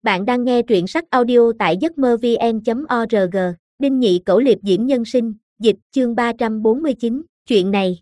Bạn đang nghe truyện sách audio tại giấc mơ vn.org. Đinh Nhị Cẩu liệp diễm nhân sinh, dịch, chương 349, chuyện này.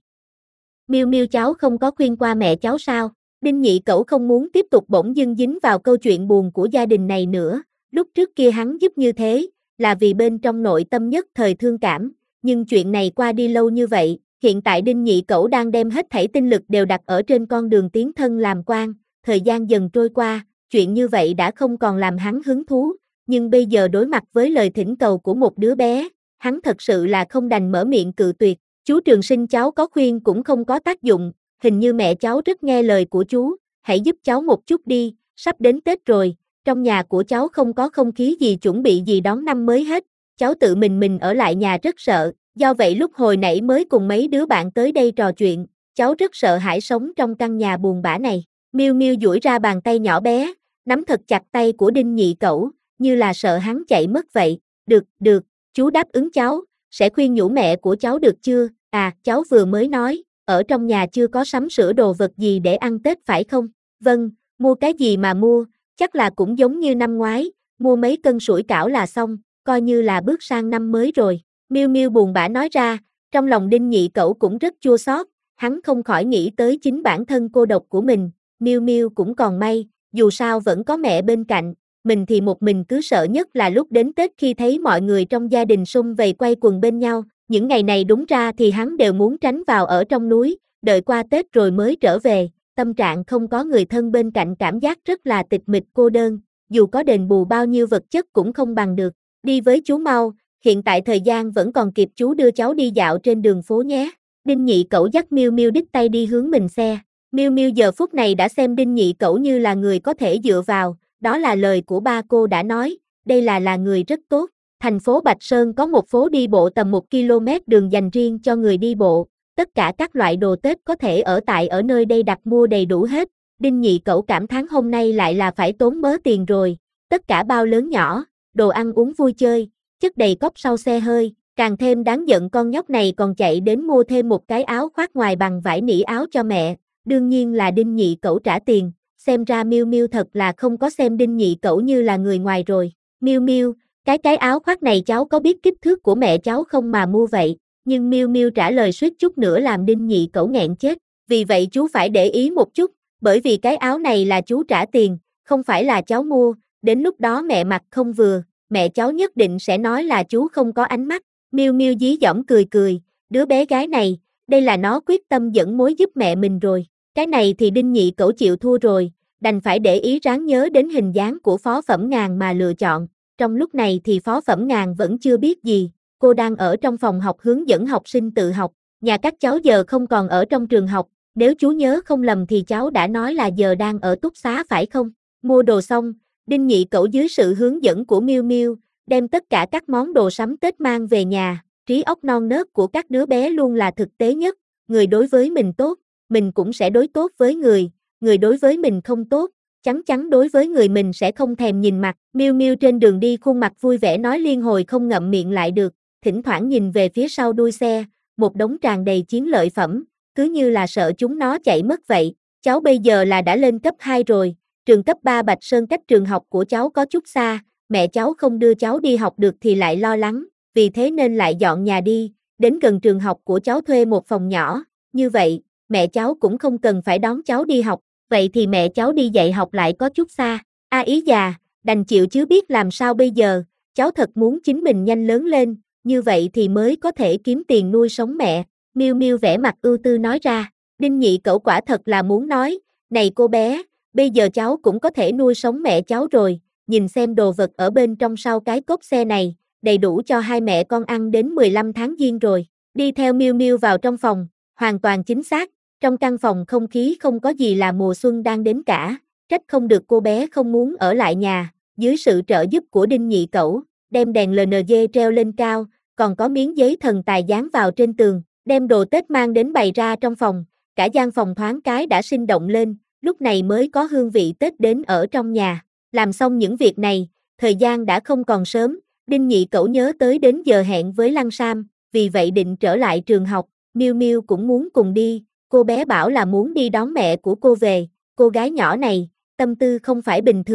Miu Miu cháu không có khuyên qua mẹ cháu sao? Đinh Nhị Cẩu không muốn tiếp tục bỗng dưng dính vào câu chuyện buồn của gia đình này nữa. Lúc trước kia hắn giúp như thế, là vì bên trong nội tâm nhất thời thương cảm, nhưng chuyện này qua đi lâu như vậy, hiện tại Đinh Nhị Cẩu đang đem hết thảy tinh lực đều đặt ở trên con đường tiến thân làm quan, thời gian dần trôi qua. Chuyện như vậy đã không còn làm hắn hứng thú, nhưng bây giờ đối mặt với lời thỉnh cầu của một đứa bé, hắn thật sự là không đành mở miệng cự tuyệt. Chú Trường Sinh cháu có khuyên cũng không có tác dụng, hình như mẹ cháu rất nghe lời của chú, hãy giúp cháu một chút đi, sắp đến Tết rồi, trong nhà của cháu không có không khí gì chuẩn bị gì đón năm mới hết, cháu tự mình ở lại nhà rất sợ, do vậy lúc hồi nãy mới cùng mấy đứa bạn tới đây trò chuyện, cháu rất sợ hãi sống trong căn nhà buồn bã này. Miu Miu duỗi ra bàn tay nhỏ bé, nắm thật chặt tay của Đinh Nhị Cẩu, như là sợ hắn chạy mất vậy. Được, chú đáp ứng cháu, sẽ khuyên nhủ mẹ của cháu được chưa? À, cháu vừa mới nói, ở trong nhà chưa có sắm sửa đồ vật gì để ăn Tết phải không? Vâng, mua cái gì mà mua, chắc là cũng giống như năm ngoái, mua mấy cân sủi cảo là xong, coi như là bước sang năm mới rồi. Miu Miu buồn bã nói ra, trong lòng Đinh Nhị Cẩu cũng rất chua xót, hắn không khỏi nghĩ tới chính bản thân cô độc của mình. Miu Miu cũng còn may, dù sao vẫn có mẹ bên cạnh, mình thì một mình cứ sợ nhất là lúc đến Tết khi thấy mọi người trong gia đình sum vầy quây quần bên nhau, những ngày này đúng ra thì hắn đều muốn tránh vào ở trong núi, đợi qua Tết rồi mới trở về, tâm trạng không có người thân bên cạnh cảm giác rất là tịch mịch cô đơn, dù có đền bù bao nhiêu vật chất cũng không bằng được. Đi với chú mau, hiện tại thời gian vẫn còn kịp, chú đưa cháu đi dạo trên đường phố nhé. Đinh Nhị Cẩu dắt Miu Miu đích tay đi hướng mình xe. Miu Miu giờ phút này đã xem Đinh Nhị Cẩu như là người có thể dựa vào, đó là lời của ba cô đã nói, đây là người rất tốt. Thành phố Bạch Sơn có một phố đi bộ tầm 1 km đường dành riêng cho người đi bộ, tất cả các loại đồ Tết có thể ở nơi đây đặt mua đầy đủ hết. Đinh Nhị Cẩu cảm thán hôm nay lại là phải tốn mớ tiền rồi, tất cả bao lớn nhỏ, đồ ăn uống vui chơi, chất đầy cốc sau xe hơi, càng thêm đáng giận con nhóc này còn chạy đến mua thêm một cái áo khoác ngoài bằng vải nỉ áo cho mẹ. Đương nhiên là Đinh Nhị Cẩu trả tiền, xem ra Miu Miu thật là không có xem Đinh Nhị Cẩu như là người ngoài rồi. Miu Miu, cái áo khoác này cháu có biết kích thước của mẹ cháu không mà mua vậy? Nhưng Miu Miu trả lời suýt chút nữa làm Đinh Nhị Cẩu nghẹn chết. Vì vậy chú phải để ý một chút, bởi vì cái áo này là chú trả tiền, không phải là cháu mua, đến lúc đó mẹ mặc không vừa, mẹ cháu nhất định sẽ nói là chú không có ánh mắt. Miu Miu dí dỏm cười, đứa bé gái này, đây là nó quyết tâm dẫn mối giúp mẹ mình rồi. Cái này thì Đinh Nhị Cẩu chịu thua rồi, đành phải để ý ráng nhớ đến hình dáng của Phó Phẩm Ngàn mà lựa chọn. Trong lúc này thì Phó Phẩm Ngàn vẫn chưa biết gì, cô đang ở trong phòng học hướng dẫn học sinh tự học, nhà các cháu giờ không còn ở trong trường học, nếu chú nhớ không lầm thì cháu đã nói là giờ đang ở túc xá phải không? Mua đồ xong, Đinh Nhị Cẩu dưới sự hướng dẫn của Miu Miu, đem tất cả các món đồ sắm Tết mang về nhà, trí óc non nớt của các đứa bé luôn là thực tế nhất, người đối với mình tốt, mình cũng sẽ đối tốt với người đối với mình không tốt, chắc chắn đối với người mình sẽ không thèm nhìn mặt. Miu Miu trên đường đi khuôn mặt vui vẻ nói liên hồi không ngậm miệng lại được, thỉnh thoảng nhìn về phía sau đuôi xe, một đống tràn đầy chiến lợi phẩm, cứ như là sợ chúng nó chạy mất vậy. Cháu bây giờ là đã lên cấp 2 rồi, trường cấp 3 Bạch Sơn cách trường học của cháu có chút xa, mẹ cháu không đưa cháu đi học được thì lại lo lắng, vì thế nên lại dọn nhà đi, đến gần trường học của cháu thuê một phòng nhỏ, như vậy, mẹ cháu cũng không cần phải đón cháu đi học, vậy thì mẹ cháu đi dạy học lại có chút xa. Ý già, đành chịu chứ biết làm sao bây giờ, cháu thật muốn chính mình nhanh lớn lên, như vậy thì mới có thể kiếm tiền nuôi sống mẹ. Miu Miu vẻ mặt ưu tư nói ra. Đinh Nhị Cẩu quả thật là muốn nói, này cô bé, bây giờ cháu cũng có thể nuôi sống mẹ cháu rồi, nhìn xem đồ vật ở bên trong sau cái cốp xe này, đầy đủ cho hai mẹ con ăn đến 15 tháng giêng rồi. Đi theo Miu Miu vào trong phòng, hoàn toàn chính xác, trong căn phòng không khí không có gì là mùa xuân đang đến cả, trách không được cô bé không muốn ở lại nhà. Dưới sự trợ giúp của Đinh Nhị Cẩu, đem đèn LNG treo lên cao, còn có miếng giấy thần tài dán vào trên tường, đem đồ Tết mang đến bày ra trong phòng, cả gian phòng thoáng cái đã sinh động lên, lúc này mới có hương vị Tết đến ở trong nhà. Làm xong những việc này, thời gian đã không còn sớm, Đinh Nhị Cẩu nhớ tới đến giờ hẹn với Lăng Sam, vì vậy định trở lại trường học. Miu Miu cũng muốn cùng đi, cô bé bảo là muốn đi đón mẹ của cô về, cô gái nhỏ này, tâm tư không phải bình thường,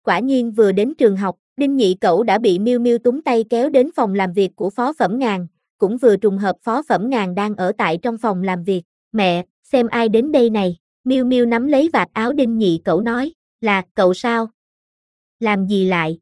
Quả nhiên vừa đến trường học, Đinh Nhị Cẩu đã bị Miêu Miêu túm tay kéo đến phòng làm việc của Phó Phẩm Ngàn, cũng vừa trùng hợp Phó Phẩm Ngàn đang ở tại trong phòng làm việc. Mẹ, xem ai đến đây này. Miêu Miêu nắm lấy vạt áo Đinh Nhị Cẩu nói, là cậu sao? Làm gì lại?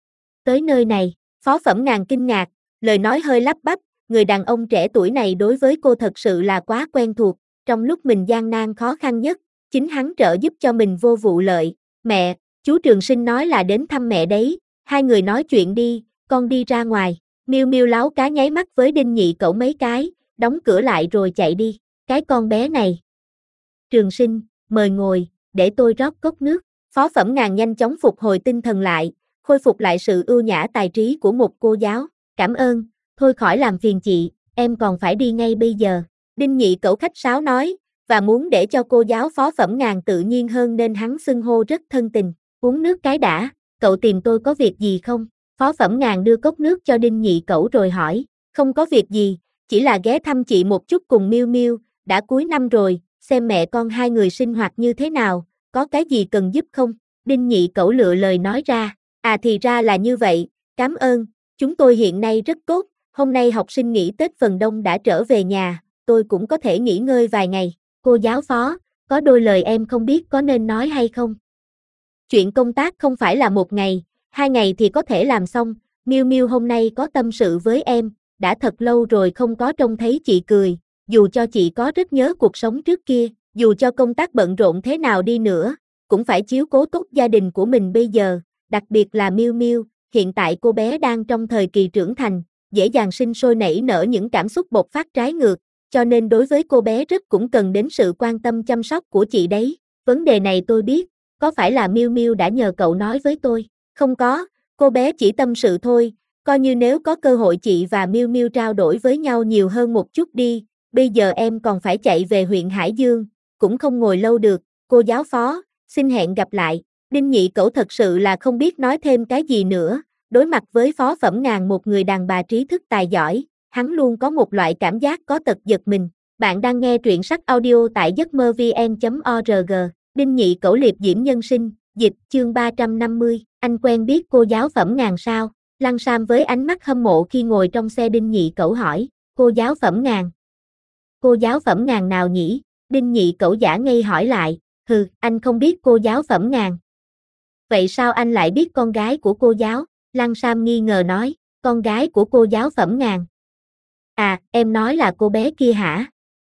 Tới nơi này, Phó Phẩm Ngàn kinh ngạc, lời nói hơi lắp bắp, người đàn ông trẻ tuổi này đối với cô thật sự là quá quen thuộc, trong lúc mình gian nan khó khăn nhất, chính hắn trợ giúp cho mình vô vụ lợi. Mẹ, chú Trường Sinh nói là đến thăm mẹ đấy, hai người nói chuyện đi, con đi ra ngoài. Miêu Miêu láo cá nháy mắt với Đinh Nhị Cẩu mấy cái, đóng cửa lại rồi chạy đi. Cái con bé này. Trường Sinh, mời ngồi, để tôi rót cốc nước. Phó Phẩm Ngàn nhanh chóng phục hồi tinh thần lại, khôi phục lại sự ưu nhã tài trí của một cô giáo. Cảm ơn, thôi khỏi làm phiền chị, em còn phải đi ngay bây giờ. Đinh Nhị Cẩu khách sáo nói, và muốn để cho cô giáo Phó Phẩm Ngàn tự nhiên hơn nên hắn xưng hô rất thân tình. Uống nước cái đã, cậu tìm tôi có việc gì không? Phó Phẩm Ngàn đưa cốc nước cho Đinh Nhị Cẩu rồi hỏi, không có việc gì, chỉ là ghé thăm chị một chút cùng Miêu Miêu, đã cuối năm rồi, xem mẹ con hai người sinh hoạt như thế nào, có cái gì cần giúp không? Đinh Nhị Cẩu lựa lời nói ra, thì ra là như vậy, cảm ơn, chúng tôi hiện nay rất tốt, hôm nay học sinh nghỉ Tết phần đông đã trở về nhà, tôi cũng có thể nghỉ ngơi vài ngày. Cô giáo Phó, có đôi lời em không biết có nên nói hay không? Chuyện công tác không phải là một ngày, 2 ngày thì có thể làm xong, Miêu Miêu hôm nay có tâm sự với em, đã thật lâu rồi không có trông thấy chị cười, dù cho chị có rất nhớ cuộc sống trước kia, dù cho công tác bận rộn thế nào đi nữa, cũng phải chiếu cố tốt gia đình của mình bây giờ, đặc biệt là Miêu Miêu, hiện tại cô bé đang trong thời kỳ trưởng thành, dễ dàng sinh sôi nảy nở những cảm xúc bộc phát trái ngược, cho nên đối với cô bé rất cũng cần đến sự quan tâm chăm sóc của chị đấy. Vấn đề này tôi biết, có phải là Miêu Miêu đã nhờ cậu nói với tôi? Không có, cô bé chỉ tâm sự thôi, coi như nếu có cơ hội chị và Miêu Miêu trao đổi với nhau nhiều hơn một chút đi, bây giờ em còn phải chạy về huyện Hải Dương, cũng không ngồi lâu được, cô giáo Phó, xin hẹn gặp lại. Đinh Nhị Cẩu thật sự là không biết nói thêm cái gì nữa, đối mặt với Phó Phẩm Ngàn một người đàn bà trí thức tài giỏi, hắn luôn có một loại cảm giác có tật giật mình. Bạn đang nghe truyện sách audio tại giấc mơ vn.org, Đinh Nhị Cẩu liệp diễm nhân sinh, dịch chương 350, anh quen biết cô giáo Phẩm Ngàn sao? Lăng Sam với ánh mắt hâm mộ khi ngồi trong xe Đinh Nhị Cẩu hỏi, cô giáo Phẩm Ngàn? Cô giáo Phẩm Ngàn nào nhỉ? Đinh Nhị Cẩu giả ngây hỏi lại, anh không biết cô giáo Phẩm Ngàn. Vậy sao anh lại biết con gái của cô giáo? Lăng Sam nghi ngờ nói, con gái của cô giáo Phẩm Ngàn. Em nói là cô bé kia hả?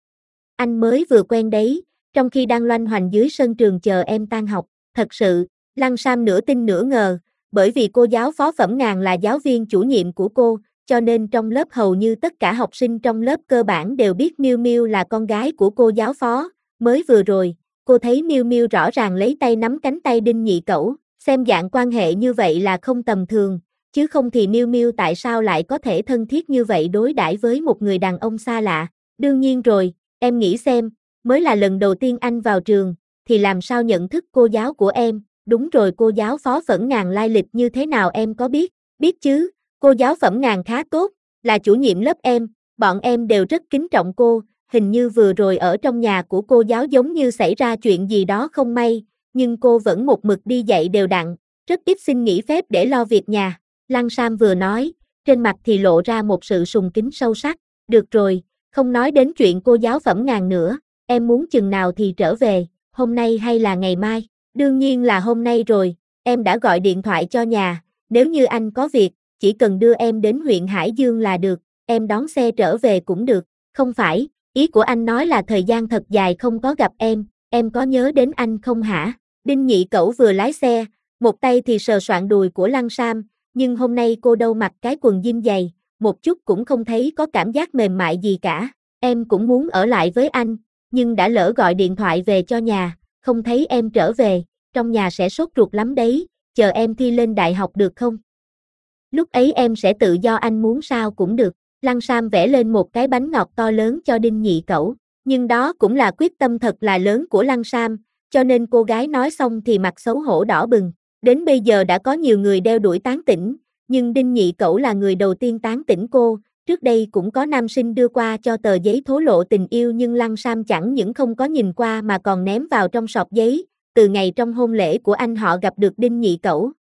Anh mới vừa quen đấy, trong khi đang loanh hoành dưới sân trường chờ em tan học, thật sự, Lăng Sam nửa tin nửa ngờ, bởi vì cô giáo Phó Phẩm Ngàn là giáo viên chủ nhiệm của cô, cho nên trong lớp hầu như tất cả học sinh trong lớp cơ bản đều biết Miêu Miêu là con gái của cô giáo Phó. Mới vừa rồi, cô thấy Miêu Miêu rõ ràng lấy tay nắm cánh tay Đinh Nhị Cẩu, xem dạng quan hệ như vậy là không tầm thường, chứ không thì Miêu Miêu tại sao lại có thể thân thiết như vậy đối đãi với một người đàn ông xa lạ. Đương nhiên rồi, em nghĩ xem, mới là lần đầu tiên anh vào trường, thì làm sao nhận thức cô giáo của em? Đúng rồi, cô giáo Phó Phẩm Ngàn lai lịch như thế nào em có biết? Biết chứ, cô giáo Phẩm Ngàn khá tốt, là chủ nhiệm lớp em, bọn em đều rất kính trọng cô, hình như vừa rồi ở trong nhà của cô giáo giống như xảy ra chuyện gì đó không may, nhưng cô vẫn một mực đi dạy đều đặn, rất ít xin nghỉ phép để lo việc nhà. Lăng Sam vừa nói, trên mặt thì lộ ra một sự sùng kính sâu sắc. Được rồi, không nói đến chuyện cô giáo Phẩm Ngàn nữa, em muốn chừng nào thì trở về, hôm nay hay là ngày mai? Đương nhiên là hôm nay rồi, em đã gọi điện thoại cho nhà, nếu như anh có việc, chỉ cần đưa em đến huyện Hải Dương là được, em đón xe trở về cũng được. Không phải, ý của anh nói là thời gian thật dài không có gặp em có nhớ đến anh không hả? Đinh Nhị Cẩu vừa lái xe, một tay thì sờ soạng đùi của Lăng Sam, nhưng hôm nay cô đâu mặc cái quần jean dày, một chút cũng không thấy có cảm giác mềm mại gì cả. Em cũng muốn ở lại với anh, nhưng đã lỡ gọi điện thoại về cho nhà, không thấy em trở về, trong nhà sẽ sốt ruột lắm đấy, chờ em thi lên đại học được không? Lúc ấy em sẽ tự do, anh muốn sao cũng được. Lăng Sam vẽ lên một cái bánh ngọt to lớn cho Đinh Nhị Cẩu, nhưng đó cũng là quyết tâm thật là lớn của Lăng Sam, cho nên cô gái nói xong thì mặt xấu hổ đỏ bừng. Đến bây giờ đã có nhiều người đeo đuổi tán tỉnh, nhưng Đinh Nhị Cẩu là người đầu tiên tán tỉnh cô. Trước đây cũng có nam sinh đưa qua cho tờ giấy thổ lộ tình yêu, nhưng Lăng Sam chẳng những không có nhìn qua mà còn ném vào trong sọt giấy. Từ ngày trong hôn lễ của anh họ gặp được Đinh Nhị Cẩu,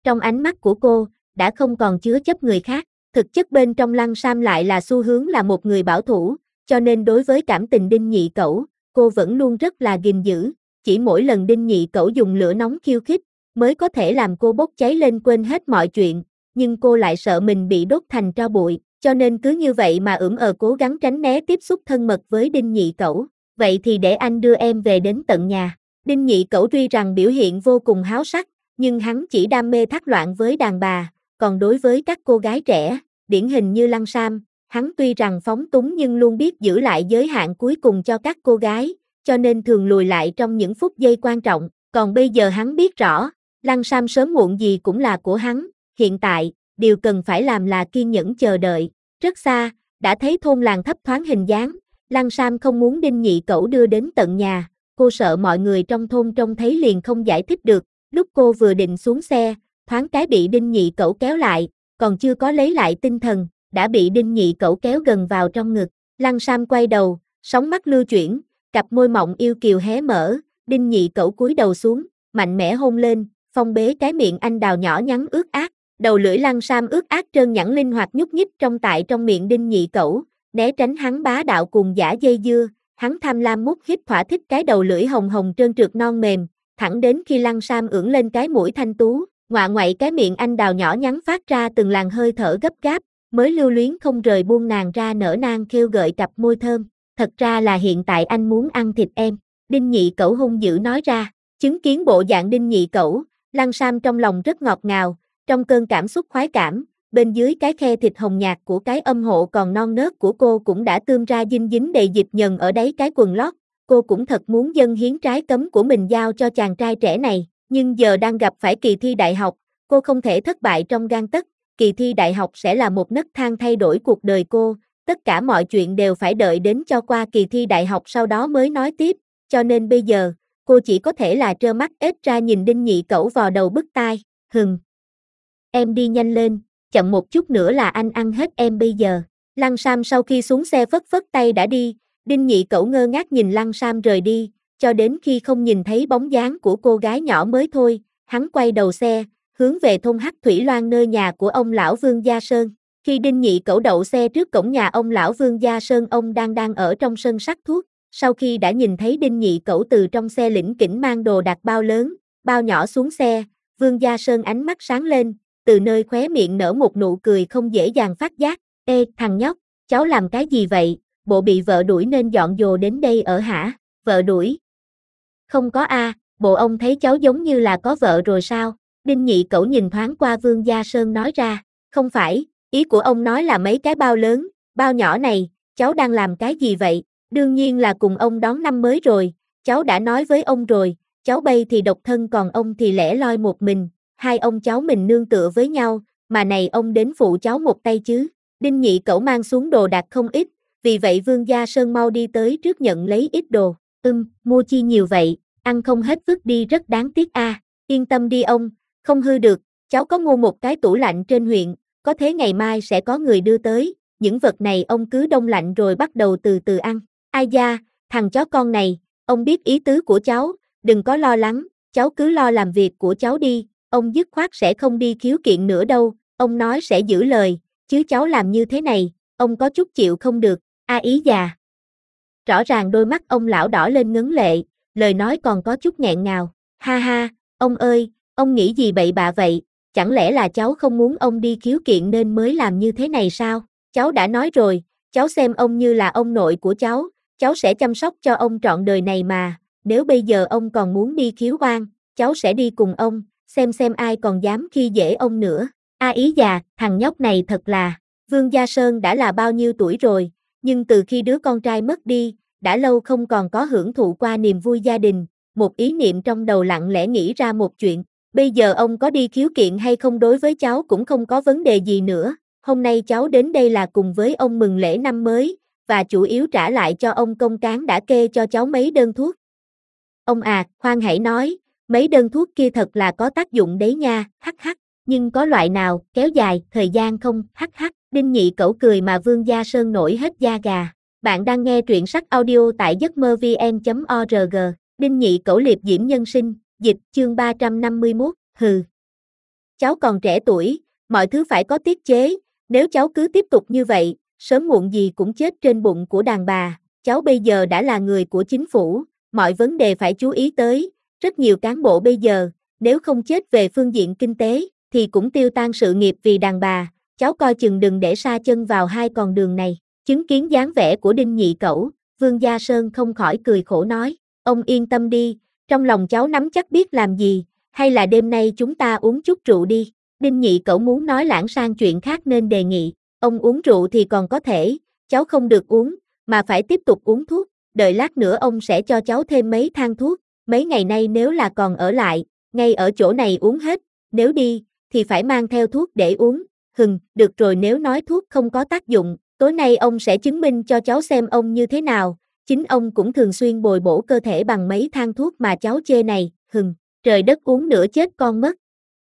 Trong ánh mắt của cô, đã không còn chứa chấp người khác. Thực chất bên trong Lăng Sam lại là xu hướng là một người bảo thủ, cho nên đối với cảm tình Đinh Nhị Cẩu, cô vẫn luôn rất là gìn giữ. Chỉ mỗi lần Đinh Nhị Cẩu dùng lửa nóng khiêu khích, mới có thể làm cô bốc cháy lên quên hết mọi chuyện, nhưng cô lại sợ mình bị đốt thành tro bụi, cho nên cứ như vậy mà cố gắng tránh né tiếp xúc thân mật với Đinh Nhị Cẩu. Vậy thì để anh đưa em về đến tận nhà. Đinh Nhị Cẩu tuy rằng biểu hiện vô cùng háo sắc, nhưng hắn chỉ đam mê thác loạn với đàn bà, còn đối với các cô gái trẻ, điển hình như Lăng Sam, hắn tuy rằng phóng túng nhưng luôn biết giữ lại giới hạn cuối cùng cho các cô gái, cho nên thường lùi lại trong những phút giây quan trọng, còn bây giờ hắn biết rõ, Lăng Sam sớm muộn gì cũng là của hắn, hiện tại, điều cần phải làm là kiên nhẫn chờ đợi. Rất xa, đã thấy thôn làng thấp thoáng hình dáng, Lăng Sam không muốn Đinh Nhị Cẩu đưa đến tận nhà, cô sợ mọi người trong thôn trông thấy liền không giải thích được, lúc cô vừa định xuống xe, thoáng cái bị Đinh Nhị Cẩu kéo lại, còn chưa có lấy lại tinh thần, đã bị Đinh Nhị Cẩu kéo gần vào trong ngực. Lăng Sam quay đầu, sóng mắt lưu chuyển, cặp môi mọng yêu kiều hé mở, Đinh Nhị Cẩu cúi đầu xuống, mạnh mẽ hôn lên, phong bế cái miệng anh đào nhỏ nhắn ướt át. Đầu lưỡi Lăng Sam ướt át trơn nhẵn linh hoạt nhúc nhích trong miệng Đinh Nhị Cẩu, né tránh hắn bá đạo cuồng dã dây dưa, hắn tham lam mút hít thỏa thích cái đầu lưỡi hồng hồng trơn trượt non mềm, thẳng đến khi Lăng Sam ưỡn lên cái mũi thanh tú, ngoạ ngoại cái miệng anh đào nhỏ nhắn phát ra từng làn hơi thở gấp gáp, mới lưu luyến không rời buông nàng ra nở nang kêu gợi cặp môi thơm. Thật ra là hiện tại anh muốn ăn thịt em, Đinh Nhị Cẩu hung dữ nói ra. Chứng kiến bộ dạng Đinh Nhị Cẩu, Lăng Sam trong lòng rất ngọt ngào, trong cơn cảm xúc khoái cảm, bên dưới cái khe thịt hồng nhạt của cái âm hộ còn non nớt của cô cũng đã tươm ra dinh dính đầy dịch nhờn ở đáy cái quần lót. Cô cũng thật muốn dâng hiến trái cấm của mình giao cho chàng trai trẻ này, nhưng giờ đang gặp phải kỳ thi đại học, cô không thể thất bại trong gang tấc. Kỳ thi đại học sẽ là một nấc thang thay đổi cuộc đời cô, tất cả mọi chuyện đều phải đợi đến cho qua kỳ thi đại học sau đó mới nói tiếp, cho nên bây giờ, cô chỉ có thể là trơ mắt ếch ra nhìn Đinh Nhị Cẩu vò đầu bứt tai. Em đi nhanh lên, chậm một chút nữa là anh ăn hết em bây giờ. Lăng Sam sau khi xuống xe phất phất tay đã đi, Đinh Nhị Cẩu ngơ ngác nhìn Lăng Sam rời đi, cho đến khi không nhìn thấy bóng dáng của cô gái nhỏ mới thôi, hắn quay đầu xe, hướng về thôn Hắc Thủy Loan nơi nhà của ông lão Vương Gia Sơn. Khi Đinh Nhị Cẩu đậu xe trước cổng nhà ông lão Vương Gia Sơn, ông đang ở trong sân sắc thuốc. Sau khi đã nhìn thấy Đinh Nhị Cẩu từ trong xe lỉnh kỉnh mang đồ đạc bao lớn, bao nhỏ xuống xe, Vương Gia Sơn ánh mắt sáng lên, từ nơi khóe miệng nở một nụ cười không dễ dàng phát giác. Ê, thằng nhóc, cháu làm cái gì vậy? Bộ bị vợ đuổi nên dọn dồ đến đây ở hả? Vợ đuổi? Không có a, bộ ông thấy cháu giống như là có vợ rồi sao? Đinh Nhị Cẩu nhìn thoáng qua Vương Gia Sơn nói ra, không phải, ý của ông nói là mấy cái bao lớn, bao nhỏ này, cháu đang làm cái gì vậy? Đương nhiên là cùng ông đón năm mới rồi, cháu đã nói với ông rồi, cháu bây thì độc thân còn ông thì lẻ loi một mình, hai ông cháu mình nương tựa với nhau, mà này ông đến phụ cháu một tay chứ. Đinh Nhị Cẩu mang xuống đồ đạc không ít, vì vậy Vương Gia Sơn mau đi tới trước nhận lấy ít đồ. Mua chi nhiều vậy, ăn không hết vứt đi rất đáng tiếc a. Yên tâm đi ông, không hư được, cháu có mua một cái tủ lạnh trên huyện, có thế ngày mai sẽ có người đưa tới, những vật này ông cứ đông lạnh rồi bắt đầu từ từ ăn. Ai da, thằng chó con này, ông biết ý tứ của cháu, đừng có lo lắng, cháu cứ lo làm việc của cháu đi, ông dứt khoát sẽ không đi khiếu kiện nữa đâu, ông nói sẽ giữ lời, chứ cháu làm như thế này, ông có chút chịu không được. Ý già. Rõ ràng đôi mắt ông lão đỏ lên ngấn lệ, lời nói còn có chút nghẹn ngào. Ha ha, ông ơi, ông nghĩ gì bậy bạ vậy, chẳng lẽ là cháu không muốn ông đi khiếu kiện nên mới làm như thế này sao? Cháu đã nói rồi, cháu xem ông như là ông nội của cháu sẽ chăm sóc cho ông trọn đời này mà, nếu bây giờ ông còn muốn đi khiếu oan, cháu sẽ đi cùng ông, xem ai còn dám khi dễ ông nữa. Ý già, thằng nhóc này thật là, Vương Gia Sơn đã là bao nhiêu tuổi rồi, nhưng từ khi đứa con trai mất đi, đã lâu không còn có hưởng thụ qua niềm vui gia đình, một ý niệm trong đầu lặng lẽ nghĩ ra một chuyện, bây giờ ông có đi khiếu kiện hay không đối với cháu cũng không có vấn đề gì nữa, hôm nay cháu đến đây là cùng với ông mừng lễ năm mới, và chủ yếu trả lại cho ông công cán đã kê cho cháu mấy đơn thuốc. Ông khoan hãy nói, mấy đơn thuốc kia thật là có tác dụng đấy nha, hắc hắc, nhưng có loại nào kéo dài thời gian không, hắc hắc. Đinh Nhị Cẩu cười mà Vương Gia Sơn nổi hết da gà. Bạn đang nghe truyện sách audio tại giấcmơ-vn.org. Đinh Nhị Cẩu liệp diễm nhân sinh, dịch chương 351, hừ. cháu còn trẻ tuổi, mọi thứ phải có tiết chế, nếu cháu cứ tiếp tục như vậy, sớm muộn gì cũng chết trên bụng của đàn bà, cháu bây giờ đã là người của chính phủ, mọi vấn đề phải chú ý tới, rất nhiều cán bộ bây giờ, nếu không chết về phương diện kinh tế, thì cũng tiêu tan sự nghiệp vì đàn bà, cháu coi chừng đừng để sa chân vào hai con đường này. Chứng kiến dáng vẻ của Đinh Nhị Cẩu, Vương Gia Sơn không khỏi cười khổ nói, ông yên tâm đi, trong lòng cháu nắm chắc biết làm gì, hay là đêm nay chúng ta uống chút rượu đi. Đinh Nhị Cẩu muốn nói lãng sang chuyện khác nên đề nghị, ông uống rượu thì còn có thể, cháu không được uống, mà phải tiếp tục uống thuốc, đợi lát nữa ông sẽ cho cháu thêm mấy thang thuốc, mấy ngày nay nếu là còn ở lại, ngay ở chỗ này uống hết, nếu đi, thì phải mang theo thuốc để uống, được rồi nếu nói thuốc không có tác dụng, tối nay ông sẽ chứng minh cho cháu xem ông như thế nào, chính ông cũng thường xuyên bồi bổ cơ thể bằng mấy thang thuốc mà cháu chê này, trời đất uống nữa chết con mất.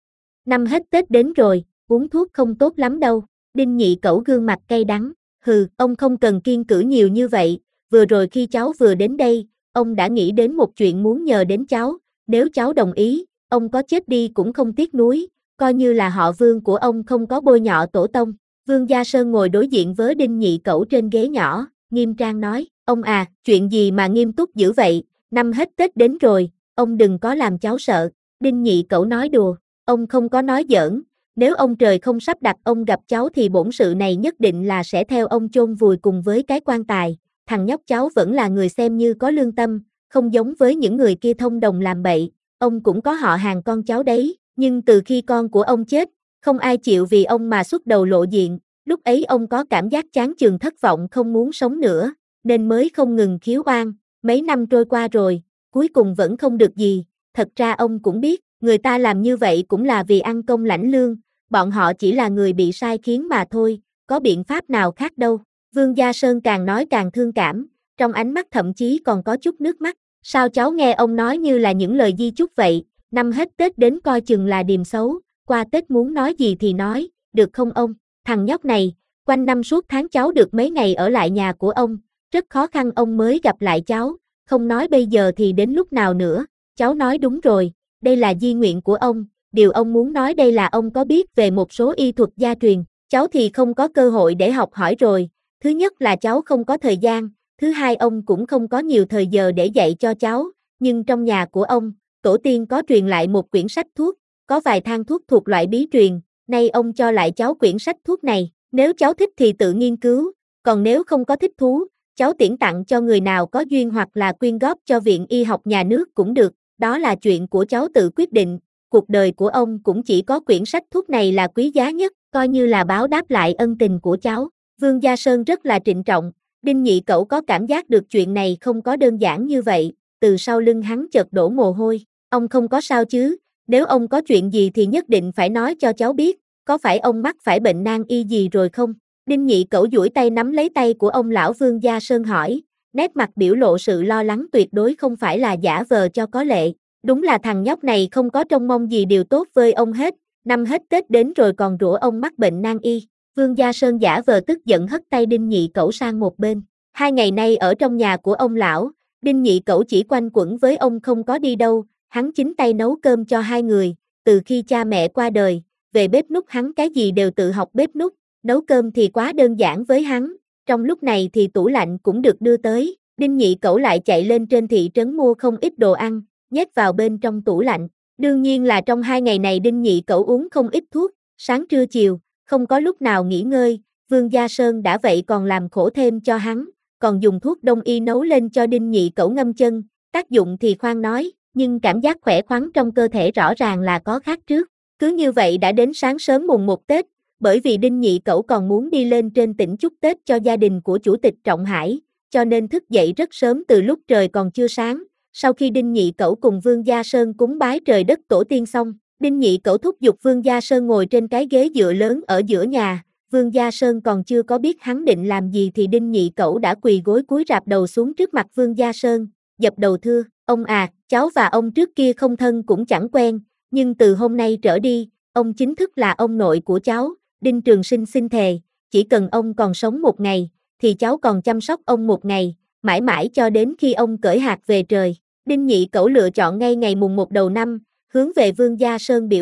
Năm hết Tết đến rồi, uống thuốc không tốt lắm đâu, Đinh Nhị Cẩu gương mặt cay đắng, ông không cần kiêng cữ nhiều như vậy, vừa rồi khi cháu vừa đến đây, ông đã nghĩ đến một chuyện muốn nhờ đến cháu, nếu cháu đồng ý, ông có chết đi cũng không tiếc nuối, coi như là họ Vương của ông không có bôi nhọ tổ tông. Vương Gia Sơn ngồi đối diện với Đinh Nhị Cẩu trên ghế nhỏ, nghiêm trang nói, ông à, chuyện gì mà nghiêm túc dữ vậy, năm hết Tết đến rồi, ông đừng có làm cháu sợ. Đinh Nhị Cẩu nói đùa, ông không có nói giỡn, nếu ông trời không sắp đặt ông gặp cháu thì bổn sự này nhất định là sẽ theo ông chôn vùi cùng với cái quan tài, thằng nhóc cháu vẫn là người xem như có lương tâm, không giống với những người kia thông đồng làm bậy, ông cũng có họ hàng con cháu đấy, nhưng từ khi con của ông chết, không ai chịu vì ông mà xuất đầu lộ diện, lúc ấy ông có cảm giác chán chường thất vọng không muốn sống nữa, nên mới không ngừng khiếu oan, mấy năm trôi qua rồi, cuối cùng vẫn không được gì, thật ra ông cũng biết, người ta làm như vậy cũng là vì ăn công lãnh lương, bọn họ chỉ là người bị sai khiến mà thôi, có biện pháp nào khác đâu. Vương Gia Sơn càng nói càng thương cảm, trong ánh mắt thậm chí còn có chút nước mắt, sao cháu nghe ông nói như là những lời di chúc vậy, năm hết Tết đến coi chừng là điềm xấu, qua Tết muốn nói gì thì nói, được không ông, thằng nhóc này, quanh năm suốt tháng cháu được mấy ngày ở lại nhà của ông, rất khó khăn ông mới gặp lại cháu, không nói bây giờ thì đến lúc nào nữa, cháu nói đúng rồi, đây là di nguyện của ông, điều ông muốn nói đây là ông có biết về một số y thuật gia truyền, cháu thì không có cơ hội để học hỏi rồi, thứ nhất là cháu không có thời gian, thứ hai ông cũng không có nhiều thời giờ để dạy cho cháu, nhưng trong nhà của ông, tổ tiên có truyền lại một quyển sách thuốc, có vài thang thuốc thuộc loại bí truyền, nay ông cho lại cháu quyển sách thuốc này, nếu cháu thích thì tự nghiên cứu, còn nếu không có thích thú, cháu tiễn tặng cho người nào có duyên hoặc là quyên góp cho viện y học nhà nước cũng được, đó là chuyện của cháu tự quyết định, cuộc đời của ông cũng chỉ có quyển sách thuốc này là quý giá nhất, coi như là báo đáp lại ân tình của cháu. Vương Gia Sơn rất là trịnh trọng, Đinh Nhị Cẩu có cảm giác được chuyện này không có đơn giản như vậy, từ sau lưng hắn chợt đổ mồ hôi, ông không có sao chứ, nếu ông có chuyện gì thì nhất định phải nói cho cháu biết, có phải ông mắc phải bệnh nan y gì rồi không? Đinh Nhị Cẩu duỗi tay nắm lấy tay của ông lão Vương Gia Sơn hỏi, nét mặt biểu lộ sự lo lắng tuyệt đối không phải là giả vờ cho có lệ, đúng là thằng nhóc này không có trông mong gì điều tốt với ông hết, năm hết Tết đến rồi còn rủa ông mắc bệnh nan y. Vương Gia Sơn giả vờ tức giận hất tay Đinh Nhị Cẩu sang một bên. 2 ngày nay ở trong nhà của ông lão, Đinh Nhị Cẩu chỉ quanh quẩn với ông không có đi đâu, hắn chính tay nấu cơm cho hai người, từ khi cha mẹ qua đời, về bếp núc hắn cái gì đều tự học bếp núc, nấu cơm thì quá đơn giản với hắn, trong lúc này thì tủ lạnh cũng được đưa tới, Đinh Nhị Cẩu lại chạy lên trên thị trấn mua không ít đồ ăn, nhét vào bên trong tủ lạnh, đương nhiên là trong 2 ngày này Đinh Nhị Cẩu uống không ít thuốc, sáng trưa chiều, không có lúc nào nghỉ ngơi, Vương Gia Sơn đã vậy còn làm khổ thêm cho hắn, còn dùng thuốc đông y nấu lên cho Đinh Nhị Cẩu ngâm chân, tác dụng thì khoan nói, nhưng cảm giác khỏe khoắn trong cơ thể rõ ràng là có khác trước. Cứ như vậy đã đến sáng sớm mùng 1 Tết, bởi vì Đinh Nhị Cẩu còn muốn đi lên trên tỉnh chúc Tết cho gia đình của Chủ tịch Trọng Hải, cho nên thức dậy rất sớm từ lúc trời còn chưa sáng. Sau khi Đinh Nhị Cẩu cùng Vương Gia Sơn cúng bái trời đất tổ tiên xong, Đinh Nhị Cẩu thúc giục Vương Gia Sơn ngồi trên cái ghế dựa lớn ở giữa nhà. Vương Gia Sơn còn chưa có biết hắn định làm gì thì Đinh Nhị Cẩu đã quỳ gối cúi rạp đầu xuống trước mặt Vương Gia Sơn, dập đầu thưa, ông à, cháu và ông trước kia không thân cũng chẳng quen, nhưng từ hôm nay trở đi, ông chính thức là ông nội của cháu, Đinh Trường Sinh xin thề, chỉ cần ông còn sống một ngày, thì cháu còn chăm sóc ông một ngày, mãi mãi cho đến khi ông cởi hạc về trời. Đinh Nhị Cẩu lựa chọn ngay ngày mùng 1 đầu năm, hướng về Vương Gia Sơn biểu đạt,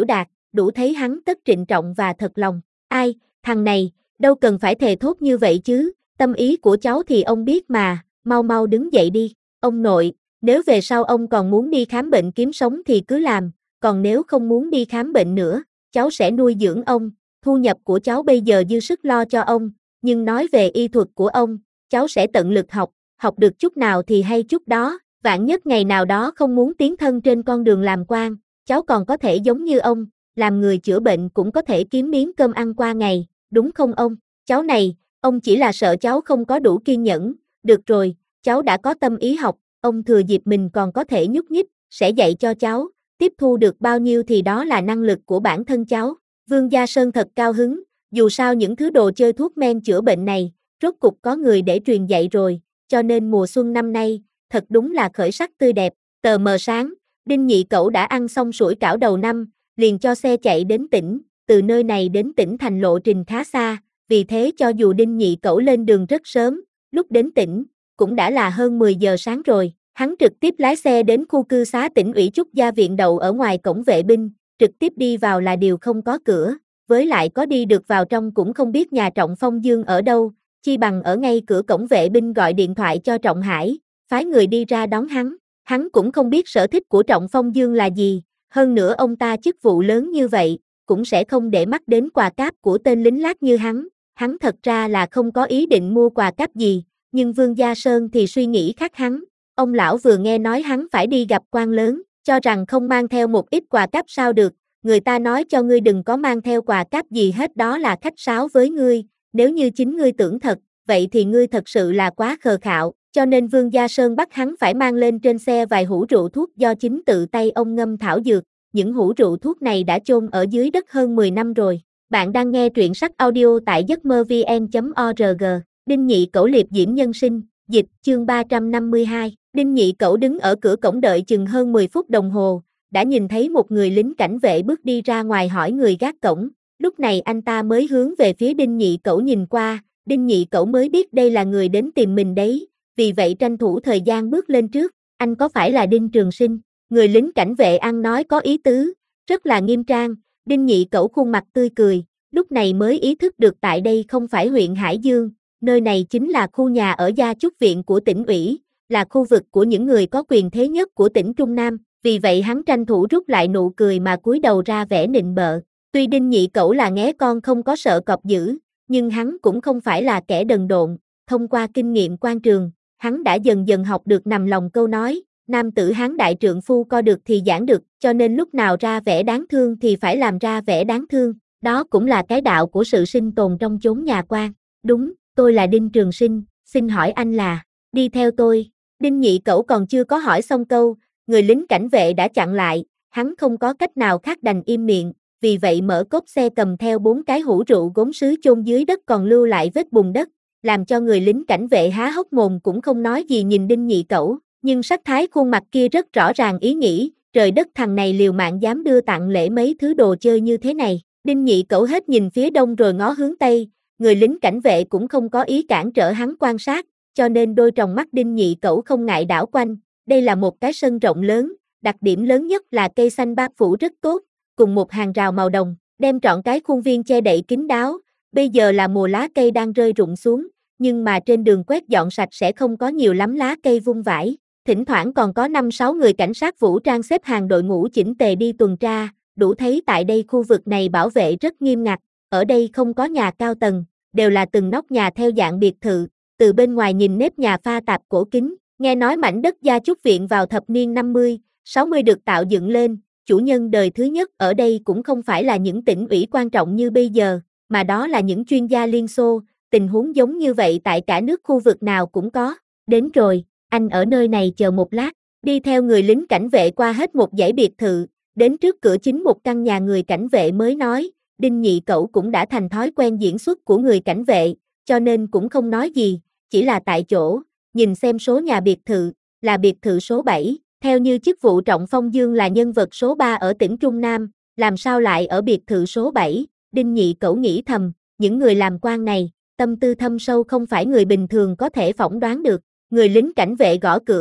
đủ thấy hắn tất trịnh trọng và thật lòng. Ai, thằng này, đâu cần phải thề thốt như vậy chứ, tâm ý của cháu thì ông biết mà, mau mau đứng dậy đi. Ông nội, nếu về sau ông còn muốn đi khám bệnh kiếm sống thì cứ làm, còn nếu không muốn đi khám bệnh nữa, cháu sẽ nuôi dưỡng ông, thu nhập của cháu bây giờ dư sức lo cho ông, nhưng nói về y thuật của ông, cháu sẽ tận lực học được chút nào thì hay chút đó, vạn nhất ngày nào đó không muốn tiến thân trên con đường làm quan, cháu còn có thể giống như ông, làm người chữa bệnh cũng có thể kiếm miếng cơm ăn qua ngày, đúng không ông? Cháu này, ông chỉ là sợ cháu không có đủ kiên nhẫn, được rồi, cháu đã có tâm ý học, ông thừa dịp mình còn có thể nhúc nhích, sẽ dạy cho cháu, tiếp thu được bao nhiêu thì đó là năng lực của bản thân cháu. Vương Gia Sơn thật cao hứng, dù sao những thứ đồ chơi thuốc men chữa bệnh này, rốt cục có người để truyền dạy rồi, cho nên mùa xuân năm nay, thật đúng là khởi sắc tươi đẹp. Tờ mờ sáng, Đinh Nhị Cẩu đã ăn xong sủi cảo đầu năm, liền cho xe chạy đến tỉnh, từ nơi này đến tỉnh thành lộ trình khá xa, vì thế cho dù Đinh Nhị Cẩu lên đường rất sớm, lúc đến tỉnh, cũng đã là hơn 10 giờ sáng rồi. Hắn trực tiếp lái xe đến khu cư xá tỉnh ủy Trúc Gia Viện đậu ở ngoài cổng vệ binh, trực tiếp đi vào là điều không có cửa, với lại có đi được vào trong cũng không biết nhà Trọng Phong Dương ở đâu, chi bằng ở ngay cửa cổng vệ binh gọi điện thoại cho Trọng Hải, phái người đi ra đón hắn. Hắn cũng không biết sở thích của Trọng Phong Dương là gì, hơn nữa ông ta chức vụ lớn như vậy, cũng sẽ không để mắt đến quà cáp của tên lính lác như hắn thật ra là không có ý định mua quà cáp gì, nhưng Vương Gia Sơn thì suy nghĩ khác hắn. Ông lão vừa nghe nói hắn phải đi gặp quan lớn, cho rằng không mang theo một ít quà cáp sao được, người ta nói cho ngươi đừng có mang theo quà cáp gì hết đó là khách sáo với ngươi, nếu như chính ngươi tưởng thật, vậy thì ngươi thật sự là quá khờ khạo, cho nên Vương Gia Sơn bắt hắn phải mang lên trên xe vài hũ rượu thuốc do chính tự tay ông ngâm thảo dược, những hũ rượu thuốc này đã chôn ở dưới đất hơn 10 năm rồi. Bạn đang nghe truyện sách audio tại giấc mơ vn.org, Đinh Nhị Cẩu liệp diễm nhân sinh, dịch, chương 352. Đinh Nhị Cẩu đứng ở cửa cổng đợi chừng hơn 10 phút đồng hồ, đã nhìn thấy một người lính cảnh vệ bước đi ra ngoài hỏi người gác cổng, lúc này anh ta mới hướng về phía Đinh Nhị Cẩu nhìn qua, Đinh Nhị Cẩu mới biết đây là người đến tìm mình đấy, vì vậy tranh thủ thời gian bước lên trước, anh có phải là Đinh Trường Sinh? Người lính cảnh vệ ăn nói có ý tứ, rất là nghiêm trang, Đinh Nhị Cẩu khuôn mặt tươi cười, lúc này mới ý thức được tại đây không phải huyện Hải Dương, nơi này chính là khu nhà ở Gia Chúc Viện của tỉnh ủy, là khu vực của những người có quyền thế nhất của tỉnh Trung Nam, vì vậy hắn tranh thủ rút lại nụ cười mà cúi đầu ra vẻ nịnh bợ. Tuy Đinh Nhị Cẩu là nghé con không có sợ cọp dữ, nhưng hắn cũng không phải là kẻ đần độn, thông qua kinh nghiệm quan trường, hắn đã dần dần học được nằm lòng câu nói, nam tử hán đại trượng phu co được thì giảng được, cho nên lúc nào ra vẻ đáng thương thì phải làm ra vẻ đáng thương, đó cũng là cái đạo của sự sinh tồn trong chốn nhà quan. Đúng, tôi là Đinh Trường Sinh, xin hỏi anh là, đi theo tôi. Đinh Nhị Cẩu còn chưa có hỏi xong câu, người lính cảnh vệ đã chặn lại, hắn không có cách nào khác đành im miệng, vì vậy mở cốp xe cầm theo 4 cái hũ rượu gốm sứ chôn dưới đất còn lưu lại vết bùn đất, làm cho người lính cảnh vệ há hốc mồm cũng không nói gì nhìn Đinh Nhị Cẩu, nhưng sắc thái khuôn mặt kia rất rõ ràng ý nghĩ, trời đất thằng này liều mạng dám đưa tặng lễ mấy thứ đồ chơi như thế này. Đinh Nhị Cẩu hết nhìn phía đông rồi ngó hướng tây, người lính cảnh vệ cũng không có ý cản trở hắn quan sát, cho nên đôi tròng mắt Đinh Nhị Cẩu không ngại đảo quanh, đây là một cái sân rộng lớn, đặc điểm lớn nhất là cây xanh bát phủ rất tốt, cùng một hàng rào màu đồng, đem trọn cái khuôn viên che đậy kín đáo, bây giờ là mùa lá cây đang rơi rụng xuống, nhưng mà trên đường quét dọn sạch sẽ không có nhiều lắm lá cây vung vãi, thỉnh thoảng còn có 5-6 người cảnh sát vũ trang xếp hàng đội ngũ chỉnh tề đi tuần tra, đủ thấy tại đây khu vực này bảo vệ rất nghiêm ngặt, ở đây không có nhà cao tầng, đều là từng nóc nhà theo dạng biệt thự, từ bên ngoài nhìn nếp nhà pha tạp cổ kính, nghe nói mảnh đất Gia Chúc Viện vào thập niên 50, 60 được tạo dựng lên, chủ nhân đời thứ nhất ở đây cũng không phải là những tỉnh ủy quan trọng như bây giờ, mà đó là những chuyên gia Liên Xô, tình huống giống như vậy tại cả nước khu vực nào cũng có. Đến rồi, anh ở nơi này chờ một lát, đi theo người lính cảnh vệ qua hết một dãy biệt thự, đến trước cửa chính một căn nhà người cảnh vệ mới nói, Đinh Nhị Cẩu cũng đã thành thói quen diễn xuất của người cảnh vệ, cho nên cũng không nói gì, chỉ là tại chỗ, nhìn xem số nhà biệt thự, là biệt thự số 7, theo như chức vụ Trọng Phong Dương là nhân vật số 3 ở tỉnh Trung Nam, làm sao lại ở biệt thự số 7, Đinh Nhị Cẩu nghĩ thầm, những người làm quan này, tâm tư thâm sâu không phải người bình thường có thể phỏng đoán được, người lính cảnh vệ gõ cửa,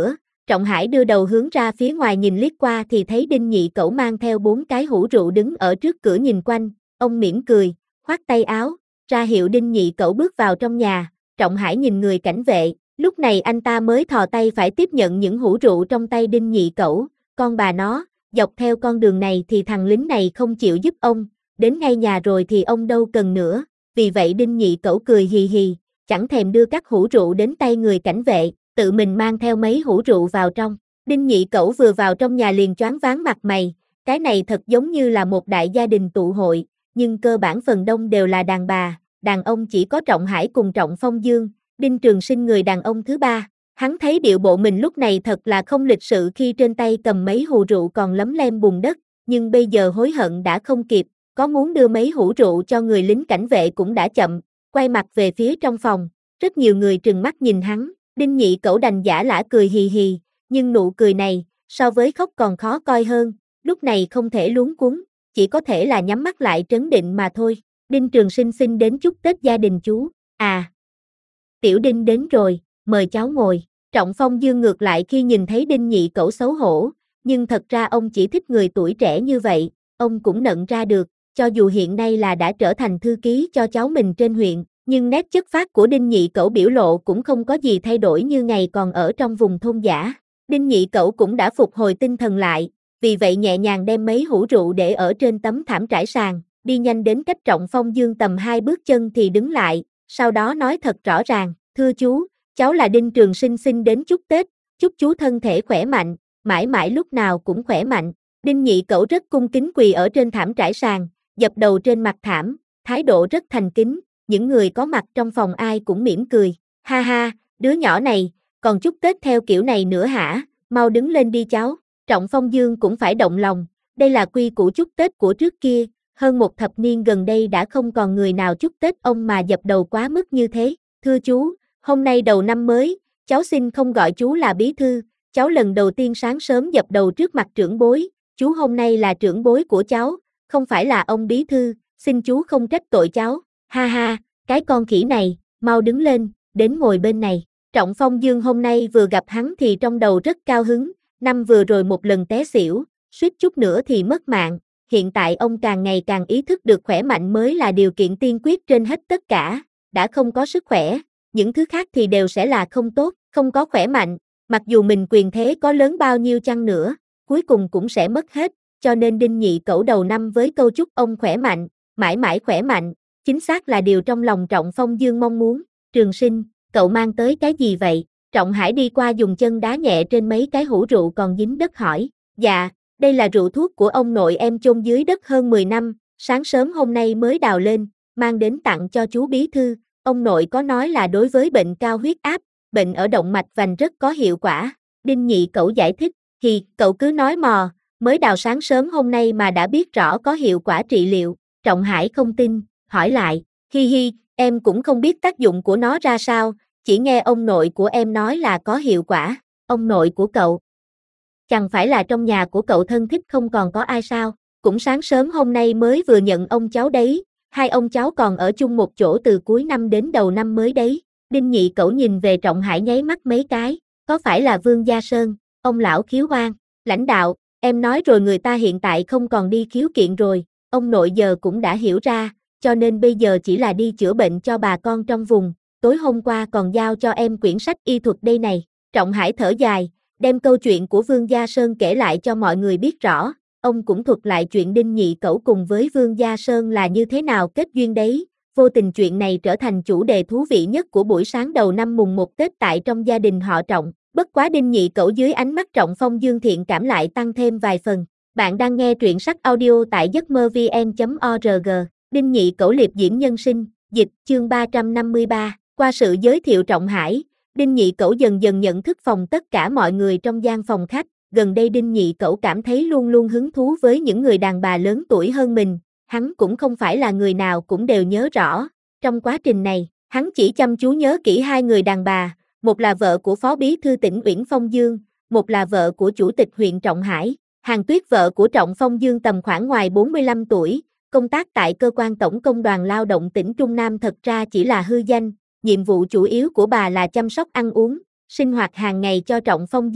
Trọng Hải đưa đầu hướng ra phía ngoài nhìn liếc qua thì thấy Đinh Nhị Cẩu mang theo 4 cái hũ rượu đứng ở trước cửa nhìn quanh, ông mỉm cười, khoát tay áo, ra hiệu Đinh Nhị Cẩu bước vào trong nhà. Trọng Hải nhìn người cảnh vệ, lúc này anh ta mới thò tay phải tiếp nhận những hũ rượu trong tay Đinh Nhị Cẩu, con bà nó, dọc theo con đường này thì thằng lính này không chịu giúp ông, đến ngay nhà rồi thì ông đâu cần nữa, vì vậy Đinh Nhị Cẩu cười hì hì, chẳng thèm đưa các hũ rượu đến tay người cảnh vệ, tự mình mang theo mấy hũ rượu vào trong. Đinh Nhị Cẩu vừa vào trong nhà liền choáng váng mặt mày, cái này thật giống như là một đại gia đình tụ hội, nhưng cơ bản phần đông đều là đàn bà, đàn ông chỉ có Trọng Hải cùng Trọng Phong Dương, Đinh Trường Sinh người đàn ông thứ ba. Hắn thấy điệu bộ mình lúc này thật là không lịch sự khi trên tay cầm mấy hũ rượu còn lấm lem bùn đất, nhưng bây giờ hối hận đã không kịp, có muốn đưa mấy hũ rượu cho người lính cảnh vệ cũng đã chậm, quay mặt về phía trong phòng, rất nhiều người trừng mắt nhìn hắn, Đinh Nhị Cẩu đành giả lả cười hì hì, nhưng nụ cười này, so với khóc còn khó coi hơn, lúc này không thể luống cuống, chỉ có thể là nhắm mắt lại trấn định mà thôi. Đinh Trường Sinh xin đến chúc Tết gia đình chú, à. Tiểu Đinh đến rồi, mời cháu ngồi. Trọng Phong Dương ngược lại khi nhìn thấy Đinh Nhị Cẩu xấu hổ, nhưng thật ra ông chỉ thích người tuổi trẻ như vậy, ông cũng nhận ra được, cho dù hiện nay là đã trở thành thư ký cho cháu mình trên huyện, nhưng nét chất phác của Đinh Nhị Cẩu biểu lộ cũng không có gì thay đổi như ngày còn ở trong vùng thôn dã. Đinh Nhị Cẩu cũng đã phục hồi tinh thần lại, vì vậy nhẹ nhàng đem mấy hũ rượu để ở trên tấm thảm trải sàn, đi nhanh đến cách Trọng Phong Dương tầm 2 bước chân thì đứng lại, sau đó nói thật rõ ràng, thưa chú, cháu là Đinh Trường Sinh xin đến chúc Tết, chúc chú thân thể khỏe mạnh, mãi mãi lúc nào cũng khỏe mạnh. Đinh Nhị Cẩu rất cung kính quỳ ở trên thảm trải sàn, dập đầu trên mặt thảm, thái độ rất thành kính, những người có mặt trong phòng ai cũng mỉm cười, ha ha, đứa nhỏ này, còn chúc Tết theo kiểu này nữa hả, mau đứng lên đi cháu. Trọng Phong Dương cũng phải động lòng, đây là quy củ chúc Tết của trước kia, hơn một thập niên gần đây đã không còn người nào chúc Tết ông mà dập đầu quá mức như thế, thưa chú, hôm nay đầu năm mới, cháu xin không gọi chú là bí thư, cháu lần đầu tiên sáng sớm dập đầu trước mặt trưởng bối, chú hôm nay là trưởng bối của cháu, không phải là ông bí thư, xin chú không trách tội cháu, ha ha, cái con khỉ này, mau đứng lên, đến ngồi bên này. Trọng Phong Dương hôm nay vừa gặp hắn thì trong đầu rất cao hứng, năm vừa rồi một lần té xỉu, suýt chút nữa thì mất mạng, hiện tại ông càng ngày càng ý thức được khỏe mạnh mới là điều kiện tiên quyết trên hết tất cả, đã không có sức khỏe, những thứ khác thì đều sẽ là không tốt, không có khỏe mạnh, mặc dù mình quyền thế có lớn bao nhiêu chăng nữa, cuối cùng cũng sẽ mất hết, cho nên Đinh Nhị Cẩu đầu năm với câu chúc ông khỏe mạnh, mãi mãi khỏe mạnh, chính xác là điều trong lòng Trọng Phong Dương mong muốn. Trường Sinh, cậu mang tới cái gì vậy? Trọng Hải đi qua dùng chân đá nhẹ trên mấy cái hũ rượu còn dính đất hỏi, dạ, đây là rượu thuốc của ông nội em chôn dưới đất hơn 10 năm, sáng sớm hôm nay mới đào lên, mang đến tặng cho chú bí thư, ông nội có nói là đối với bệnh cao huyết áp, bệnh ở động mạch vành rất có hiệu quả. Đinh Nhị Cẩu giải thích, thì cậu cứ nói mò, mới đào sáng sớm hôm nay mà đã biết rõ có hiệu quả trị liệu. Trọng Hải không tin, hỏi lại, hi hi, em cũng không biết tác dụng của nó ra sao, chỉ nghe ông nội của em nói là có hiệu quả. Ông nội của cậu? Chẳng phải là trong nhà của cậu thân thích không còn có ai sao? Cũng sáng sớm hôm nay mới vừa nhận ông cháu đấy, hai ông cháu còn ở chung một chỗ từ cuối năm đến đầu năm mới đấy. Đinh Nhị Cẩu nhìn về Trọng Hải nháy mắt mấy cái, có phải là Vương Gia Sơn, ông lão khiếu hoang, lãnh đạo, em nói rồi người ta hiện tại không còn đi khiếu kiện rồi, ông nội giờ cũng đã hiểu ra, cho nên bây giờ chỉ là đi chữa bệnh cho bà con trong vùng, tối hôm qua còn giao cho em quyển sách y thuật đây này. Trọng Hải thở dài, đem câu chuyện của Vương Gia Sơn kể lại cho mọi người biết rõ, ông cũng thuật lại chuyện Đinh Nhị Cẩu cùng với Vương Gia Sơn là như thế nào kết duyên đấy, vô tình chuyện này trở thành chủ đề thú vị nhất của buổi sáng đầu năm mùng 1 Tết tại trong gia đình họ Trọng, bất quá Đinh Nhị Cẩu dưới ánh mắt Trọng Phong Dương thiện cảm lại tăng thêm vài phần. Bạn đang nghe truyện sách audio tại giấc mơ vn.org, Đinh Nhị Cẩu liệp diễm nhân sinh, dịch, chương 353, qua sự giới thiệu Trọng Hải, Đinh Nhị Cẩu dần dần nhận thức phòng tất cả mọi người trong gian phòng khách, gần đây Đinh Nhị Cẩu cảm thấy luôn luôn hứng thú với những người đàn bà lớn tuổi hơn mình, hắn cũng không phải là người nào cũng đều nhớ rõ, trong quá trình này, hắn chỉ chăm chú nhớ kỹ hai người đàn bà, một là vợ của Phó Bí thư tỉnh Uyển Phong Dương, một là vợ của Chủ tịch huyện Trọng Hải. Hàn Tuyết vợ của Trọng Phong Dương tầm khoảng ngoài 45 tuổi, công tác tại cơ quan Tổng công đoàn Lao động tỉnh Trung Nam thật ra chỉ là hư danh, nhiệm vụ chủ yếu của bà là chăm sóc ăn uống, sinh hoạt hàng ngày cho Trọng Phong Dương,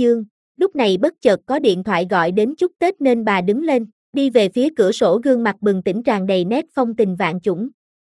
lúc này bất chợt có điện thoại gọi đến chúc Tết nên bà đứng lên, đi về phía cửa sổ gương mặt bừng tỉnh tràn đầy nét phong tình vạn chủng.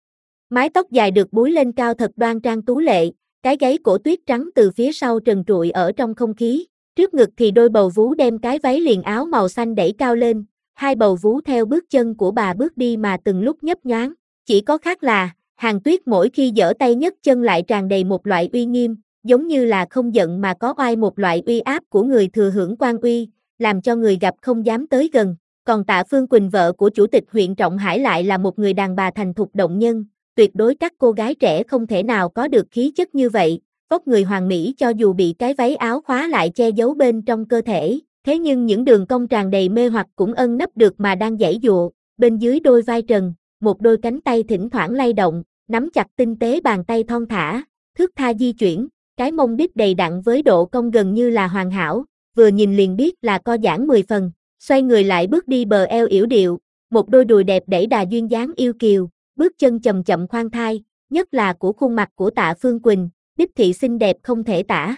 Mái tóc dài được búi lên cao thật đoan trang tú lệ, cái gáy cổ tuyết trắng từ phía sau trần trụi ở trong không khí, trước ngực thì đôi bầu vú đem cái váy liền áo màu xanh đẩy cao lên, hai bầu vú theo bước chân của bà bước đi mà từng lúc nhấp nhoáng, chỉ có khác là, Hàn Tuyết mỗi khi giở tay nhấc chân lại tràn đầy một loại uy nghiêm, giống như là không giận mà có oai, một loại uy áp của người thừa hưởng quan uy, làm cho người gặp không dám tới gần. Còn Tạ Phương Quỳnh vợ của chủ tịch huyện Trọng Hải lại là một người đàn bà thành thục động nhân, tuyệt đối các cô gái trẻ không thể nào có được khí chất như vậy, vóc người hoàn mỹ cho dù bị cái váy áo khóa lại che giấu bên trong cơ thể, thế nhưng những đường cong tràn đầy mê hoặc cũng ân nấp được mà đang giãy giụa, bên dưới đôi vai trần, một đôi cánh tay thỉnh thoảng lay động, nắm chặt tinh tế bàn tay thon thả, thướt tha di chuyển, cái mông đít đầy đặn với độ cong gần như là hoàn hảo, vừa nhìn liền biết là co giãn 10 phần, xoay người lại bước đi bờ eo yểu điệu, một đôi đùi đẹp đẩy đà duyên dáng yêu kiều, bước chân chậm chậm khoan thai, nhất là của khuôn mặt của Tạ Phương Quỳnh, đích thị xinh đẹp không thể tả.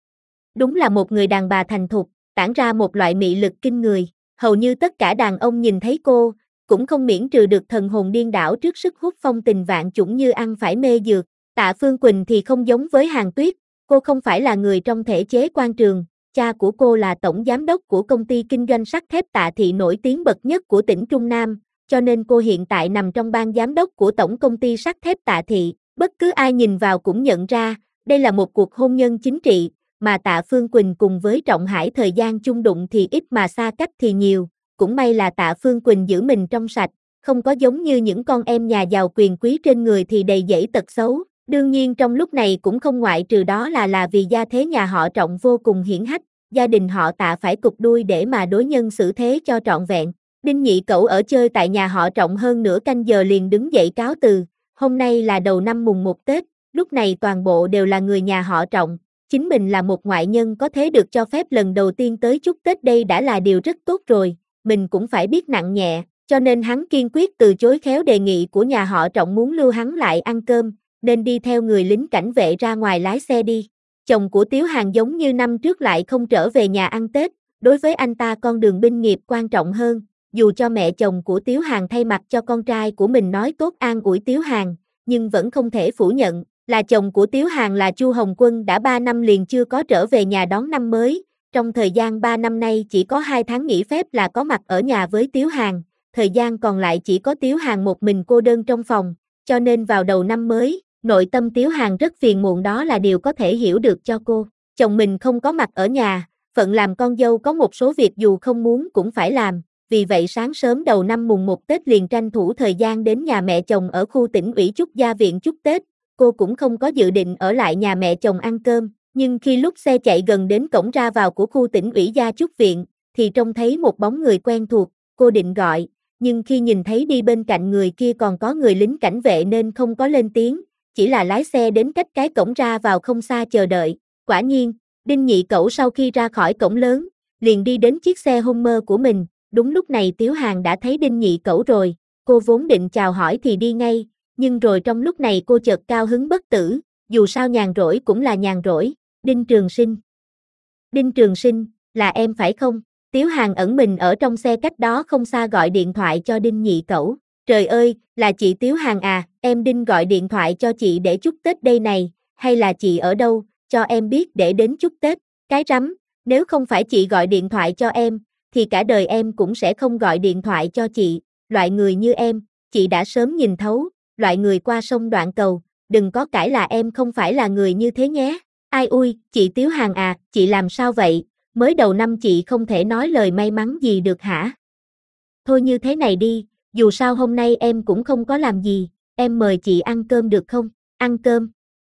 Đúng là một người đàn bà thành thục, tản ra một loại mị lực kinh người, hầu như tất cả đàn ông nhìn thấy cô, cũng không miễn trừ được thần hồn điên đảo trước sức hút phong tình vạn chủng như ăn phải mê dược. Tạ Phương Quỳnh thì không giống với Hàn Tuyết, cô không phải là người trong thể chế quan trường, cha của cô là tổng giám đốc của công ty kinh doanh sắt thép Tạ Thị nổi tiếng bậc nhất của tỉnh Trung Nam, cho nên cô hiện tại nằm trong ban giám đốc của tổng công ty sắt thép Tạ Thị, bất cứ ai nhìn vào cũng nhận ra, đây là một cuộc hôn nhân chính trị, mà Tạ Phương Quỳnh cùng với Trọng Hải thời gian chung đụng thì ít mà xa cách thì nhiều, cũng may là Tạ Phương Quỳnh giữ mình trong sạch, không có giống như những con em nhà giàu quyền quý trên người thì đầy dẫy tật xấu. Đương nhiên trong lúc này cũng không ngoại trừ đó là vì gia thế nhà họ Trọng vô cùng hiển hách, gia đình họ Tạ phải cụp đuôi để mà đối nhân xử thế cho trọn vẹn. Đinh Nhị Cẩu ở chơi tại nhà họ Trọng hơn nửa canh giờ liền đứng dậy cáo từ, hôm nay là đầu năm mùng 1 Tết, lúc này toàn bộ đều là người nhà họ Trọng, chính mình là một ngoại nhân có thế được cho phép lần đầu tiên tới chúc Tết đây đã là điều rất tốt rồi, mình cũng phải biết nặng nhẹ, cho nên hắn kiên quyết từ chối khéo đề nghị của nhà họ Trọng muốn lưu hắn lại ăn cơm, nên đi theo người lính cảnh vệ ra ngoài lái xe đi. Chồng của Tiếu Hàn giống như năm trước lại không trở về nhà ăn Tết, đối với anh ta con đường binh nghiệp quan trọng hơn, dù cho mẹ chồng của Tiếu Hàn thay mặt cho con trai của mình nói tốt an ủi Tiếu Hàn, nhưng vẫn không thể phủ nhận, là chồng của Tiếu Hàn là Chu Hồng Quân đã 3 năm liền chưa có trở về nhà đón năm mới, trong thời gian 3 năm nay chỉ có 2 tháng nghỉ phép là có mặt ở nhà với Tiếu Hàn, thời gian còn lại chỉ có Tiếu Hàn một mình cô đơn trong phòng, cho nên vào đầu năm mới, nội tâm Tiếu Hàn rất phiền muộn đó là điều có thể hiểu được cho cô. Chồng mình không có mặt ở nhà, phận làm con dâu có một số việc dù không muốn cũng phải làm, vì vậy sáng sớm đầu năm mùng 1 Tết liền tranh thủ thời gian đến nhà mẹ chồng ở khu tỉnh ủy Trúc Gia Viện chúc Tết, cô cũng không có dự định ở lại nhà mẹ chồng ăn cơm, nhưng khi lúc xe chạy gần đến cổng ra vào của khu tỉnh ủy Gia Trúc Viện, thì trông thấy một bóng người quen thuộc, cô định gọi, nhưng khi nhìn thấy đi bên cạnh người kia còn có người lính cảnh vệ nên không có lên tiếng, chỉ là lái xe đến cách cái cổng ra vào không xa chờ đợi. Quả nhiên, Đinh Nhị Cẩu sau khi ra khỏi cổng lớn, liền đi đến chiếc xe Hummer của mình, đúng lúc này Tiếu Hàn đã thấy Đinh Nhị Cẩu rồi, cô vốn định chào hỏi thì đi ngay, nhưng rồi trong lúc này cô chợt cao hứng bất tử, dù sao nhàn rỗi cũng là nhàn rỗi, Đinh Trường Sinh. Đinh Trường Sinh, là em phải không? Tiếu Hàn ẩn mình ở trong xe cách đó không xa gọi điện thoại cho Đinh Nhị Cẩu. Trời ơi, là chị Tiếu Hàn à, em Đinh gọi điện thoại cho chị để chúc Tết đây này, hay là chị ở đâu, cho em biết để đến chúc Tết, cái rắm, nếu không phải chị gọi điện thoại cho em, thì cả đời em cũng sẽ không gọi điện thoại cho chị, loại người như em, chị đã sớm nhìn thấu, loại người qua sông đoạn cầu, đừng có cãi là em không phải là người như thế nhé. Ai ui, chị Tiếu Hàn à, chị làm sao vậy, mới đầu năm chị không thể nói lời may mắn gì được hả? Thôi như thế này đi, dù sao hôm nay em cũng không có làm gì, em mời chị ăn cơm được không? Ăn cơm?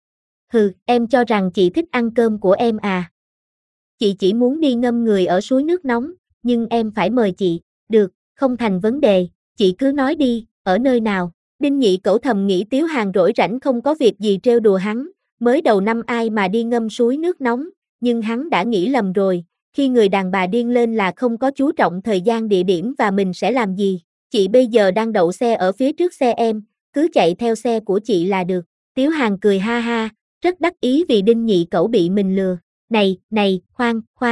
Hừ, em cho rằng chị thích ăn cơm của em à? Chị chỉ muốn đi ngâm người ở suối nước nóng, nhưng em phải mời chị, được, không thành vấn đề, chị cứ nói đi, ở nơi nào? Đinh Nhị Cẩu thầm nghĩ Tiếu Hàn rỗi rảnh không có việc gì trêu đùa hắn, mới đầu năm ai mà đi ngâm suối nước nóng, nhưng hắn đã nghĩ lầm rồi, khi người đàn bà điên lên là không có chú trọng thời gian địa điểm và mình sẽ làm gì. Chị bây giờ đang đậu xe ở phía trước xe em, cứ chạy theo xe của chị là được. Tiếu Hàn cười ha ha, rất đắc ý vì Đinh Nhị Cẩu bị mình lừa. Này, khoan.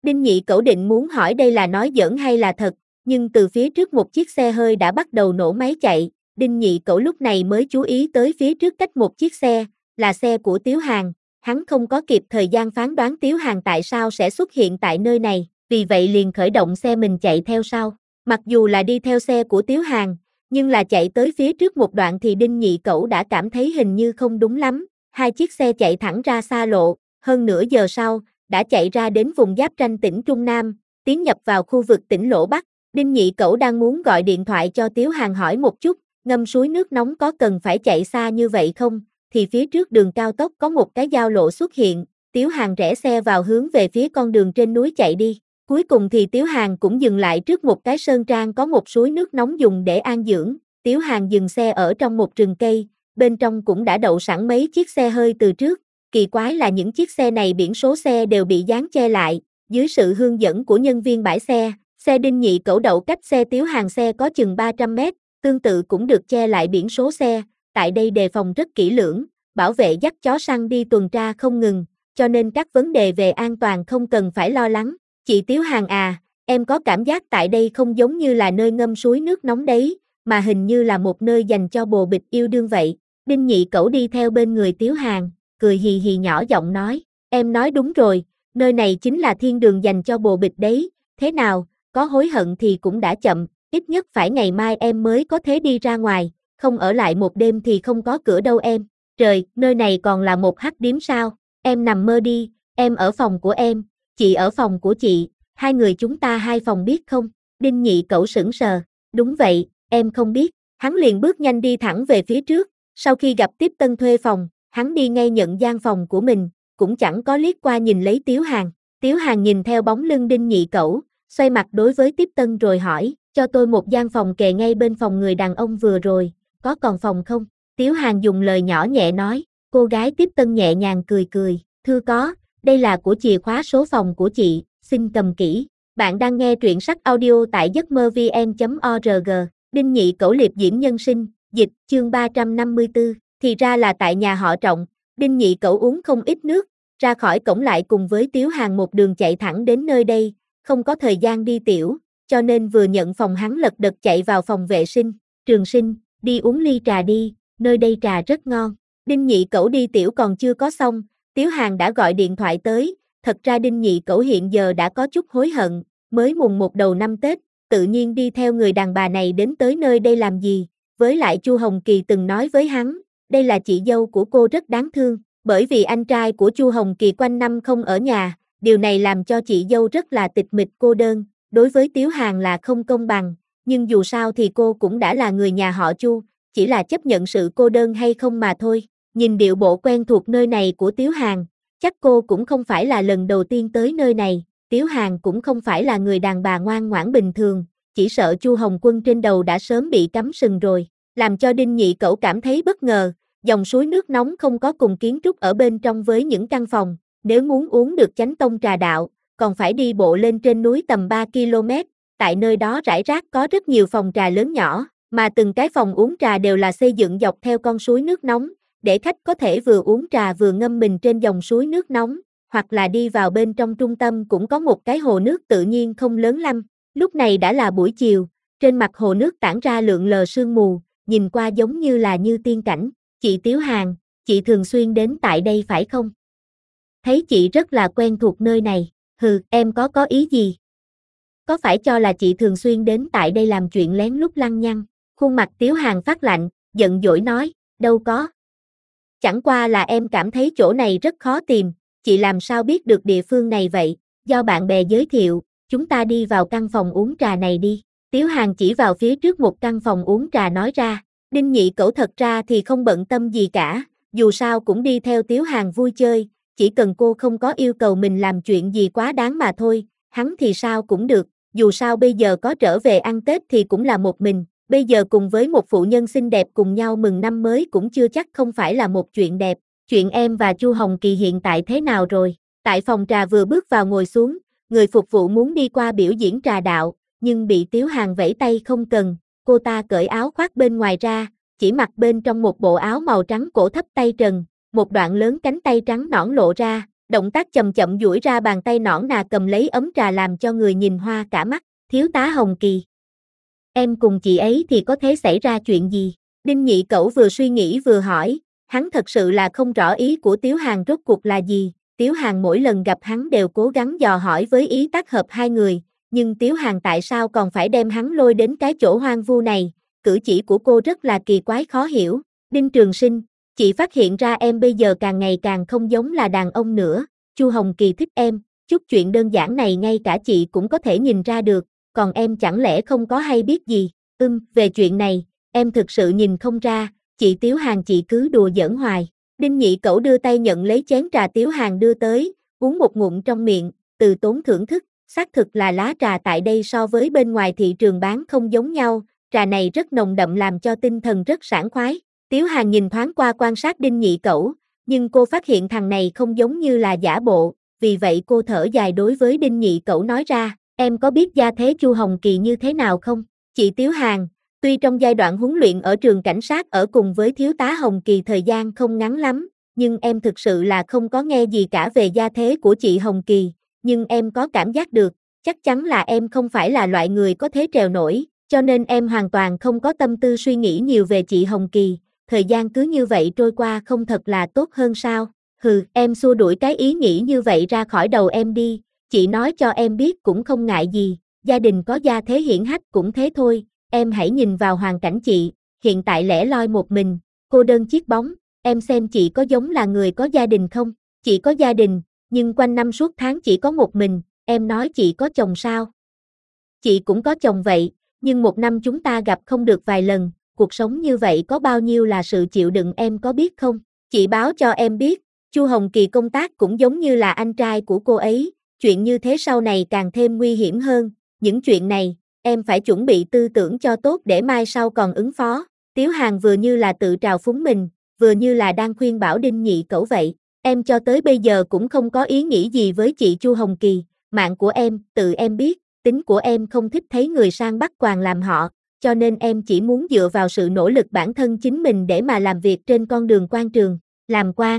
Đinh Nhị Cẩu định muốn hỏi đây là nói giỡn hay là thật, nhưng từ phía trước một chiếc xe hơi đã bắt đầu nổ máy chạy, Đinh Nhị Cẩu lúc này mới chú ý tới phía trước cách một chiếc xe, là xe của Tiếu Hàn, hắn không có kịp thời gian phán đoán Tiếu Hàn tại sao sẽ xuất hiện tại nơi này, vì vậy liền khởi động xe mình chạy theo sau. Mặc dù là đi theo xe của Tiếu Hàn, nhưng là chạy tới phía trước một đoạn thì Đinh Nhị Cẩu đã cảm thấy hình như không đúng lắm, hai chiếc xe chạy thẳng ra xa lộ, hơn nửa giờ sau, đã chạy ra đến vùng giáp ranh tỉnh Trung Nam, tiến nhập vào khu vực tỉnh Lỗ Bắc. Đinh Nhị Cẩu đang muốn gọi điện thoại cho Tiếu Hàn hỏi một chút, ngâm suối nước nóng có cần phải chạy xa như vậy không, thì phía trước đường cao tốc có một cái giao lộ xuất hiện, Tiếu Hàn rẽ xe vào hướng về phía con đường trên núi chạy đi. Cuối cùng thì Tiếu Hàn cũng dừng lại trước một cái sơn trang có một suối nước nóng dùng để an dưỡng, Tiếu Hàn dừng xe ở trong một rừng cây, bên trong cũng đã đậu sẵn mấy chiếc xe hơi từ trước, kỳ quái là những chiếc xe này biển số xe đều bị dán che lại, dưới sự hướng dẫn của nhân viên bãi xe, xe Đinh Nhị Cẩu đậu cách xe Tiếu Hàn xe có chừng 300 mét, tương tự cũng được che lại biển số xe, tại đây đề phòng rất kỹ lưỡng, bảo vệ dắt chó săn đi tuần tra không ngừng, cho nên các vấn đề về an toàn không cần phải lo lắng. Chị Tiếu Hàn à, em có cảm giác tại đây không giống như là nơi ngâm suối nước nóng đấy, mà hình như là một nơi dành cho bồ bịch yêu đương vậy. Đinh Nhị Cẩu đi theo bên người Tiếu Hàn, cười hì hì nhỏ giọng nói, em nói đúng rồi, nơi này chính là thiên đường dành cho bồ bịch đấy, thế nào, có hối hận thì cũng đã chậm, ít nhất phải ngày mai em mới có thể đi ra ngoài, không ở lại một đêm thì không có cửa đâu em. Trời, nơi này còn là một hắc điếm sao, em nằm mơ đi, em ở phòng của em, chị ở phòng của chị, hai người chúng ta hai phòng biết không? Đinh Nhị Cẩu sững sờ, đúng vậy, em không biết, hắn liền bước nhanh đi thẳng về phía trước, sau khi gặp Tiếp Tân thuê phòng, hắn đi ngay nhận gian phòng của mình, cũng chẳng có liếc qua nhìn lấy Tiếu Hàn. Tiếu Hàn nhìn theo bóng lưng Đinh Nhị Cẩu, xoay mặt đối với Tiếp Tân rồi hỏi, cho tôi một gian phòng kề ngay bên phòng người đàn ông vừa rồi, có còn phòng không? Tiếu Hàn dùng lời nhỏ nhẹ nói, cô gái Tiếp Tân nhẹ nhàng cười cười, thưa có, đây là của chìa khóa số phòng của chị, xin cầm kỹ. Bạn đang nghe truyện sách audio tại giấcmơ-vn.org, Đinh Nhị Cẩu liệp diễm nhân sinh, dịch, chương 354, thì ra là tại nhà họ Trọng, Đinh Nhị Cẩu uống không ít nước, ra khỏi cổng lại cùng với Tiếu Hàn một đường chạy thẳng đến nơi đây, không có thời gian đi tiểu, cho nên vừa nhận phòng hắn lật đật chạy vào phòng vệ sinh, Trường Sinh, đi uống ly trà đi, nơi đây trà rất ngon. Đinh Nhị Cẩu đi tiểu còn chưa có xong, Tiếu Hàn đã gọi điện thoại tới, thật ra Đinh Nhị Cẩu hiện giờ đã có chút hối hận, mới mùng một đầu năm Tết, tự nhiên đi theo người đàn bà này đến tới nơi đây làm gì, với lại Chu Hồng Kỳ từng nói với hắn, đây là chị dâu của cô rất đáng thương, bởi vì anh trai của Chu Hồng Kỳ quanh năm không ở nhà, điều này làm cho chị dâu rất là tịch mịch cô đơn, đối với Tiếu Hàn là không công bằng, nhưng dù sao thì cô cũng đã là người nhà họ Chu, chỉ là chấp nhận sự cô đơn hay không mà thôi. Nhìn điệu bộ quen thuộc nơi này của Tiếu Hàn, chắc cô cũng không phải là lần đầu tiên tới nơi này, Tiếu Hàn cũng không phải là người đàn bà ngoan ngoãn bình thường, chỉ sợ Chu Hồng Quân trên đầu đã sớm bị cắm sừng rồi, làm cho Đinh Nhị Cẩu cảm thấy bất ngờ, dòng suối nước nóng không có cùng kiến trúc ở bên trong với những căn phòng, nếu muốn uống được chánh tông trà đạo, còn phải đi bộ lên trên núi tầm 3 km, tại nơi đó rải rác có rất nhiều phòng trà lớn nhỏ, mà từng cái phòng uống trà đều là xây dựng dọc theo con suối nước nóng, để khách có thể vừa uống trà vừa ngâm mình trên dòng suối nước nóng, hoặc là đi vào bên trong trung tâm cũng có một cái hồ nước tự nhiên không lớn lắm. Lúc này đã là buổi chiều, trên mặt hồ nước tản ra lượn lờ sương mù, nhìn qua giống như là như tiên cảnh. Chị Tiếu Hàn, chị thường xuyên đến tại đây phải không? Thấy chị rất là quen thuộc nơi này, hừ, em có ý gì? Có phải cho là chị thường xuyên đến tại đây làm chuyện lén lút lăng nhăng? Khuôn mặt Tiếu Hàn phát lạnh, giận dỗi nói, đâu có. Chẳng qua là em cảm thấy chỗ này rất khó tìm, chị làm sao biết được địa phương này vậy? Do bạn bè giới thiệu, chúng ta đi vào căn phòng uống trà này đi. Tiếu Hàn chỉ vào phía trước một căn phòng uống trà nói ra. Đinh Nhị Cẩu thật ra thì không bận tâm gì cả, dù sao cũng đi theo Tiếu Hàn vui chơi, chỉ cần cô không có yêu cầu mình làm chuyện gì quá đáng mà thôi, hắn thì sao cũng được, dù sao bây giờ có trở về ăn Tết thì cũng là một mình, bây giờ cùng với một phụ nhân xinh đẹp cùng nhau mừng năm mới cũng chưa chắc không phải là một chuyện đẹp. Chuyện em và Chu Hồng Kỳ hiện tại thế nào rồi? Tại phòng trà vừa bước vào ngồi xuống, người phục vụ muốn đi qua biểu diễn trà đạo, nhưng bị Tiếu Hàn vẫy tay không cần. Cô ta cởi áo khoác bên ngoài ra, chỉ mặc bên trong một bộ áo màu trắng cổ thấp tay trần, một đoạn lớn cánh tay trắng nõn lộ ra, động tác chậm chậm duỗi ra bàn tay nõn nà cầm lấy ấm trà làm cho người nhìn hoa cả mắt, thiếu tá Hồng Kỳ. Em cùng chị ấy thì có thể xảy ra chuyện gì? Đinh Nhị Cẩu vừa suy nghĩ vừa hỏi, hắn thật sự là không rõ ý của Tiếu Hàn rốt cuộc là gì. Tiếu Hàn mỗi lần gặp hắn đều cố gắng dò hỏi với ý tác hợp hai người, nhưng Tiếu Hàn tại sao còn phải đem hắn lôi đến cái chỗ hoang vu này, cử chỉ của cô rất là kỳ quái khó hiểu. Đinh Trường Sinh, chị phát hiện ra em bây giờ càng ngày càng không giống là đàn ông nữa, Chu Hồng Kỳ thích em, chút chuyện đơn giản này ngay cả chị cũng có thể nhìn ra được, còn em chẳng lẽ không có hay biết gì? Về chuyện này, em thực sự nhìn không ra, chị Tiếu Hàn chị cứ đùa giỡn hoài. Đinh Nhị Cẩu đưa tay nhận lấy chén trà Tiếu Hàn đưa tới, uống một ngụm trong miệng, từ tốn thưởng thức, xác thực là lá trà tại đây so với bên ngoài thị trường bán không giống nhau, trà này rất nồng đậm làm cho tinh thần rất sảng khoái. Tiếu Hàn nhìn thoáng qua quan sát Đinh Nhị Cẩu, nhưng cô phát hiện thằng này không giống như là giả bộ, vì vậy cô thở dài đối với Đinh Nhị Cẩu nói ra, em có biết gia thế Chu Hồng Kỳ như thế nào không? Chị Tiếu Hàn, tuy trong giai đoạn huấn luyện ở trường cảnh sát ở cùng với thiếu tá Hồng Kỳ thời gian không ngắn lắm, nhưng em thực sự là không có nghe gì cả về gia thế của chị Hồng Kỳ, nhưng em có cảm giác được, chắc chắn là em không phải là loại người có thể trèo nổi, cho nên em hoàn toàn không có tâm tư suy nghĩ nhiều về chị Hồng Kỳ, thời gian cứ như vậy trôi qua không thật là tốt hơn sao? Em xua đuổi cái ý nghĩ như vậy ra khỏi đầu em đi, chị nói cho em biết cũng không ngại gì, gia đình có gia thế hiển hách cũng thế thôi, em hãy nhìn vào hoàn cảnh chị, hiện tại lẻ loi một mình, cô đơn chiếc bóng, em xem chị có giống là người có gia đình không? Chị có gia đình, nhưng quanh năm suốt tháng chỉ có một mình, em nói chị có chồng sao? Chị cũng có chồng vậy, nhưng một năm chúng ta gặp không được vài lần, cuộc sống như vậy có bao nhiêu là sự chịu đựng em có biết không? Chị báo cho em biết, Chu Hồng Kỳ công tác cũng giống như là anh trai của cô ấy, chuyện như thế sau này càng thêm nguy hiểm hơn, những chuyện này, em phải chuẩn bị tư tưởng cho tốt để mai sau còn ứng phó. Tiếu Hàn vừa như là tự trào phúng mình, vừa như là đang khuyên bảo Đinh Nhị Cẩu vậy, em cho tới bây giờ cũng không có ý nghĩ gì với chị Chu Hồng Kỳ, mạng của em, tự em biết, tính của em không thích thấy người sang bắt quàng làm họ, cho nên em chỉ muốn dựa vào sự nỗ lực bản thân chính mình để mà làm việc trên con đường quan trường, làm quan.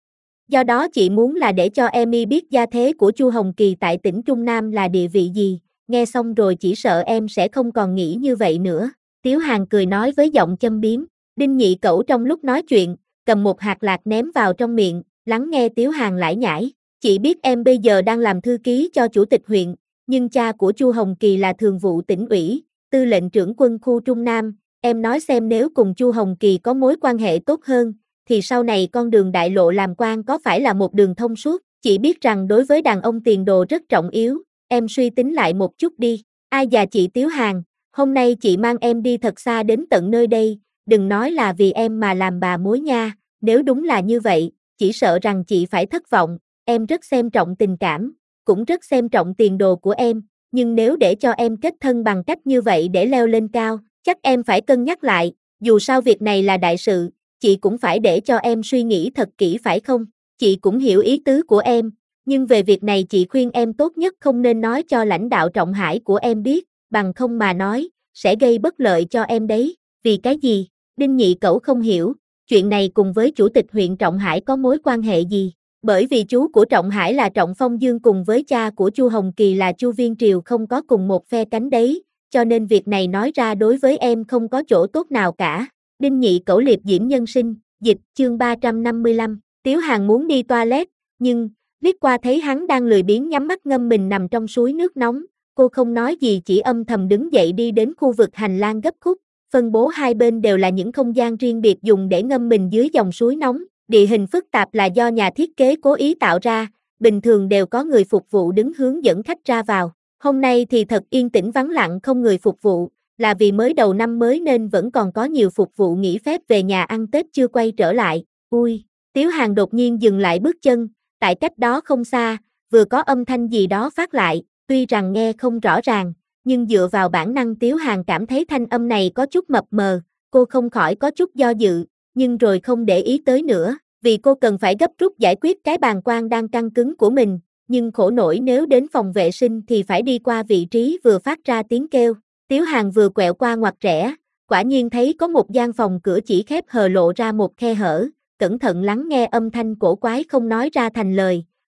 Do đó chị muốn là để cho Emmy biết gia thế của Chu Hồng Kỳ tại tỉnh Trung Nam là địa vị gì, nghe xong rồi chỉ sợ em sẽ không còn nghĩ như vậy nữa. Tiếu Hàn cười nói với giọng châm biếm, Đinh Nhị Cẩu trong lúc nói chuyện, cầm một hạt lạc ném vào trong miệng, lắng nghe Tiếu Hàn lải nhải. Chị biết em bây giờ đang làm thư ký cho chủ tịch huyện, nhưng cha của Chu Hồng Kỳ là thường vụ tỉnh ủy, tư lệnh trưởng quân khu Trung Nam, em nói xem nếu cùng Chu Hồng Kỳ có mối quan hệ tốt hơn, thì sau này con đường đại lộ làm quan có phải là một đường thông suốt, chị biết rằng đối với đàn ông tiền đồ rất trọng yếu, em suy tính lại một chút đi, ai già chị Tiếu Hàn, hôm nay chị mang em đi thật xa đến tận nơi đây, đừng nói là vì em mà làm bà mối nha, nếu đúng là như vậy, chỉ sợ rằng chị phải thất vọng, em rất xem trọng tình cảm, cũng rất xem trọng tiền đồ của em, nhưng nếu để cho em kết thân bằng cách như vậy để leo lên cao, chắc em phải cân nhắc lại, dù sao việc này là đại sự, chị cũng phải để cho em suy nghĩ thật kỹ phải không? Chị cũng hiểu ý tứ của em, nhưng về việc này chị khuyên em tốt nhất không nên nói cho lãnh đạo Trọng Hải của em biết, bằng không mà nói, sẽ gây bất lợi cho em đấy. Vì cái gì? Đinh Nhị Cẩu không hiểu, chuyện này cùng với chủ tịch huyện Trọng Hải có mối quan hệ gì? Bởi vì chú của Trọng Hải là Trọng Phong Dương cùng với cha của Chu Hồng Kỳ là Chu Viên Triều không có cùng một phe cánh đấy, cho nên việc này nói ra đối với em không có chỗ tốt nào cả. Đinh Nhị Cẩu liệp diễm nhân sinh, dịch chương 355, Tiếu Hàn muốn đi toilet, nhưng, liếc qua thấy hắn đang lười biếng nhắm mắt ngâm mình nằm trong suối nước nóng, cô không nói gì chỉ âm thầm đứng dậy đi đến khu vực hành lang gấp khúc, phân bố hai bên đều là những không gian riêng biệt dùng để ngâm mình dưới dòng suối nóng, địa hình phức tạp là do nhà thiết kế cố ý tạo ra, bình thường đều có người phục vụ đứng hướng dẫn khách ra vào, hôm nay thì thật yên tĩnh vắng lặng không người phục vụ, là vì mới đầu năm mới nên vẫn còn có nhiều phục vụ nghỉ phép về nhà ăn Tết chưa quay trở lại, ui, Tiếu Hàn đột nhiên dừng lại bước chân, tại cách đó không xa, vừa có âm thanh gì đó phát lại, tuy rằng nghe không rõ ràng, nhưng dựa vào bản năng Tiếu Hàn cảm thấy thanh âm này có chút mập mờ, cô không khỏi có chút do dự, nhưng rồi không để ý tới nữa, vì cô cần phải gấp rút giải quyết cái bàng quang đang căng cứng của mình, nhưng khổ nổi nếu đến phòng vệ sinh thì phải đi qua vị trí vừa phát ra tiếng kêu. Tiếu Hàn vừa quẹo qua ngoặt rẽ, quả nhiên thấy có một gian phòng cửa chỉ khép hờ lộ ra một khe hở, cẩn thận lắng nghe âm thanh cổ quái không nói ra thành lời,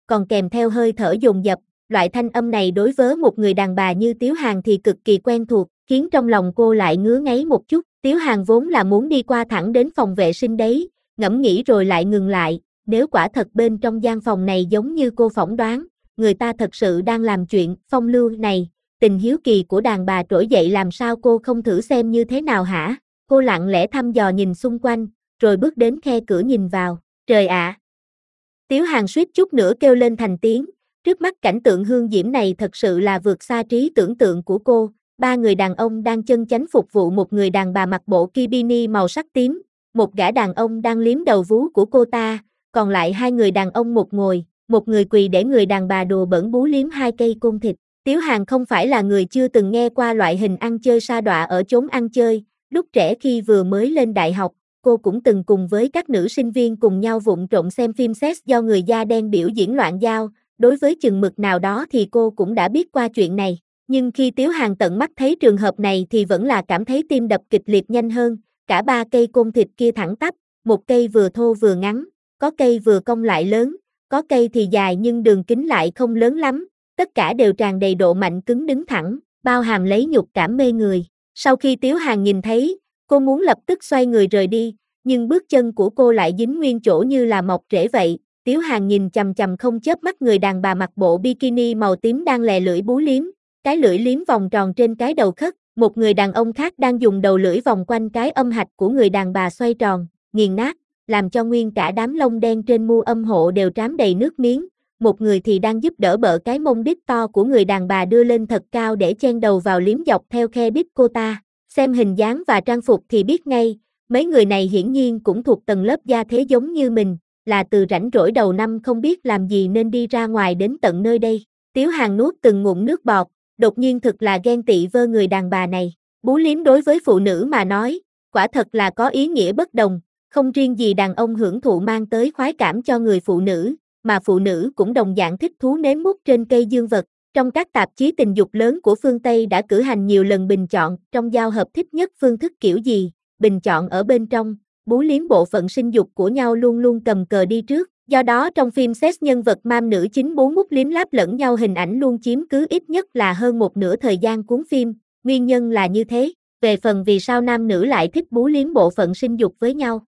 còn kèm theo hơi thở dồn dập. Loại thanh âm này đối với một người đàn bà như Tiếu Hàn thì cực kỳ quen thuộc, khiến trong lòng cô lại ngứa ngáy một chút. Tiếu Hàn vốn là muốn đi qua thẳng đến phòng vệ sinh đấy, ngẫm nghĩ rồi lại ngừng lại, nếu quả thật bên trong gian phòng này giống như cô phỏng đoán, người ta thật sự đang làm chuyện phong lưu này, tình hiếu kỳ của đàn bà trỗi dậy làm sao cô không thử xem như thế nào hả? Cô lặng lẽ thăm dò nhìn xung quanh, rồi bước đến khe cửa nhìn vào, trời ạ! Tiếu Hàn suýt chút nữa kêu lên thành tiếng, trước mắt cảnh tượng hương diễm này thật sự là vượt xa trí tưởng tượng của cô. Ba người đàn ông đang chân chánh phục vụ một người đàn bà mặc bộ kibini màu sắc tím, một gã đàn ông đang liếm đầu vú của cô ta, còn lại hai người đàn ông một ngồi, một người quỳ để người đàn bà đùa bỡn bú liếm hai cây côn thịt. Tiếu Hàn không phải là người chưa từng nghe qua loại hình ăn chơi sa đọa ở chốn ăn chơi, lúc trẻ khi vừa mới lên đại học, cô cũng từng cùng với các nữ sinh viên cùng nhau vụng trộm xem phim sex do người da đen biểu diễn loạn giao, đối với chừng mực nào đó thì cô cũng đã biết qua chuyện này. Nhưng khi Tiếu Hàn tận mắt thấy trường hợp này thì vẫn là cảm thấy tim đập kịch liệt nhanh hơn, cả ba cây côn thịt kia thẳng tắp, một cây vừa thô vừa ngắn, có cây vừa cong lại lớn, có cây thì dài nhưng đường kính lại không lớn lắm, tất cả đều tràn đầy độ mạnh cứng đứng thẳng, bao hàm lấy nhục cảm mê người. Sau khi Tiếu Hàn nhìn thấy, cô muốn lập tức xoay người rời đi, nhưng bước chân của cô lại dính nguyên chỗ như là mọc rễ vậy. Tiếu Hàn nhìn chằm chằm không chớp mắt người đàn bà mặc bộ bikini màu tím đang lè lưỡi bú liếm, cái lưỡi liếm vòng tròn trên cái đầu khất, một người đàn ông khác đang dùng đầu lưỡi vòng quanh cái âm hạch của người đàn bà xoay tròn, nghiền nát, làm cho nguyên cả đám lông đen trên mu âm hộ đều trám đầy nước miếng. Một người thì đang giúp đỡ bợ cái mông đít to của người đàn bà đưa lên thật cao để chen đầu vào liếm dọc theo khe đít cô ta. Xem hình dáng và trang phục thì biết ngay, mấy người này hiển nhiên cũng thuộc tầng lớp gia thế giống như mình, là từ rảnh rỗi đầu năm không biết làm gì nên đi ra ngoài đến tận nơi đây. Tiếu Hàn nuốt từng ngụm nước bọt, đột nhiên thực là ghen tị vơ người đàn bà này. Bú liếm đối với phụ nữ mà nói, quả thật là có ý nghĩa bất đồng, không riêng gì đàn ông hưởng thụ mang tới khoái cảm cho người phụ nữ, mà phụ nữ cũng đồng dạng thích thú nếm mút trên cây dương vật. Trong các tạp chí tình dục lớn của phương Tây đã cử hành nhiều lần bình chọn trong giao hợp thích nhất phương thức kiểu gì, bình chọn ở bên trong, bú liếm bộ phận sinh dục của nhau luôn luôn cầm cờ đi trước. Do đó trong phim sex nhân vật nam nữ chính bú mút liếm láp lẫn nhau hình ảnh luôn chiếm cứ ít nhất là hơn một nửa thời gian cuốn phim, nguyên nhân là như thế. Về phần vì sao nam nữ lại thích bú liếm bộ phận sinh dục với nhau,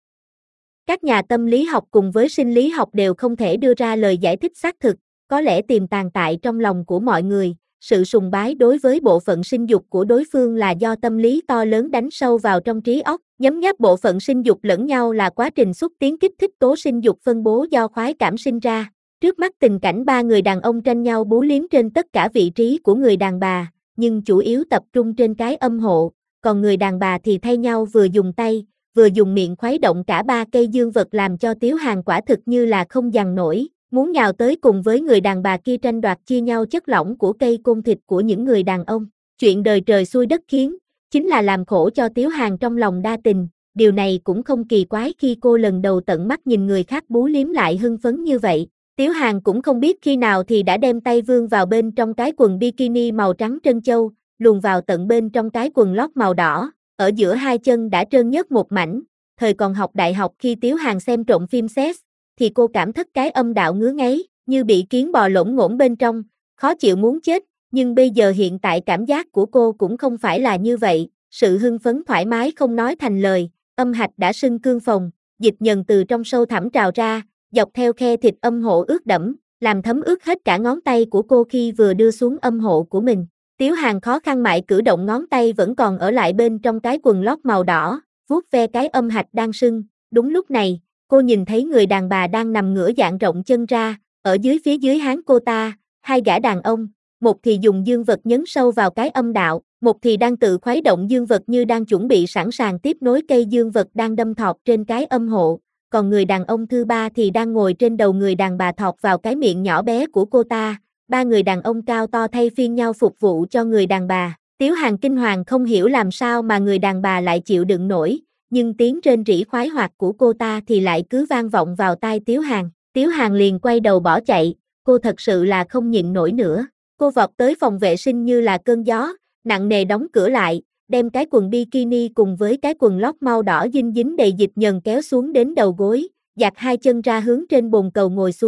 các nhà tâm lý học cùng với sinh lý học đều không thể đưa ra lời giải thích xác thực, có lẽ tiềm tàng tại trong lòng của mọi người, sự sùng bái đối với bộ phận sinh dục của đối phương là do tâm lý to lớn đánh sâu vào trong trí óc, nhấm nháp bộ phận sinh dục lẫn nhau là quá trình xúc tiến kích thích tố sinh dục phân bố do khoái cảm sinh ra. Trước mắt tình cảnh ba người đàn ông tranh nhau bú liếm trên tất cả vị trí của người đàn bà, nhưng chủ yếu tập trung trên cái âm hộ, còn người đàn bà thì thay nhau vừa dùng tay, vừa dùng miệng khuấy động cả ba cây dương vật làm cho Tiếu Hàn quả thực như là không dằn nổi, muốn nhào tới cùng với người đàn bà kia tranh đoạt chia nhau chất lỏng của cây côn thịt của những người đàn ông. Chuyện đời trời xui đất khiến, chính là làm khổ cho Tiếu Hàn trong lòng đa tình, điều này cũng không kỳ quái khi cô lần đầu tận mắt nhìn người khác bú liếm lại hưng phấn như vậy. Tiếu Hàn cũng không biết khi nào thì đã đem tay vươn vào bên trong cái quần bikini màu trắng trân châu, luồn vào tận bên trong cái quần lót màu đỏ, ở giữa hai chân đã trơn nhớt một mảnh. Thời còn học đại học khi Tiếu Hàn xem trộm phim sex, thì cô cảm thất cái âm đạo ngứa ngáy, như bị kiến bò lỗng ngỗng bên trong, khó chịu muốn chết, nhưng bây giờ hiện tại cảm giác của cô cũng không phải là như vậy, sự hưng phấn thoải mái không nói thành lời, âm hạch đã sưng cương phồng, dịch nhờn từ trong sâu thẳm trào ra, dọc theo khe thịt âm hộ ướt đẫm, làm thấm ướt hết cả ngón tay của cô khi vừa đưa xuống âm hộ của mình. Tiếu Hàn khó khăn mãi cử động ngón tay vẫn còn ở lại bên trong cái quần lót màu đỏ, vuốt ve cái âm hạch đang sưng. Đúng lúc này, cô nhìn thấy người đàn bà đang nằm ngửa dạn rộng chân ra, ở dưới phía dưới háng cô ta, hai gã đàn ông, một thì dùng dương vật nhấn sâu vào cái âm đạo, một thì đang tự khuấy động dương vật như đang chuẩn bị sẵn sàng tiếp nối cây dương vật đang đâm thọt trên cái âm hộ, còn người đàn ông thứ ba thì đang ngồi trên đầu người đàn bà thọt vào cái miệng nhỏ bé của cô ta. Ba người đàn ông cao to thay phiên nhau phục vụ cho người đàn bà. Tiếu Hàn kinh hoàng không hiểu làm sao mà người đàn bà lại chịu đựng nổi, nhưng tiếng rên rỉ khoái hoạt của cô ta thì lại cứ vang vọng vào tai Tiếu Hàn. Tiếu Hàn liền quay đầu bỏ chạy, cô thật sự là không nhịn nổi nữa. Cô vọt tới phòng vệ sinh như là cơn gió, nặng nề đóng cửa lại, đem cái quần bikini cùng với cái quần lót màu đỏ dinh dính đầy dịch nhờn kéo xuống đến đầu gối, giặt hai chân ra hướng trên bồn cầu ngồi xuống,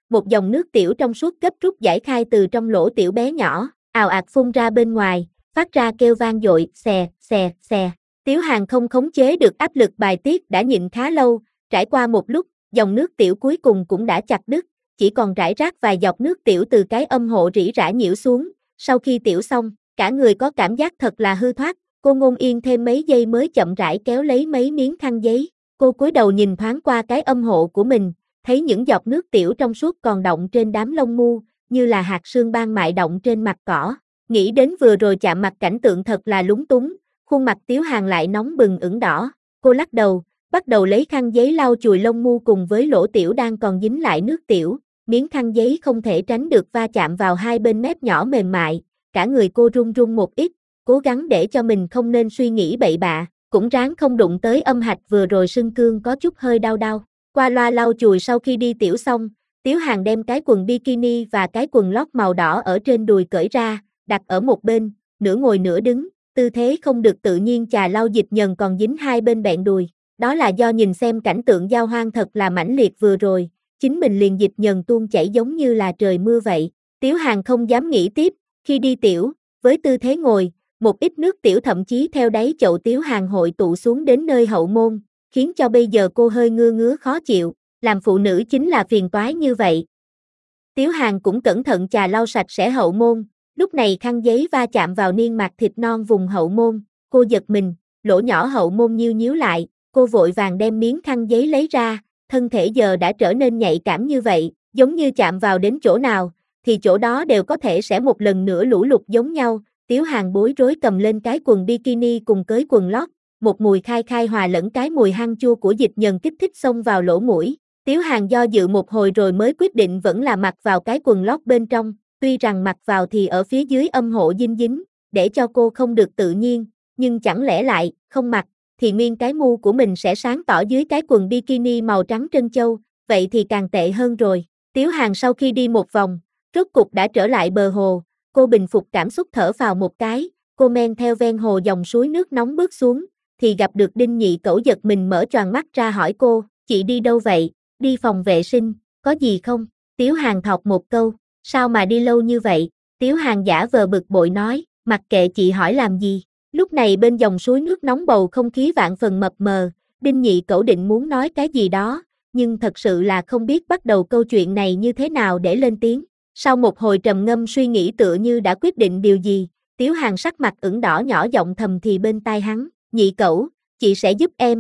một dòng nước tiểu trong suốt gấp rút giải khai từ trong lỗ tiểu bé nhỏ, ào ạt phun ra bên ngoài, phát ra kêu vang dội, xè, xè, xè. Tiếu Hàn không khống chế được áp lực bài tiết đã nhịn khá lâu, trải qua một lúc, dòng nước tiểu cuối cùng cũng đã chặt đứt, chỉ còn rải rác vài giọt nước tiểu từ cái âm hộ rỉ rả nhiễu xuống, sau khi tiểu xong, cả người có cảm giác thật là hư thoát, cô ngôn yên thêm mấy giây mới chậm rãi kéo lấy mấy miếng khăn giấy, cô cúi đầu nhìn thoáng qua cái âm hộ của mình, thấy những giọt nước tiểu trong suốt còn đọng trên đám lông mu, như là hạt sương ban mại động trên mặt cỏ, nghĩ đến vừa rồi chạm mặt cảnh tượng thật là lúng túng, khuôn mặt Tiếu Hàn lại nóng bừng ửng đỏ, cô lắc đầu, bắt đầu lấy khăn giấy lau chùi lông mu cùng với lỗ tiểu đang còn dính lại nước tiểu, miếng khăn giấy không thể tránh được va chạm vào hai bên mép nhỏ mềm mại, cả người cô run run một ít, cố gắng để cho mình không nên suy nghĩ bậy bạ, cũng ráng không đụng tới âm hạch vừa rồi sưng cương có chút hơi đau đau. Qua loa lau chùi sau khi đi tiểu xong, Tiếu Hàn đem cái quần bikini và cái quần lót màu đỏ ở trên đùi cởi ra, đặt ở một bên, nửa ngồi nửa đứng, tư thế không được tự nhiên chà lau dịch nhờn còn dính hai bên bẹn đùi. Đó là do nhìn xem cảnh tượng giao hoang thật là mãnh liệt vừa rồi, chính mình liền dịch nhờn tuôn chảy giống như là trời mưa vậy. Tiếu Hàn không dám nghĩ tiếp, khi đi tiểu, với tư thế ngồi, một ít nước tiểu thậm chí theo đáy chậu Tiếu Hàn hội tụ xuống đến nơi hậu môn, khiến cho bây giờ cô hơi ngứa ngứa khó chịu, làm phụ nữ chính là phiền toái như vậy. Tiếu Hàn cũng cẩn thận chà lau sạch sẽ hậu môn, lúc này khăn giấy va chạm vào niêm mạc thịt non vùng hậu môn, cô giật mình, lỗ nhỏ hậu môn nhíu nhíu lại, cô vội vàng đem miếng khăn giấy lấy ra, thân thể giờ đã trở nên nhạy cảm như vậy, giống như chạm vào đến chỗ nào, thì chỗ đó đều có thể sẽ một lần nữa lũ lụt giống nhau. Tiếu Hàn bối rối cầm lên cái quần bikini cùng với quần lót, một mùi khai khai hòa lẫn cái mùi hăng chua của dịch nhờn kích thích xông vào lỗ mũi. Tiếu Hàn do dự một hồi rồi mới quyết định vẫn là mặc vào cái quần lót bên trong, tuy rằng mặc vào thì ở phía dưới âm hộ dinh dính, để cho cô không được tự nhiên, nhưng chẳng lẽ lại, không mặc, thì nguyên cái mu của mình sẽ sáng tỏ dưới cái quần bikini màu trắng trân châu, vậy thì càng tệ hơn rồi. Tiếu Hàn sau khi đi một vòng, rốt cục đã trở lại bờ hồ, cô bình phục cảm xúc thở phào một cái, cô men theo ven hồ dòng suối nước nóng bước xuống, thì gặp được Đinh Nhị Cẩu giật mình mở choàng mắt ra hỏi cô, chị đi đâu vậy, đi phòng vệ sinh, có gì không? Tiếu Hàn thọc một câu, sao mà đi lâu như vậy? Tiếu Hàn giả vờ bực bội nói, mặc kệ chị hỏi làm gì. Lúc này bên dòng suối nước nóng bầu không khí vạn phần mập mờ, Đinh Nhị Cẩu định muốn nói cái gì đó, nhưng thật sự là không biết bắt đầu câu chuyện này như thế nào để lên tiếng. Sau một hồi trầm ngâm suy nghĩ tựa như đã quyết định điều gì, Tiếu Hàn sắc mặt ửng đỏ nhỏ giọng thầm thì bên tai hắn, Nhị Cẩu, chị sẽ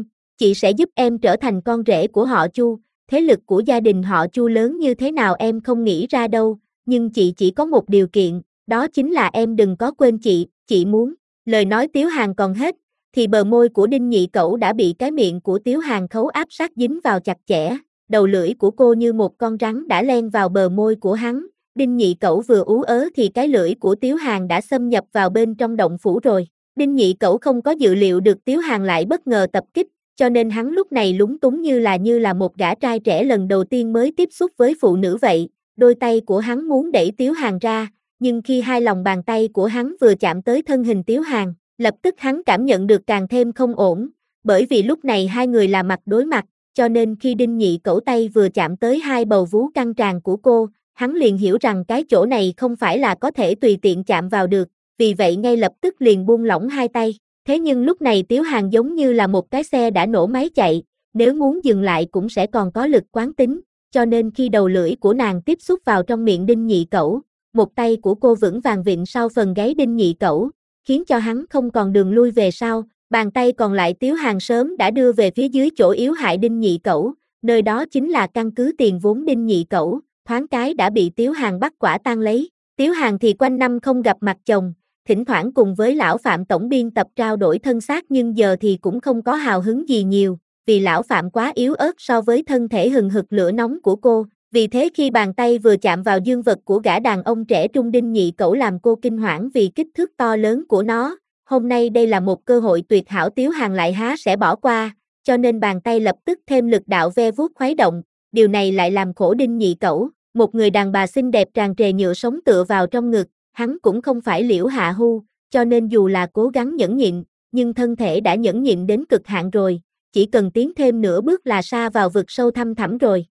giúp em trở thành con rể của họ Chu, thế lực của gia đình họ Chu lớn như thế nào em không nghĩ ra đâu, nhưng chị chỉ có một điều kiện, đó chính là em đừng có quên chị muốn. Lời nói Tiếu Hàn còn hết, thì bờ môi của Đinh Nhị Cẩu đã bị cái miệng của Tiếu Hàn khấu áp sát dính vào chặt chẽ, đầu lưỡi của cô như một con rắn đã len vào bờ môi của hắn. Đinh Nhị Cẩu vừa ú ớ thì cái lưỡi của Tiếu Hàn đã xâm nhập vào bên trong động phủ rồi. Đinh Nhị Cẩu không có dự liệu được Tiếu Hàn lại bất ngờ tập kích, cho nên hắn lúc này lúng túng như là một gã trai trẻ lần đầu tiên mới tiếp xúc với phụ nữ vậy. Đôi tay của hắn muốn đẩy Tiếu Hàn ra, nhưng khi hai lòng bàn tay của hắn vừa chạm tới thân hình Tiếu Hàn, lập tức hắn cảm nhận được càng thêm không ổn, bởi vì lúc này hai người là mặt đối mặt, cho nên khi Đinh Nhị Cẩu tay vừa chạm tới hai bầu vú căng tràn của cô, hắn liền hiểu rằng cái chỗ này không phải là có thể tùy tiện chạm vào được, vì vậy ngay lập tức liền buông lỏng hai tay. Thế nhưng lúc này Tiếu Hàn giống như là một cái xe đã nổ máy chạy, nếu muốn dừng lại cũng sẽ còn có lực quán tính, cho nên khi đầu lưỡi của nàng tiếp xúc vào trong miệng Đinh Nhị Cẩu, một tay của cô vững vàng vịn sau phần gáy Đinh Nhị Cẩu, khiến cho hắn không còn đường lui về sau, bàn tay còn lại Tiếu Hàn sớm đã đưa về phía dưới chỗ yếu hại Đinh Nhị Cẩu, nơi đó chính là căn cứ tiền vốn Đinh Nhị Cẩu, thoáng cái đã bị Tiếu Hàn bắt quả tang lấy. Tiếu Hàn thì quanh năm không gặp mặt chồng, thỉnh thoảng cùng với lão Phạm tổng biên tập trao đổi thân xác nhưng giờ thì cũng không có hào hứng gì nhiều, vì lão Phạm quá yếu ớt so với thân thể hừng hực lửa nóng của cô, vì thế khi bàn tay vừa chạm vào dương vật của gã đàn ông trẻ trung Đinh Nhị Cẩu làm cô kinh hoảng vì kích thước to lớn của nó, hôm nay đây là một cơ hội tuyệt hảo Tiếu Hàn lại há sẽ bỏ qua, cho nên bàn tay lập tức thêm lực đạo ve vuốt khuấy động, điều này lại làm khổ Đinh Nhị Cẩu, một người đàn bà xinh đẹp tràn trề nhựa sống tựa vào trong ngực, hắn cũng không phải Liễu Hạ Hu, cho nên dù là cố gắng nhẫn nhịn, nhưng thân thể đã nhẫn nhịn đến cực hạn rồi, chỉ cần tiến thêm nửa bước là sa vào vực sâu thăm thẳm rồi.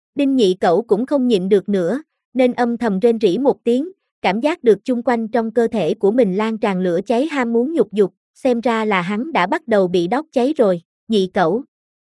Đinh Nhị Cẩu cũng không nhịn được nữa, nên âm thầm rên rỉ một tiếng, cảm giác được chung quanh trong cơ thể của mình lan tràn lửa cháy ham muốn nhục dục, xem ra là hắn đã bắt đầu bị đốt cháy rồi. Nhị Cẩu,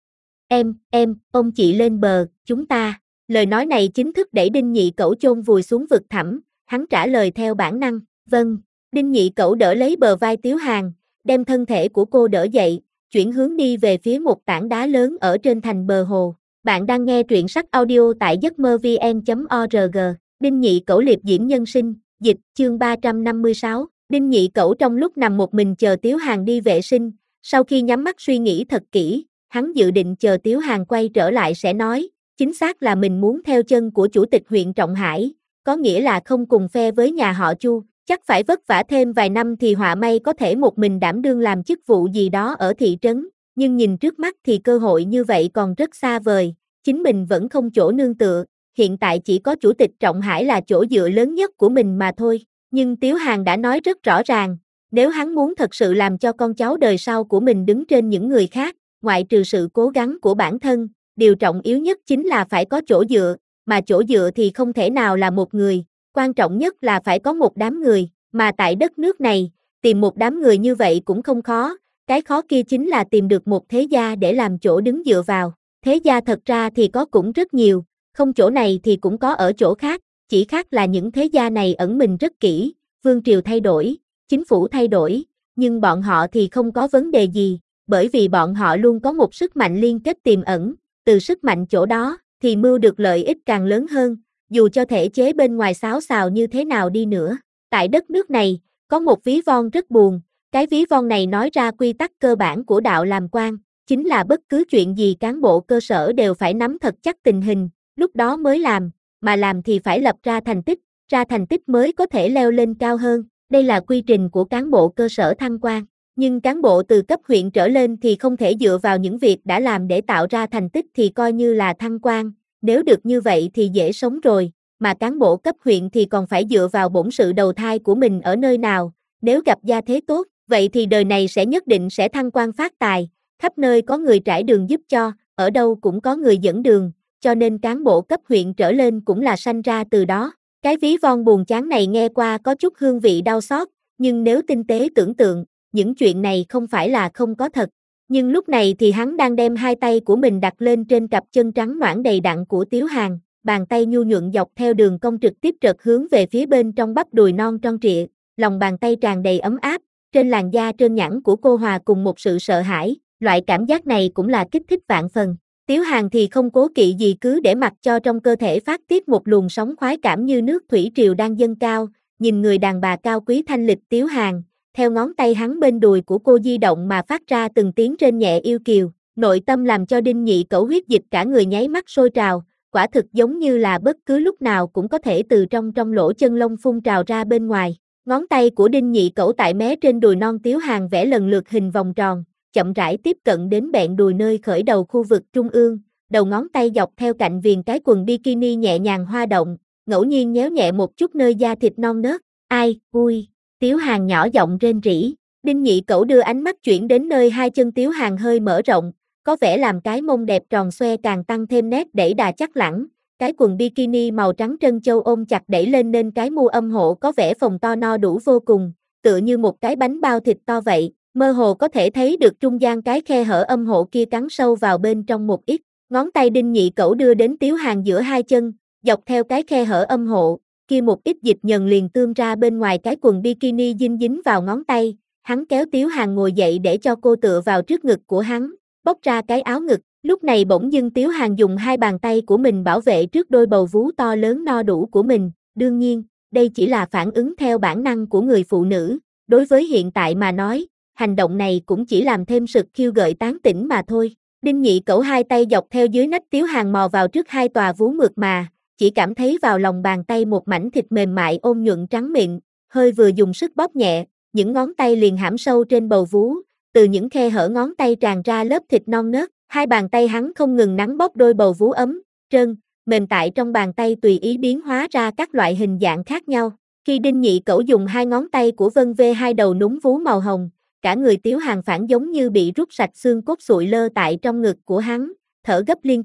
ôm chị lên bờ, chúng ta. Lời nói này chính thức đẩy Đinh Nhị Cẩu chôn vùi xuống vực thẳm, hắn trả lời theo bản năng, vâng. Đinh Nhị Cẩu đỡ lấy bờ vai Tiếu Hàn, đem thân thể của cô đỡ dậy, chuyển hướng đi về phía một tảng đá lớn ở trên thành bờ hồ. Bạn đang nghe truyện sách audio tại giấc mơ vn.org. Đinh Nhị Cẩu liệp diễm nhân sinh, dịch, chương 356. Đinh Nhị Cẩu trong lúc nằm một mình chờ Tiếu Hàn đi vệ sinh, sau khi nhắm mắt suy nghĩ thật kỹ, hắn dự định chờ Tiếu Hàn quay trở lại sẽ nói, chính xác là mình muốn theo chân của chủ tịch huyện Trọng Hải, có nghĩa là không cùng phe với nhà họ Chu, chắc phải vất vả thêm vài năm thì họa may có thể một mình đảm đương làm chức vụ gì đó ở thị trấn, nhưng nhìn trước mắt thì cơ hội như vậy còn rất xa vời, chính mình vẫn không chỗ nương tựa, hiện tại chỉ có chủ tịch Trọng Hải là chỗ dựa lớn nhất của mình mà thôi, nhưng Tiếu Hàn đã nói rất rõ ràng, nếu hắn muốn thật sự làm cho con cháu đời sau của mình đứng trên những người khác, ngoại trừ sự cố gắng của bản thân, điều trọng yếu nhất chính là phải có chỗ dựa, mà chỗ dựa thì không thể nào là một người, quan trọng nhất là phải có một đám người, mà tại đất nước này, tìm một đám người như vậy cũng không khó, cái khó kia chính là tìm được một thế gia để làm chỗ đứng dựa vào, thế gia thật ra thì có cũng rất nhiều, không chỗ này thì cũng có ở chỗ khác, chỉ khác là những thế gia này ẩn mình rất kỹ, vương triều thay đổi, chính phủ thay đổi, nhưng bọn họ thì không có vấn đề gì, bởi vì bọn họ luôn có một sức mạnh liên kết tiềm ẩn, từ sức mạnh chỗ đó, thì mưu được lợi ích càng lớn hơn, dù cho thể chế bên ngoài xáo xào như thế nào đi nữa. Tại đất nước này, có một ví von rất buồn, cái ví von này nói ra quy tắc cơ bản của đạo làm quan, chính là bất cứ chuyện gì cán bộ cơ sở đều phải nắm thật chắc tình hình, lúc đó mới làm, mà làm thì phải lập ra thành tích mới có thể leo lên cao hơn, đây là quy trình của cán bộ cơ sở thăng quan. Nhưng cán bộ từ cấp huyện trở lên thì không thể dựa vào những việc đã làm để tạo ra thành tích thì coi như là thăng quan, nếu được như vậy thì dễ sống rồi, mà cán bộ cấp huyện thì còn phải dựa vào bổn sự đầu thai của mình ở nơi nào, nếu gặp gia thế tốt, vậy thì đời này sẽ nhất định sẽ thăng quan phát tài, khắp nơi có người trải đường giúp cho, ở đâu cũng có người dẫn đường, cho nên cán bộ cấp huyện trở lên cũng là sanh ra từ đó. Cái ví von buồn chán này nghe qua có chút hương vị đau xót, nhưng nếu tinh tế tưởng tượng, những chuyện này không phải là không có thật. Nhưng lúc này thì hắn đang đem hai tay của mình đặt lên trên cặp chân trắng nõn đầy đặn của Tiếu Hàn, bàn tay nhu nhuận dọc theo đường cong trực tiếp trật hướng về phía bên trong bắp đùi non tròn trịa, lòng bàn tay tràn đầy ấm áp, trên làn da trơn nhẵn của cô hòa cùng một sự sợ hãi, loại cảm giác này cũng là kích thích vạn phần. Tiếu Hàn thì không cố kỵ gì cứ để mặc cho trong cơ thể phát tiết một luồng sóng khoái cảm như nước thủy triều đang dâng cao, nhìn người đàn bà cao quý thanh lịch Tiếu Hàn, theo ngón tay hắn bên đùi của cô di động mà phát ra từng tiếng rên nhẹ yêu kiều, nội tâm làm cho Đinh Nhị Cẩu huyết dịch cả người nháy mắt sôi trào, quả thực giống như là bất cứ lúc nào cũng có thể từ trong lỗ chân lông phun trào ra bên ngoài. Ngón tay của Đinh Nhị Cẩu tại mé trên đùi non Tiếu Hàn vẽ lần lượt hình vòng tròn, chậm rãi tiếp cận đến bẹn đùi nơi khởi đầu khu vực trung ương, đầu ngón tay dọc theo cạnh viền cái quần bikini nhẹ nhàng hoa động, ngẫu nhiên nhéo nhẹ một chút nơi da thịt non nớt. Ai, ui, Tiếu Hàn nhỏ giọng rên rỉ. Đinh Nhị Cẩu đưa ánh mắt chuyển đến nơi hai chân Tiếu Hàn hơi mở rộng, có vẻ làm cái mông đẹp tròn xoe càng tăng thêm nét đẩy đà chắc lẳng. Cái quần bikini màu trắng trân châu ôm chặt đẩy lên nên cái mu âm hộ có vẻ phồng to no đủ vô cùng, tựa như một cái bánh bao thịt to vậy, mơ hồ có thể thấy được trung gian cái khe hở âm hộ kia cắn sâu vào bên trong một ít. Ngón tay Đinh Nhị Cẩu đưa đến Tiếu Hàn giữa hai chân, dọc theo cái khe hở âm hộ, kia một ít dịch nhờn liền tươm ra bên ngoài cái quần bikini dính vào ngón tay, hắn kéo Tiếu Hàn ngồi dậy để cho cô tựa vào trước ngực của hắn, bóc ra cái áo ngực, lúc này bỗng dưng Tiếu Hàn dùng hai bàn tay của mình bảo vệ trước đôi bầu vú to lớn no đủ của mình, đương nhiên, đây chỉ là phản ứng theo bản năng của người phụ nữ, đối với hiện tại mà nói, hành động này cũng chỉ làm thêm sực khiêu gợi tán tỉnh mà thôi. Đinh Nhị Cẩu hai tay dọc theo dưới nách Tiếu Hàn mò vào trước hai tòa vú mượt mà, chỉ cảm thấy vào lòng bàn tay một mảnh thịt mềm mại ôm nhuận trắng mịn, hơi vừa dùng sức bóp nhẹ, những ngón tay liền hãm sâu trên bầu vú, từ những khe hở ngón tay tràn ra lớp thịt non nớt, hai bàn tay hắn không ngừng nắn bóp đôi bầu vú ấm, trơn, mềm tại trong bàn tay tùy ý biến hóa ra các loại hình dạng khác nhau. Khi Đinh Nhị Cẩu dùng hai ngón tay của vân vê hai đầu núm vú màu hồng, cả người Tiếu Hàn phản giống như bị rút sạch xương cốt sụi lơ tại trong ngực của hắn, thở gấp liên tục,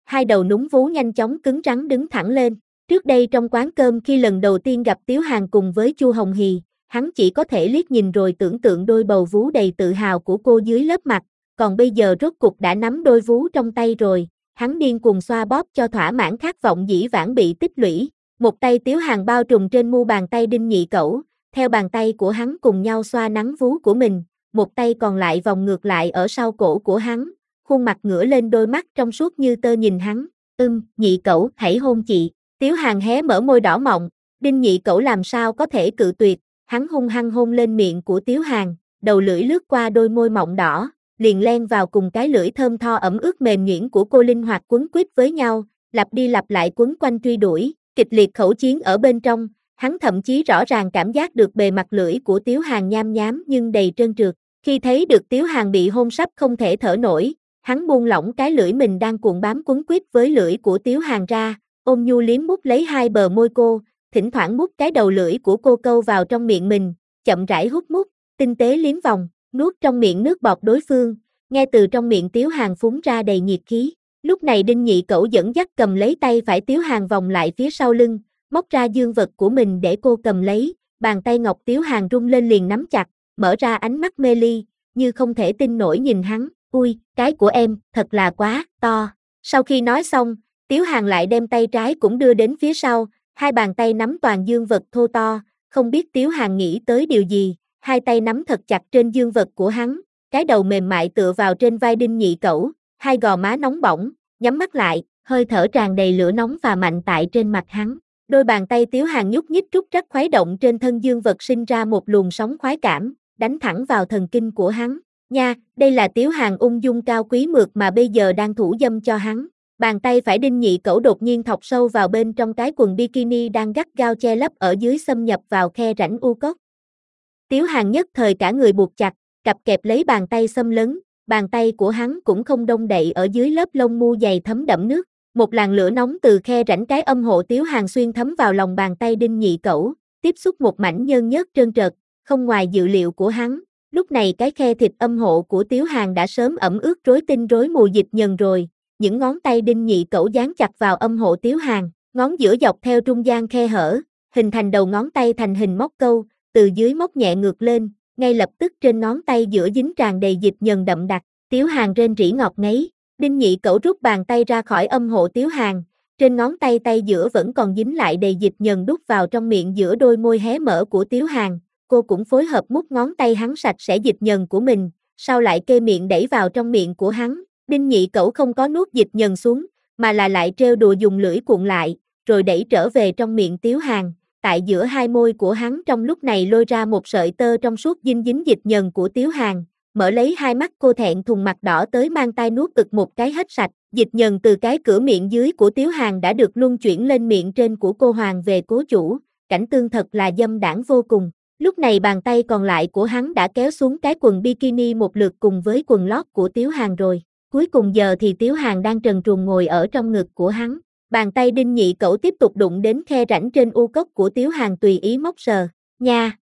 hai đầu núm vú nhanh chóng cứng rắn đứng thẳng lên. Trước đây trong quán cơm khi lần đầu tiên gặp Tiếu Hàn cùng với Chu Hồng Hì, hắn chỉ có thể liếc nhìn rồi tưởng tượng đôi bầu vú đầy tự hào của cô dưới lớp mặt, còn bây giờ rốt cục đã nắm đôi vú trong tay rồi, hắn điên cuồng xoa bóp cho thỏa mãn khát vọng dĩ vãng bị tích lũy. Một tay Tiếu Hàn bao trùm trên mu bàn tay Đinh Nhị Cẩu, theo bàn tay của hắn cùng nhau xoa nắng vú của mình, một tay còn lại vòng ngược lại ở sau cổ của hắn, khuôn mặt ngửa lên đôi mắt trong suốt như tơ nhìn hắn, Nhị Cẩu, hãy hôn chị. Tiếu Hàn hé mở môi đỏ mọng, Đinh Nhị Cẩu làm sao có thể cự tuyệt, hắn hung hăng hôn lên miệng của Tiếu Hàn, đầu lưỡi lướt qua đôi môi mọng đỏ, liền len vào cùng cái lưỡi thơm tho ẩm ướt mềm nhuyễn của cô linh hoạt quấn quýt với nhau, lặp đi lặp lại quấn quanh truy đuổi, kịch liệt khẩu chiến ở bên trong, hắn thậm chí rõ ràng cảm giác được bề mặt lưỡi của Tiếu Hàn nham nhám nhưng đầy trơn trượt. Khi thấy được Tiếu Hàn bị hôn sắp không thể thở nổi, hắn buông lỏng cái lưỡi mình đang cuộn bám quấn quýt với lưỡi của Tiếu Hàn ra, ôm nhu liếm mút lấy hai bờ môi cô, thỉnh thoảng mút cái đầu lưỡi của cô câu vào trong miệng mình, chậm rãi hút mút, tinh tế liếm vòng, nuốt trong miệng nước bọt đối phương, nghe từ trong miệng Tiếu Hàn phúng ra đầy nhiệt khí. Lúc này Đinh Nhị Cẩu dẫn dắt cầm lấy tay phải Tiếu Hàn vòng lại phía sau lưng, móc ra dương vật của mình để cô cầm lấy, bàn tay ngọc Tiếu Hàn rung lên liền nắm chặt, mở ra ánh mắt mê ly, như không thể tin nổi nhìn hắn, ui, cái của em, thật là quá, to. Sau khi nói xong, Tiếu Hàn lại đem tay trái cũng đưa đến phía sau, hai bàn tay nắm toàn dương vật thô to, không biết Tiếu Hàn nghĩ tới điều gì, hai tay nắm thật chặt trên dương vật của hắn, cái đầu mềm mại tựa vào trên vai Đinh Nhị Cẩu, hai gò má nóng bỏng, nhắm mắt lại, hơi thở tràn đầy lửa nóng và mạnh tại trên mặt hắn. Đôi bàn tay Tiếu Hàn nhúc nhích trúc trắc khuấy động trên thân dương vật sinh ra một luồng sóng khoái cảm, đánh thẳng vào thần kinh của hắn. Nha, đây là Tiếu Hàn ung dung cao quý mượt mà bây giờ đang thủ dâm cho hắn. Bàn tay phải Đinh Nhị Cẩu đột nhiên thọc sâu vào bên trong cái quần bikini đang gắt gao che lấp ở dưới xâm nhập vào khe rãnh u cốc. Tiếu Hàn nhất thời cả người buộc chặt, cặp kẹp lấy bàn tay xâm lấn, bàn tay của hắn cũng không đông đậy ở dưới lớp lông mu dày thấm đẫm nước. Một làn lửa nóng từ khe rãnh cái âm hộ Tiếu Hàn xuyên thấm vào lòng bàn tay Đinh Nhị Cẩu, tiếp xúc một mảnh nhơn nhớt trơn trượt, không ngoài dự liệu của hắn. Lúc này cái khe thịt âm hộ của Tiếu Hàn đã sớm ẩm ướt rối tinh rối mù dịch nhờn rồi, những ngón tay Đinh Nhị Cẩu dán chặt vào âm hộ Tiếu Hàn, ngón giữa dọc theo trung gian khe hở, hình thành đầu ngón tay thành hình móc câu, từ dưới móc nhẹ ngược lên, ngay lập tức trên ngón tay giữa dính tràn đầy dịch nhờn đậm đặc, Tiếu Hàn rên rỉ ngọt ngấy. Đinh Nhị Cẩu rút bàn tay ra khỏi âm hộ Tiếu Hàn, trên ngón tay tay giữa vẫn còn dính lại đầy dịch nhờn đút vào trong miệng giữa đôi môi hé mở của Tiếu Hàn, cô cũng phối hợp mút ngón tay hắn sạch sẽ dịch nhờn của mình, sau lại kê miệng đẩy vào trong miệng của hắn. Đinh Nhị Cẩu không có nuốt dịch nhờn xuống, mà là lại trêu đùa dùng lưỡi cuộn lại, rồi đẩy trở về trong miệng Tiếu Hàn. Tại giữa hai môi của hắn trong lúc này lôi ra một sợi tơ trong suốt dính dính dịch nhờn của Tiếu Hàn, mở lấy hai mắt cô thẹn thùng mặt đỏ tới mang tai nuốt ực một cái hết sạch, dịch nhờn từ cái cửa miệng dưới của Tiếu Hàn đã được luân chuyển lên miệng trên của cô Hoàng về cố chủ, cảnh tương thật là dâm đãng vô cùng. Lúc này bàn tay còn lại của hắn đã kéo xuống cái quần bikini một lượt cùng với quần lót của Tiếu Hàn rồi. Cuối cùng giờ thì Tiếu Hàn đang trần truồng ngồi ở trong ngực của hắn. Bàn tay Đinh Nhị Cẩu tiếp tục đụng đến khe rãnh trên u cốc của Tiếu Hàn tùy ý móc sờ. Nha!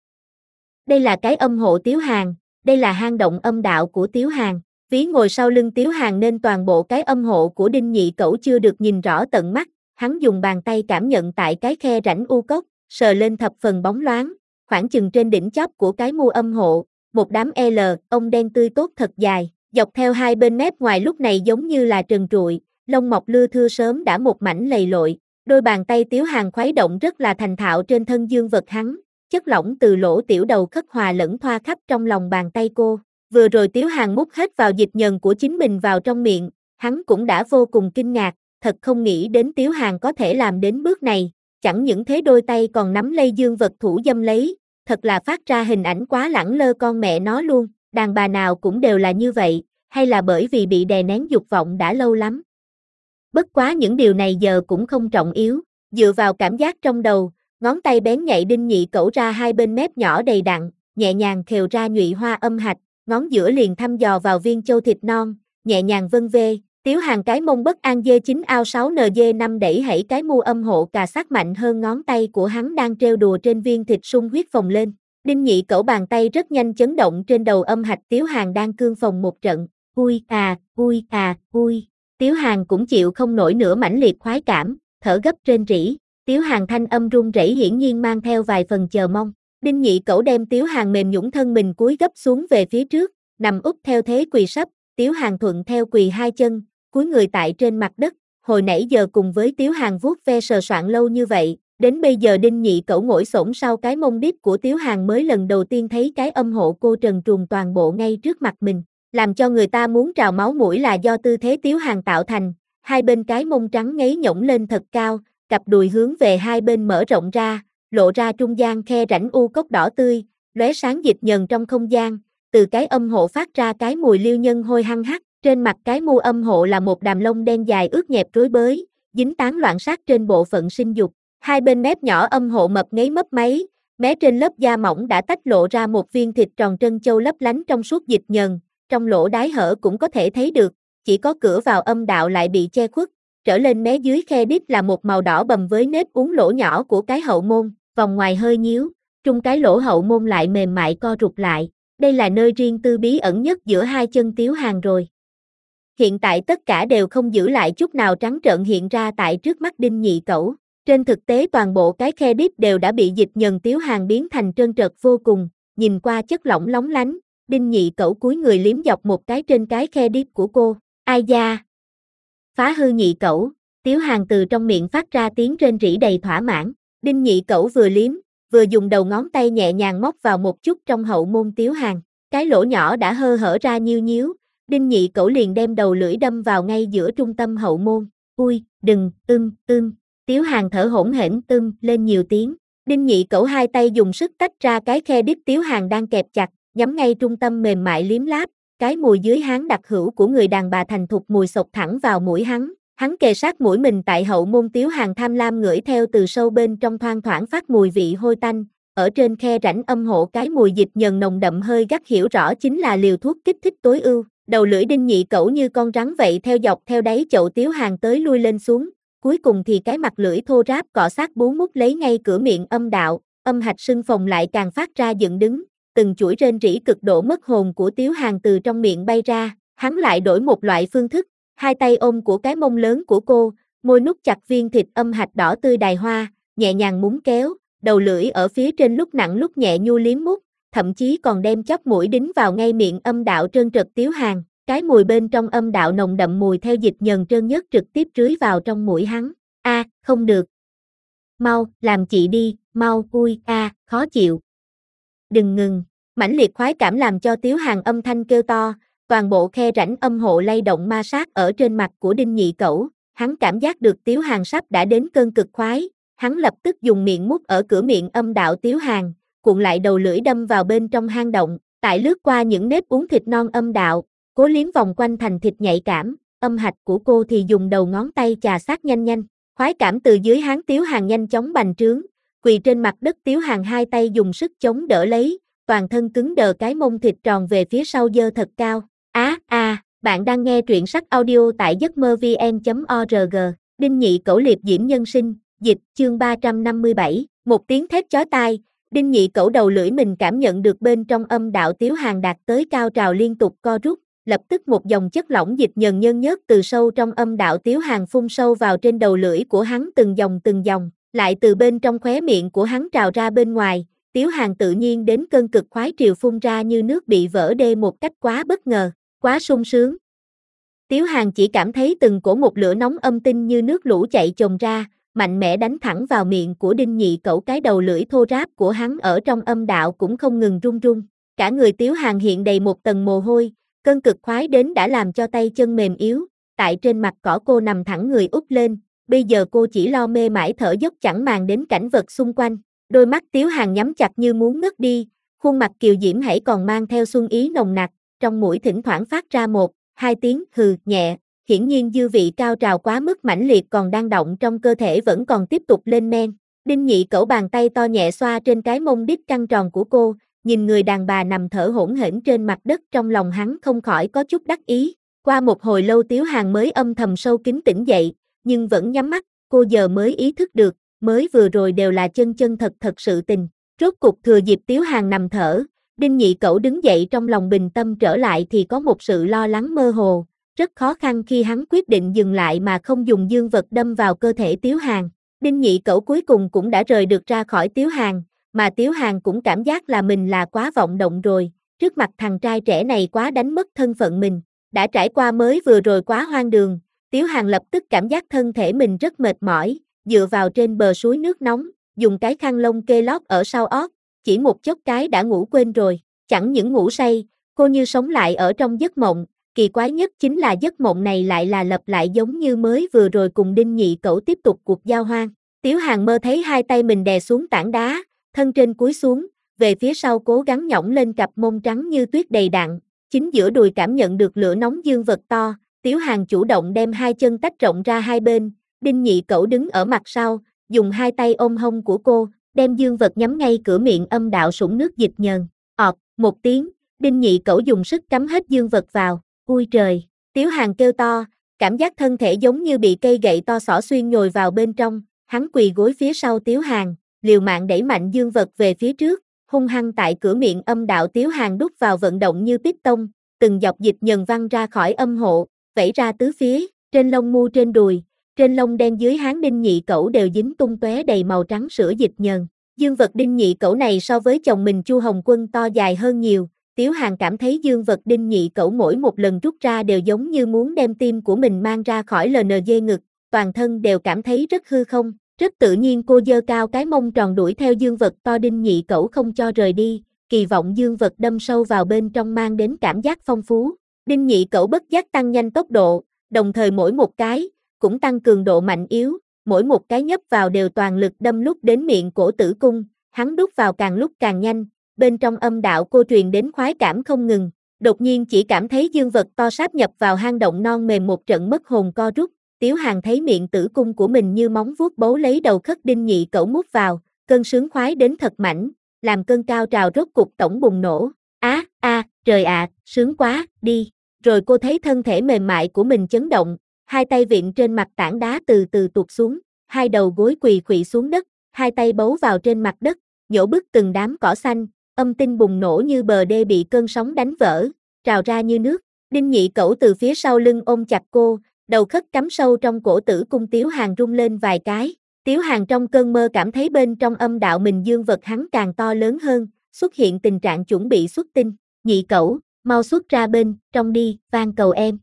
Đây là cái âm hộ Tiếu Hàn, đây là hang động âm đạo của Tiếu Hàn. Ví ngồi sau lưng Tiếu Hàn nên toàn bộ cái âm hộ của Đinh Nhị Cẩu chưa được nhìn rõ tận mắt. Hắn dùng bàn tay cảm nhận tại cái khe rãnh u cốc, sờ lên thập phần bóng loáng, khoảng chừng trên đỉnh chóp của cái mu âm hộ, một đám ông đen tươi tốt thật dài, dọc theo hai bên mép ngoài lúc này giống như là trần trụi, lông mọc lưa thưa sớm đã một mảnh lầy lội. Đôi bàn tay Tiếu Hàn khuấy động rất là thành thạo trên thân dương vật hắn, chất lỏng từ lỗ tiểu đầu khất hòa lẫn thoa khắp trong lòng bàn tay cô. Vừa rồi Tiếu Hàn mút hết vào dịch nhờn của chính mình vào trong miệng, hắn cũng đã vô cùng kinh ngạc, thật không nghĩ đến Tiếu Hàn có thể làm đến bước này, chẳng những thế đôi tay còn nắm lấy dương vật thủ dâm lấy, thật là phát ra hình ảnh quá lẳng lơ con mẹ nó luôn, đàn bà nào cũng đều là như vậy, hay là bởi vì bị đè nén dục vọng đã lâu lắm. Bất quá những điều này giờ cũng không trọng yếu, dựa vào cảm giác trong đầu, ngón tay bén nhạy Đinh Nhị Cẩu ra hai bên mép nhỏ đầy đặn, nhẹ nhàng khều ra nhụy hoa âm hạch, ngón giữa liền thăm dò vào viên châu thịt non, nhẹ nhàng vân vê. Tiếu Hàn cái mông bất an D9 ao 6 NG5 đẩy hãy cái mu âm hộ cà sát mạnh hơn ngón tay của hắn đang trêu đùa trên viên thịt sung huyết phồng lên. Đinh Nhị Cẩu bàn tay rất nhanh chấn động trên đầu âm hạch Tiếu Hàn đang cương phồng một trận, ui à, ui à, ui. Tiếu Hàn cũng chịu không nổi nữa mãnh liệt khoái cảm, thở gấp rên rỉ. Tiếu Hàn thanh âm run rẩy hiển nhiên mang theo vài phần chờ mong. Đinh Nhị Cẩu đem Tiếu Hàn mềm nhũn thân mình cúi gấp xuống về phía trước, nằm úp theo thế quỳ sấp. Tiếu Hàn thuận theo quỳ hai chân, cúi người tại trên mặt đất. Hồi nãy giờ cùng với Tiếu Hàn vuốt ve sờ soạn lâu như vậy, đến bây giờ Đinh Nhị Cẩu ngồi xổm sau cái mông đít của Tiếu Hàn mới lần đầu tiên thấy cái âm hộ cô trần truồng toàn bộ ngay trước mặt mình. Làm cho người ta muốn trào máu mũi là do tư thế Tiếu Hàn tạo thành, hai bên cái mông trắng ngấy nhổng lên thật cao, cặp đùi hướng về hai bên mở rộng ra, lộ ra trung gian khe rãnh u cốc đỏ tươi, lóe sáng dịch nhờn trong không gian, từ cái âm hộ phát ra cái mùi liêu nhân hôi hăng hắc, trên mặt cái mu âm hộ là một đàm lông đen dài ướt nhẹp rối bới, dính tán loạn sát trên bộ phận sinh dục, hai bên mép nhỏ âm hộ mập ngấy mấp máy, mé trên lớp da mỏng đã tách lộ ra một viên thịt tròn trân châu lấp lánh trong suốt dịch nhờn, trong lỗ đái hở cũng có thể thấy được, chỉ có cửa vào âm đạo lại bị che khuất, trở lên mé dưới khe đít là một màu đỏ bầm với nếp uốn lỗ nhỏ của cái hậu môn, vòng ngoài hơi nhíu, trung cái lỗ hậu môn lại mềm mại co rụt lại, đây là nơi riêng tư bí ẩn nhất giữa hai chân Tiếu Hàn rồi. Hiện tại tất cả đều không giữ lại chút nào trắng trợn hiện ra tại trước mắt Đinh Nhị Cẩu. Trên thực tế toàn bộ cái khe đít đều đã bị dịch nhờn Tiếu Hàn biến thành trơn trượt vô cùng, nhìn qua chất lỏng lóng lánh. Đinh Nhị Cẩu cúi người liếm dọc một cái trên cái khe đít của cô. Ai da! Phá hư Nhị Cẩu, Tiếu Hàn từ trong miệng phát ra tiếng rên rỉ đầy thỏa mãn. Đinh Nhị Cẩu vừa liếm, vừa dùng đầu ngón tay nhẹ nhàng móc vào một chút trong hậu môn Tiếu Hàn. Cái lỗ nhỏ đã hở ra nhiêu nhíu, Đinh Nhị Cẩu liền đem đầu lưỡi đâm vào ngay giữa trung tâm hậu môn. Ui, đừng, Tiếu Hàn thở hổn hển lên nhiều tiếng. Đinh Nhị Cẩu hai tay dùng sức tách ra cái khe đít Tiếu Hàn đang kẹp chặt, nhắm ngay trung tâm mềm mại liếm láp, cái mùi dưới háng đặc hữu của người đàn bà thành thục mùi xộc thẳng vào mũi hắn kề sát mũi mình tại hậu môn Tiếu Hàn tham lam ngửi theo từ sâu bên trong thoang thoảng phát mùi vị hôi tanh, ở trên khe rãnh âm hộ cái mùi dịch nhờn nồng đậm hơi gắt hiểu rõ chính là liều thuốc kích thích tối ưu, đầu lưỡi Đinh Nhị Cẩu như con rắn vậy theo dọc theo đáy chậu Tiếu Hàn tới lui lên xuống, cuối cùng thì cái mặt lưỡi thô ráp cọ sát bú mút lấy ngay cửa miệng âm đạo, âm hạch sưng phồng lại càng phát ra dựng đứng. Từng chuỗi rên rỉ cực độ mất hồn của Tiếu Hàn từ trong miệng bay ra, hắn lại đổi một loại phương thức, hai tay ôm của cái mông lớn của cô, môi nút chặt viên thịt âm hạch đỏ tươi đài hoa, nhẹ nhàng muốn kéo, đầu lưỡi ở phía trên lúc nặng lúc nhẹ nhu liếm mút, thậm chí còn đem chóp mũi đính vào ngay miệng âm đạo trơn trật Tiếu Hàn, cái mùi bên trong âm đạo nồng đậm mùi theo dịch nhờn trơn nhất trực tiếp rưới vào trong mũi hắn. Không được. Mau, làm chị đi, mau, khó chịu. Đừng ngừng, mãnh liệt khoái cảm làm cho Tiếu Hàn âm thanh kêu to, toàn bộ khe rãnh âm hộ lay động ma sát ở trên mặt của Đinh Nhị Cẩu, hắn cảm giác được Tiếu Hàn sắp đã đến cơn cực khoái, hắn lập tức dùng miệng mút ở cửa miệng âm đạo Tiếu Hàn, cuộn lại đầu lưỡi đâm vào bên trong hang động, tại lướt qua những nếp uốn thịt non âm đạo, cố liếm vòng quanh thành thịt nhạy cảm, âm hạch của cô thì dùng đầu ngón tay chà sát nhanh, khoái cảm từ dưới háng Tiếu Hàn nhanh chóng bành trướng, quỳ trên mặt đất Tiếu Hàn hai tay dùng sức chống đỡ lấy, toàn thân cứng đờ cái mông thịt tròn về phía sau dơ thật cao. Bạn đang nghe truyện sách audio tại giấcmơ-vn.org, Đinh Nhị Cẩu liệp diễm nhân sinh, dịch, chương 357, một tiếng thét chói tai, Đinh Nhị Cẩu đầu lưỡi mình cảm nhận được bên trong âm đạo Tiếu Hàn đạt tới cao trào liên tục co rút, lập tức một dòng chất lỏng dịch nhờn nhơn nhớt từ sâu trong âm đạo Tiếu Hàn phun sâu vào trên đầu lưỡi của hắn từng dòng, lại từ bên trong khóe miệng của hắn trào ra bên ngoài. Tiếu Hàn tự nhiên đến cơn cực khoái triều phun ra như nước bị vỡ đê một cách quá bất ngờ, quá sung sướng. Tiếu Hàn chỉ cảm thấy từng cổ một lửa nóng âm tinh như nước lũ chạy chồng ra, mạnh mẽ đánh thẳng vào miệng của Đinh Nhị Cẩu, cái đầu lưỡi thô ráp của hắn ở trong âm đạo cũng không ngừng run. Cả người Tiếu Hàn hiện đầy một tầng mồ hôi, cơn cực khoái đến đã làm cho tay chân mềm yếu, tại trên mặt cỏ cô nằm thẳng người úp lên, bây giờ cô chỉ lo mê mải thở dốc chẳng màng đến cảnh vật xung quanh. Đôi mắt Tiếu Hàn nhắm chặt như muốn ngất đi, khuôn mặt kiều diễm hãy còn mang theo xuân ý nồng nặc, trong mũi thỉnh thoảng phát ra một, hai tiếng hừ nhẹ, hiển nhiên dư vị cao trào quá mức mãnh liệt còn đang động trong cơ thể vẫn còn tiếp tục lên men. Đinh Nhị Cẩu bàn tay to nhẹ xoa trên cái mông đít căng tròn của cô, nhìn người đàn bà nằm thở hổn hển trên mặt đất, trong lòng hắn không khỏi có chút đắc ý. Qua một hồi lâu Tiếu Hàn mới âm thầm sâu kín tỉnh dậy, nhưng vẫn nhắm mắt, cô giờ mới ý thức được, mới vừa rồi đều là chân thật sự tình. Rốt cục thừa dịp Tiếu Hàn nằm thở, Đinh Nhị Cẩu đứng dậy, trong lòng bình tâm trở lại thì có một sự lo lắng mơ hồ, rất khó khăn khi hắn quyết định dừng lại mà không dùng dương vật đâm vào cơ thể Tiếu Hàn. Đinh Nhị Cẩu cuối cùng cũng đã rời được ra khỏi Tiếu Hàn, mà Tiếu Hàn cũng cảm giác là mình là quá vọng động rồi, trước mặt thằng trai trẻ này quá đánh mất thân phận mình. Đã trải qua mới vừa rồi quá hoang đường, Tiếu Hàn lập tức cảm giác thân thể mình rất mệt mỏi, dựa vào trên bờ suối nước nóng, dùng cái khăn lông kê lót ở sau ót, chỉ một chốc cái đã ngủ quên rồi. Chẳng những ngủ say, cô như sống lại ở trong giấc mộng, kỳ quái nhất chính là giấc mộng này lại là lặp lại giống như mới vừa rồi cùng Đinh Nhị Cẩu tiếp tục cuộc giao hoan. Tiếu Hàn mơ thấy hai tay mình đè xuống tảng đá, thân trên cúi xuống, về phía sau cố gắng nhõng lên cặp mông trắng như tuyết đầy đặn, chính giữa đùi cảm nhận được lửa nóng dương vật to, Tiếu Hàn chủ động đem hai chân tách rộng ra hai bên, Đinh Nhị Cẩu đứng ở mặt sau, dùng hai tay ôm hông của cô, đem dương vật nhắm ngay cửa miệng âm đạo sũng nước dịch nhờn. Ọt, một tiếng, Đinh Nhị Cẩu dùng sức cắm hết dương vật vào, ui trời, Tiếu Hàn kêu to, cảm giác thân thể giống như bị cây gậy to xỏ xuyên nhồi vào bên trong, hắn quỳ gối phía sau Tiếu Hàn, liều mạng đẩy mạnh dương vật về phía trước, hung hăng tại cửa miệng âm đạo Tiếu Hàn đút vào vận động như piston, từng dọc dịch nhờn văng ra khỏi âm hộ, vẩy ra tứ phía, trên lông mu trên đùi, trên lông đen dưới háng Đinh Nhị Cẩu đều dính tung tóe đầy màu trắng sữa dịch nhờn. Dương vật Đinh Nhị Cẩu này so với chồng mình Chu Hồng Quân to dài hơn nhiều, Tiếu Hàn cảm thấy dương vật Đinh Nhị Cẩu mỗi một lần rút ra đều giống như muốn đem tim của mình mang ra khỏi LNG ngực, toàn thân đều cảm thấy rất hư không, rất tự nhiên cô giơ cao cái mông tròn đuổi theo dương vật to Đinh Nhị Cẩu không cho rời đi, kỳ vọng dương vật đâm sâu vào bên trong mang đến cảm giác phong phú. Đinh Nhị Cẩu bất giác tăng nhanh tốc độ, đồng thời mỗi một cái cũng tăng cường độ mạnh yếu, mỗi một cái nhấp vào đều toàn lực đâm lúc đến miệng cổ tử cung, hắn đút vào càng lúc càng nhanh, bên trong âm đạo cô truyền đến khoái cảm không ngừng, đột nhiên chỉ cảm thấy dương vật to sáp nhập vào hang động non mềm một trận mất hồn co rút, Tiếu Hàn thấy miệng tử cung của mình như móng vuốt bấu lấy đầu khất Đinh Nhị Cẩu mút vào, cơn sướng khoái đến thật mãnh, làm cơn cao trào rốt cục tổng bùng nổ, trời ạ, sướng quá, đi, rồi cô thấy thân thể mềm mại của mình chấn động, hai tay vịn trên mặt tảng đá từ từ tuột xuống, hai đầu gối quỳ khuỵu xuống đất, hai tay bấu vào trên mặt đất, nhổ bứt từng đám cỏ xanh, âm tinh bùng nổ như bờ đê bị cơn sóng đánh vỡ, trào ra như nước. Đinh Nhị Cẩu từ phía sau lưng ôm chặt cô, đầu khất cắm sâu trong cổ tử cung Tiếu Hàn rung lên vài cái. Tiếu Hàn trong cơn mơ cảm thấy bên trong âm đạo mình dương vật hắn càng to lớn hơn, xuất hiện tình trạng chuẩn bị xuất tinh. Nhị Cẩu, mau xuất ra bên trong đi, van cầu em.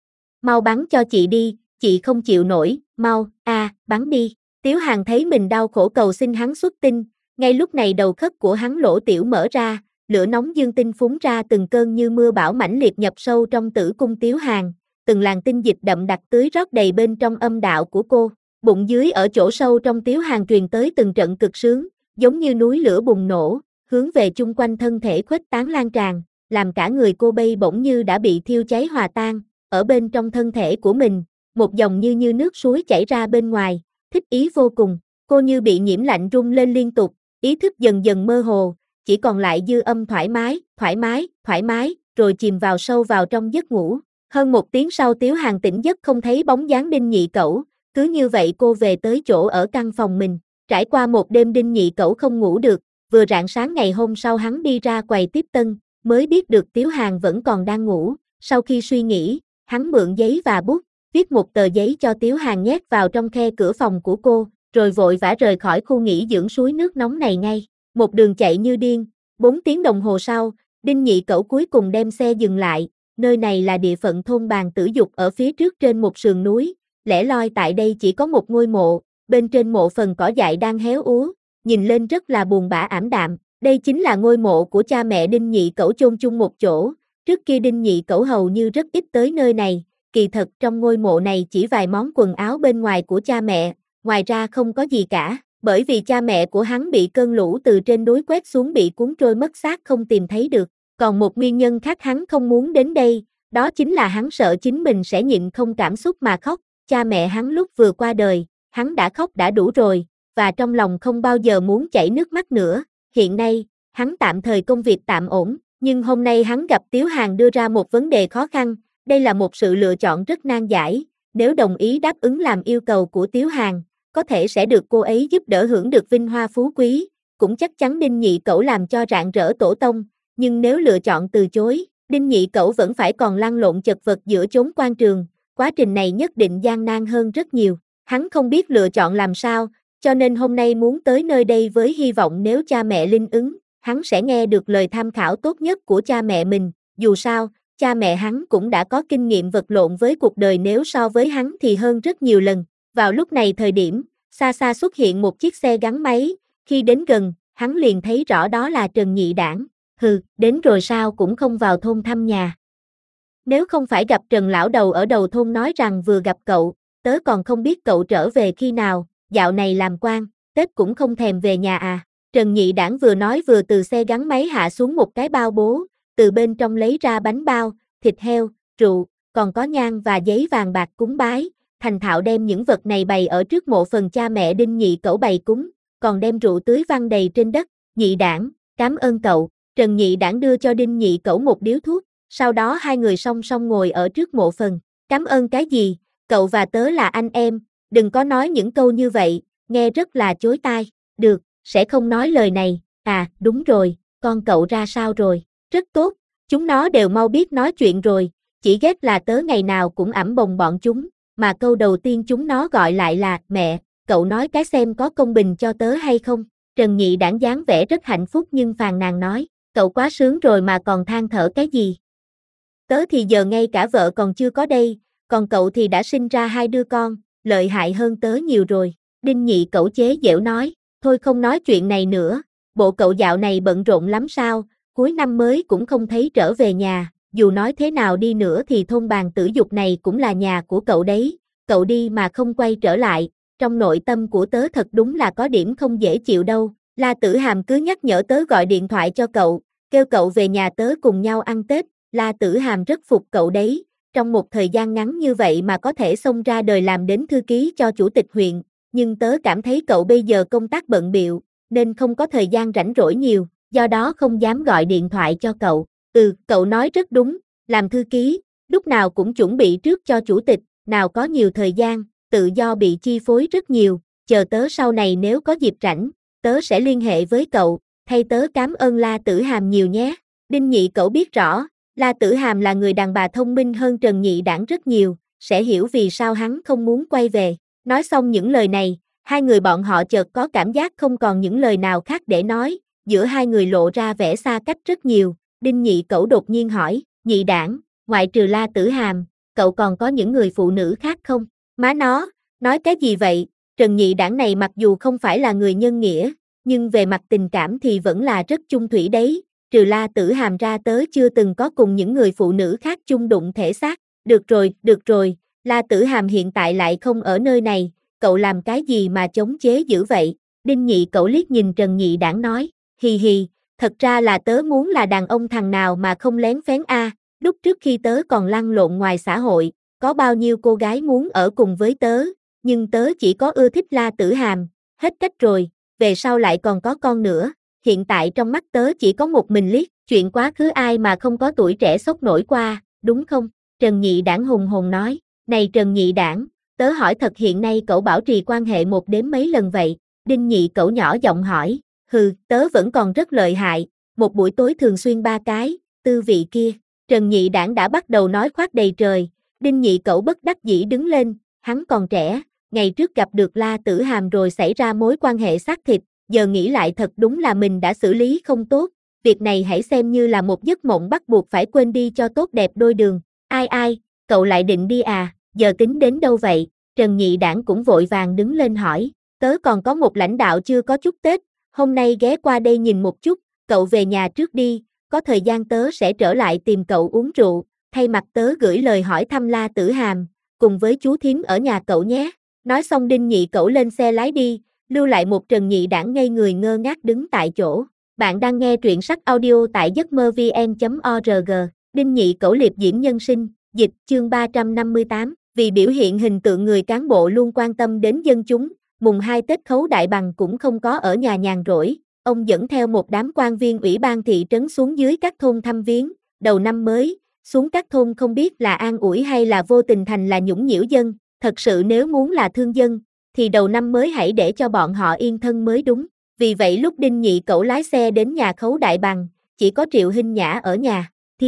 Mau bắn cho chị đi, chị không chịu nổi, mau, bắn đi. Tiếu Hàn thấy mình đau khổ cầu xin hắn xuất tinh, ngay lúc này đầu khất của hắn lỗ tiểu mở ra, lửa nóng dương tinh phúng ra từng cơn như mưa bão mãnh liệt nhập sâu trong tử cung Tiếu Hàn, từng làn tinh dịch đậm đặc tưới rót đầy bên trong âm đạo của cô, bụng dưới ở chỗ sâu trong Tiếu Hàn truyền tới từng trận cực sướng, giống như núi lửa bùng nổ, hướng về chung quanh thân thể khuếch tán lan tràn, làm cả người cô bay bỗng như đã bị thiêu cháy hòa tan, ở bên trong thân thể của mình, một dòng như nước suối chảy ra bên ngoài, thích ý vô cùng, cô như bị nhiễm lạnh rung lên liên tục, ý thức dần dần mơ hồ, chỉ còn lại dư âm thoải mái, rồi chìm vào sâu vào trong giấc ngủ. Hơn một tiếng sau Tiếu Hàn tỉnh giấc không thấy bóng dáng Đinh Nhị Cẩu, cứ như vậy cô về tới chỗ ở căn phòng mình, trải qua một đêm Đinh Nhị Cẩu không ngủ được, vừa rạng sáng ngày hôm sau hắn đi ra quầy tiếp tân, mới biết được Tiếu Hàn vẫn còn đang ngủ, sau khi suy nghĩ, hắn mượn giấy và bút, viết một tờ giấy cho Tiếu Hàn nhét vào trong khe cửa phòng của cô, rồi vội vã rời khỏi khu nghỉ dưỡng suối nước nóng này ngay, một đường chạy như điên, 4 tiếng đồng hồ sau, Đinh Nhị Cẩu cuối cùng đem xe dừng lại, nơi này là địa phận thôn Bàn Tử Dục ở phía trước trên một sườn núi, lẻ loi tại đây chỉ có một ngôi mộ, bên trên mộ phần cỏ dại đang héo úa, nhìn lên rất là buồn bã ảm đạm, đây chính là ngôi mộ của cha mẹ Đinh Nhị Cẩu chôn chung một chỗ, trước kia Đinh Nhị Cẩu hầu như rất ít tới nơi này, kỳ thật trong ngôi mộ này chỉ vài món quần áo bên ngoài của cha mẹ, ngoài ra không có gì cả, bởi vì cha mẹ của hắn bị cơn lũ từ trên núi quét xuống bị cuốn trôi mất xác không tìm thấy được, còn một nguyên nhân khác hắn không muốn đến đây, đó chính là hắn sợ chính mình sẽ nhịn không cảm xúc mà khóc, cha mẹ hắn lúc vừa qua đời, hắn đã khóc đã đủ rồi, và trong lòng không bao giờ muốn chảy nước mắt nữa, hiện nay, hắn tạm thời công việc tạm ổn, nhưng hôm nay hắn gặp Tiếu Hàn đưa ra một vấn đề khó khăn, đây là một sự lựa chọn rất nan giải, nếu đồng ý đáp ứng làm yêu cầu của Tiếu Hàn, có thể sẽ được cô ấy giúp đỡ hưởng được vinh hoa phú quý, cũng chắc chắn Đinh Nhị Cẩu làm cho rạng rỡ tổ tông, nhưng nếu lựa chọn từ chối, Đinh Nhị Cẩu vẫn phải còn lăn lộn chật vật giữa chốn quan trường, quá trình này nhất định gian nan hơn rất nhiều. Hắn không biết lựa chọn làm sao, cho nên hôm nay muốn tới nơi đây với hy vọng nếu cha mẹ linh ứng, hắn sẽ nghe được lời tham khảo tốt nhất của cha mẹ mình. Dù sao, cha mẹ hắn cũng đã có kinh nghiệm vật lộn với cuộc đời nếu so với hắn thì hơn rất nhiều lần. Vào lúc này thời điểm, xa xa xuất hiện một chiếc xe gắn máy, khi đến gần, hắn liền thấy rõ đó là Trần Nhị Đản. Hừ, đến rồi sao cũng không vào thôn thăm nhà. Nếu không phải gặp Trần lão đầu ở đầu thôn nói rằng vừa gặp cậu, tớ còn không biết cậu trở về khi nào, dạo này làm quan, Tết cũng không thèm về nhà à. Trần Nhị Đản vừa nói vừa từ xe gắn máy hạ xuống một cái bao bố, từ bên trong lấy ra bánh bao, thịt heo, rượu, còn có nhang và giấy vàng bạc cúng bái, thành thạo đem những vật này bày ở trước mộ phần cha mẹ Đinh Nhị Cẩu bày cúng, còn đem rượu tưới văng đầy trên đất. Nhị Đản, cảm ơn cậu. Trần Nhị Đản đưa cho Đinh Nhị Cẩu một điếu thuốc, sau đó hai người song song ngồi ở trước mộ phần. Cảm ơn cái gì, cậu và tớ là anh em, đừng có nói những câu như vậy, nghe rất là chối tai. Được, sẽ không nói lời này. À, đúng rồi, con cậu ra sao rồi? Rất tốt, chúng nó đều mau biết nói chuyện rồi, chỉ ghét là tớ ngày nào cũng ẵm bồng bọn chúng, mà câu đầu tiên chúng nó gọi lại là mẹ, cậu nói cái xem có công bình cho tớ hay không? Trần Nhị Đản dáng vẻ rất hạnh phúc nhưng phàn nàn nói, cậu quá sướng rồi mà còn than thở cái gì? Tớ thì giờ ngay cả vợ còn chưa có đây, còn cậu thì đã sinh ra hai đứa con, lợi hại hơn tớ nhiều rồi. Đinh Nhị Cẩu chế giễu nói, thôi không nói chuyện này nữa, bộ cậu dạo này bận rộn lắm sao, cuối năm mới cũng không thấy trở về nhà, dù nói thế nào đi nữa thì thôn Bàn Tử Dục này cũng là nhà của cậu đấy, cậu đi mà không quay trở lại, trong nội tâm của tớ thật đúng là có điểm không dễ chịu đâu. La Tử Hàm cứ nhắc nhở tớ gọi điện thoại cho cậu, kêu cậu về nhà tớ cùng nhau ăn Tết. La Tử Hàm rất phục cậu đấy, trong một thời gian ngắn như vậy mà có thể xông ra đời làm đến thư ký cho chủ tịch huyện, nhưng tớ cảm thấy cậu bây giờ công tác bận bịu, nên không có thời gian rảnh rỗi nhiều, do đó không dám gọi điện thoại cho cậu. Cậu nói rất đúng, làm thư ký, lúc nào cũng chuẩn bị trước cho chủ tịch, nào có nhiều thời gian, tự do bị chi phối rất nhiều, chờ tớ sau này nếu có dịp rảnh, tớ sẽ liên hệ với cậu, thay tớ cảm ơn La Tử Hàm nhiều nhé. Đinh Nhị Cẩu biết rõ, La Tử Hàm là người đàn bà thông minh hơn Trần Nhị Đản rất nhiều, sẽ hiểu vì sao hắn không muốn quay về. Nói xong những lời này, hai người bọn họ chợt có cảm giác không còn những lời nào khác để nói, giữa hai người lộ ra vẻ xa cách rất nhiều. Đinh Nhị Cẩu đột nhiên hỏi, Nhị Đản, ngoại trừ La Tử Hàm, cậu còn có những người phụ nữ khác không? Má nó, nói cái gì vậy? Trần Nhị Đản này mặc dù không phải là người nhân nghĩa, nhưng về mặt tình cảm thì vẫn là rất chung thủy đấy. Trừ La Tử Hàm ra tớ chưa từng có cùng những người phụ nữ khác chung đụng thể xác. Được rồi, La Tử Hàm hiện tại lại không ở nơi này, cậu làm cái gì mà chống chế dữ vậy? Đinh Nhị Cẩu liếc nhìn Trần Nhị Đản nói, hì hì, thật ra là tớ muốn là đàn ông thằng nào mà không lén phén a. Lúc trước khi tớ còn lăn lộn ngoài xã hội, có bao nhiêu cô gái muốn ở cùng với tớ, nhưng tớ chỉ có ưa thích La Tử Hàm, hết cách rồi, về sau lại còn có con nữa. Hiện tại trong mắt tớ chỉ có một mình Liếc, chuyện quá khứ ai mà không có tuổi trẻ sốc nổi qua, đúng không? Trần Nhị Đản hùng hồn nói, này Trần Nhị Đản, tớ hỏi thật hiện nay cậu bảo trì quan hệ một đến mấy lần vậy? Đinh Nhị Cẩu nhỏ giọng hỏi, tớ vẫn còn rất lợi hại, một buổi tối thường xuyên 3 cái, tư vị kia. Trần Nhị Đản đã bắt đầu nói khoác đầy trời, Đinh Nhị Cẩu bất đắc dĩ đứng lên, hắn còn trẻ, ngày trước gặp được La Tử Hàm rồi xảy ra mối quan hệ xác thịt, giờ nghĩ lại thật đúng là mình đã xử lý không tốt, việc này hãy xem như là một giấc mộng bắt buộc phải quên đi cho tốt đẹp đôi đường. Ai, cậu lại định đi à, giờ tính đến đâu vậy? Trần Nhị Đản cũng vội vàng đứng lên hỏi, tớ còn có một lãnh đạo chưa có chúc Tết, hôm nay ghé qua đây nhìn một chút, cậu về nhà trước đi, có thời gian tớ sẽ trở lại tìm cậu uống rượu, thay mặt tớ gửi lời hỏi thăm La Tử Hàm, cùng với chú thím ở nhà cậu nhé. Nói xong Đinh Nhị Cẩu lên xe lái đi, lưu lại một Trần Nhị Đản ngây người ngơ ngác đứng tại chỗ. Bạn đang nghe truyện sách audio tại giấc mơ vn.org. Đinh Nhị Cẩu liệp diễm nhân sinh, dịch chương 358. Vì biểu hiện hình tượng người cán bộ luôn quan tâm đến dân chúng, mùng 2 Tết Khấu Đại Bằng cũng không có ở nhà nhàn rỗi. Ông dẫn theo một đám quan viên ủy ban thị trấn xuống dưới các thôn thăm viếng. Đầu năm mới, xuống các thôn không biết là an ủi hay là vô tình thành là nhũng nhiễu dân. Thật sự nếu muốn là thương dân, thì đầu năm mới hãy để cho bọn họ yên thân mới đúng. Vì vậy lúc Đinh Nhị Cẩu lái xe đến nhà Khấu Đại Bằng, chỉ có Triệu Hinh Nhã ở nhà. Thím,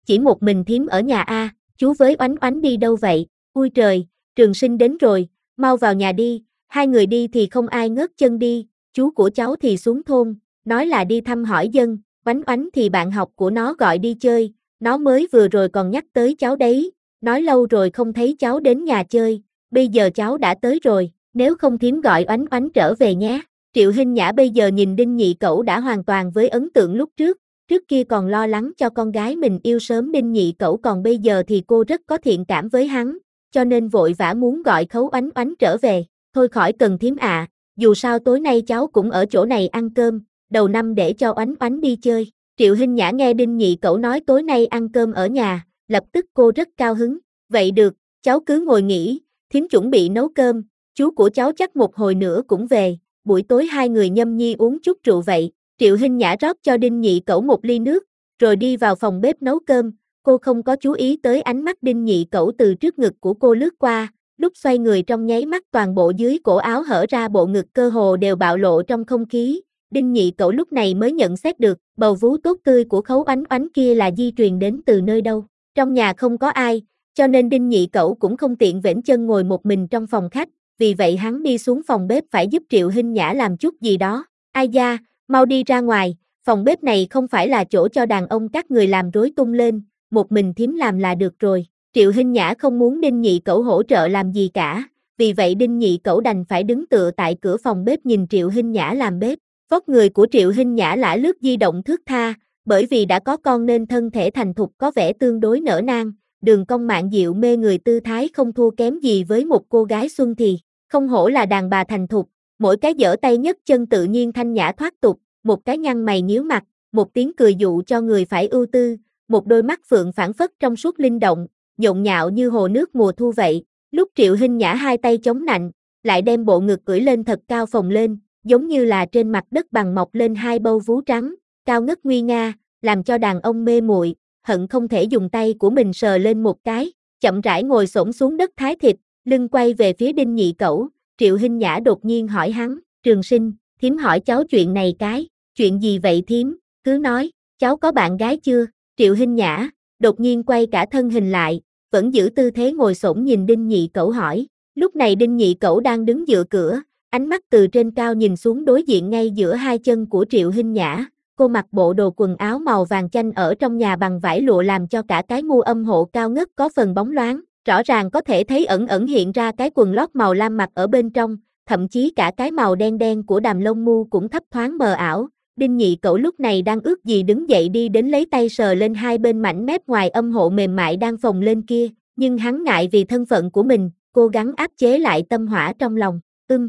chỉ một mình thím ở nhà a, chú với Oánh Oánh đi đâu vậy? Ui trời, Trường Sinh đến rồi, mau vào nhà đi, hai người đi thì không ai ngớt chân đi, chú của cháu thì xuống thôn, nói là đi thăm hỏi dân, Oánh Oánh thì bạn học của nó gọi đi chơi, nó mới vừa rồi còn nhắc tới cháu đấy, nói lâu rồi không thấy cháu đến nhà chơi, bây giờ cháu đã tới rồi, nếu không thím gọi Oánh Oánh trở về nhé. Triệu Hinh Nhã bây giờ nhìn Đinh Nhị Cẩu đã hoàn toàn với ấn tượng lúc trước kia còn lo lắng cho con gái mình yêu sớm Đinh Nhị Cẩu, còn bây giờ thì cô rất có thiện cảm với hắn, cho nên vội vã muốn gọi Khấu Oánh Oánh trở về, thôi khỏi cần thím ạ, dù sao tối nay cháu cũng ở chỗ này ăn cơm, đầu năm để cho Oánh Oánh đi chơi. Triệu Hinh Nhã nghe Đinh Nhị Cẩu nói tối nay ăn cơm ở nhà, lập tức cô rất cao hứng, vậy được, cháu cứ ngồi nghỉ, thím chuẩn bị nấu cơm, chú của cháu chắc một hồi nữa cũng về, buổi tối hai người nhâm nhi uống chút rượu vậy. Triệu Hinh Nhã rót cho Đinh Nhị Cẩu một ly nước, rồi đi vào phòng bếp nấu cơm, cô không có chú ý tới ánh mắt Đinh Nhị Cẩu từ trước ngực của cô lướt qua, lúc xoay người trong nháy mắt toàn bộ dưới cổ áo hở ra bộ ngực cơ hồ đều bạo lộ trong không khí. Đinh Nhị Cẩu lúc này mới nhận xét được, bầu vú tốt tươi của Khấu Oánh Oánh kia là di truyền đến từ nơi đâu. Trong nhà không có ai, cho nên Đinh Nhị Cẩu cũng không tiện vểnh chân ngồi một mình trong phòng khách, vì vậy hắn đi xuống phòng bếp phải giúp Triệu Hinh Nhã làm chút gì đó. Ai da, mau đi ra ngoài, phòng bếp này không phải là chỗ cho đàn ông các người làm rối tung lên, một mình thím làm là được rồi. Triệu Hinh Nhã không muốn Đinh Nhị Cẩu hỗ trợ làm gì cả, vì vậy Đinh Nhị Cẩu đành phải đứng tựa tại cửa phòng bếp nhìn Triệu Hinh Nhã làm bếp. Vóc người của Triệu Hinh Nhã lả lướt di động thướt tha, bởi vì đã có con nên thân thể thành thục có vẻ tương đối nở nang, đường cong mạn dịu mê người, tư thái không thua kém gì với một cô gái xuân thì, không hổ là đàn bà thành thục, mỗi cái giở tay nhấc chân tự nhiên thanh nhã thoát tục, một cái nhăn mày nhíu mặt, một tiếng cười dụ cho người phải ưu tư, một đôi mắt phượng phảng phất trong suốt linh động, nhộn nhạo như hồ nước mùa thu vậy. Lúc Triệu Hinh Nhã hai tay chống nạnh, lại đem bộ ngực cưỡi lên thật cao phồng lên, giống như là trên mặt đất bằng mọc lên hai bâu vú trắng, cao ngất nguy nga, làm cho đàn ông mê muội, hận không thể dùng tay của mình sờ lên một cái, chậm rãi ngồi xổm xuống đất thái thịt, lưng quay về phía Đinh Nhị Cẩu. Triệu Hinh Nhã đột nhiên hỏi hắn, Trường Sinh, thím hỏi cháu chuyện này cái, chuyện gì vậy thím, cứ nói, cháu có bạn gái chưa? Triệu Hinh Nhã đột nhiên quay cả thân hình lại, vẫn giữ tư thế ngồi xổm nhìn Đinh Nhị Cẩu hỏi. Lúc này Đinh Nhị Cẩu đang đứng dựa cửa, ánh mắt từ trên cao nhìn xuống đối diện ngay giữa hai chân của Triệu Hinh Nhã. Cô mặc bộ đồ quần áo màu vàng chanh ở trong nhà bằng vải lụa làm cho cả cái ngu âm hộ cao ngất có phần bóng loáng, rõ ràng có thể thấy ẩn ẩn hiện ra cái quần lót màu lam mặc ở bên trong, thậm chí cả cái màu đen đen của đàm lông mu cũng thấp thoáng mờ ảo. Đinh Nhị Cẩu lúc này đang ước gì đứng dậy đi đến lấy tay sờ lên hai bên mảnh mép ngoài âm hộ mềm mại đang phồng lên kia, nhưng hắn ngại vì thân phận của mình, cố gắng áp chế lại tâm hỏa trong lòng.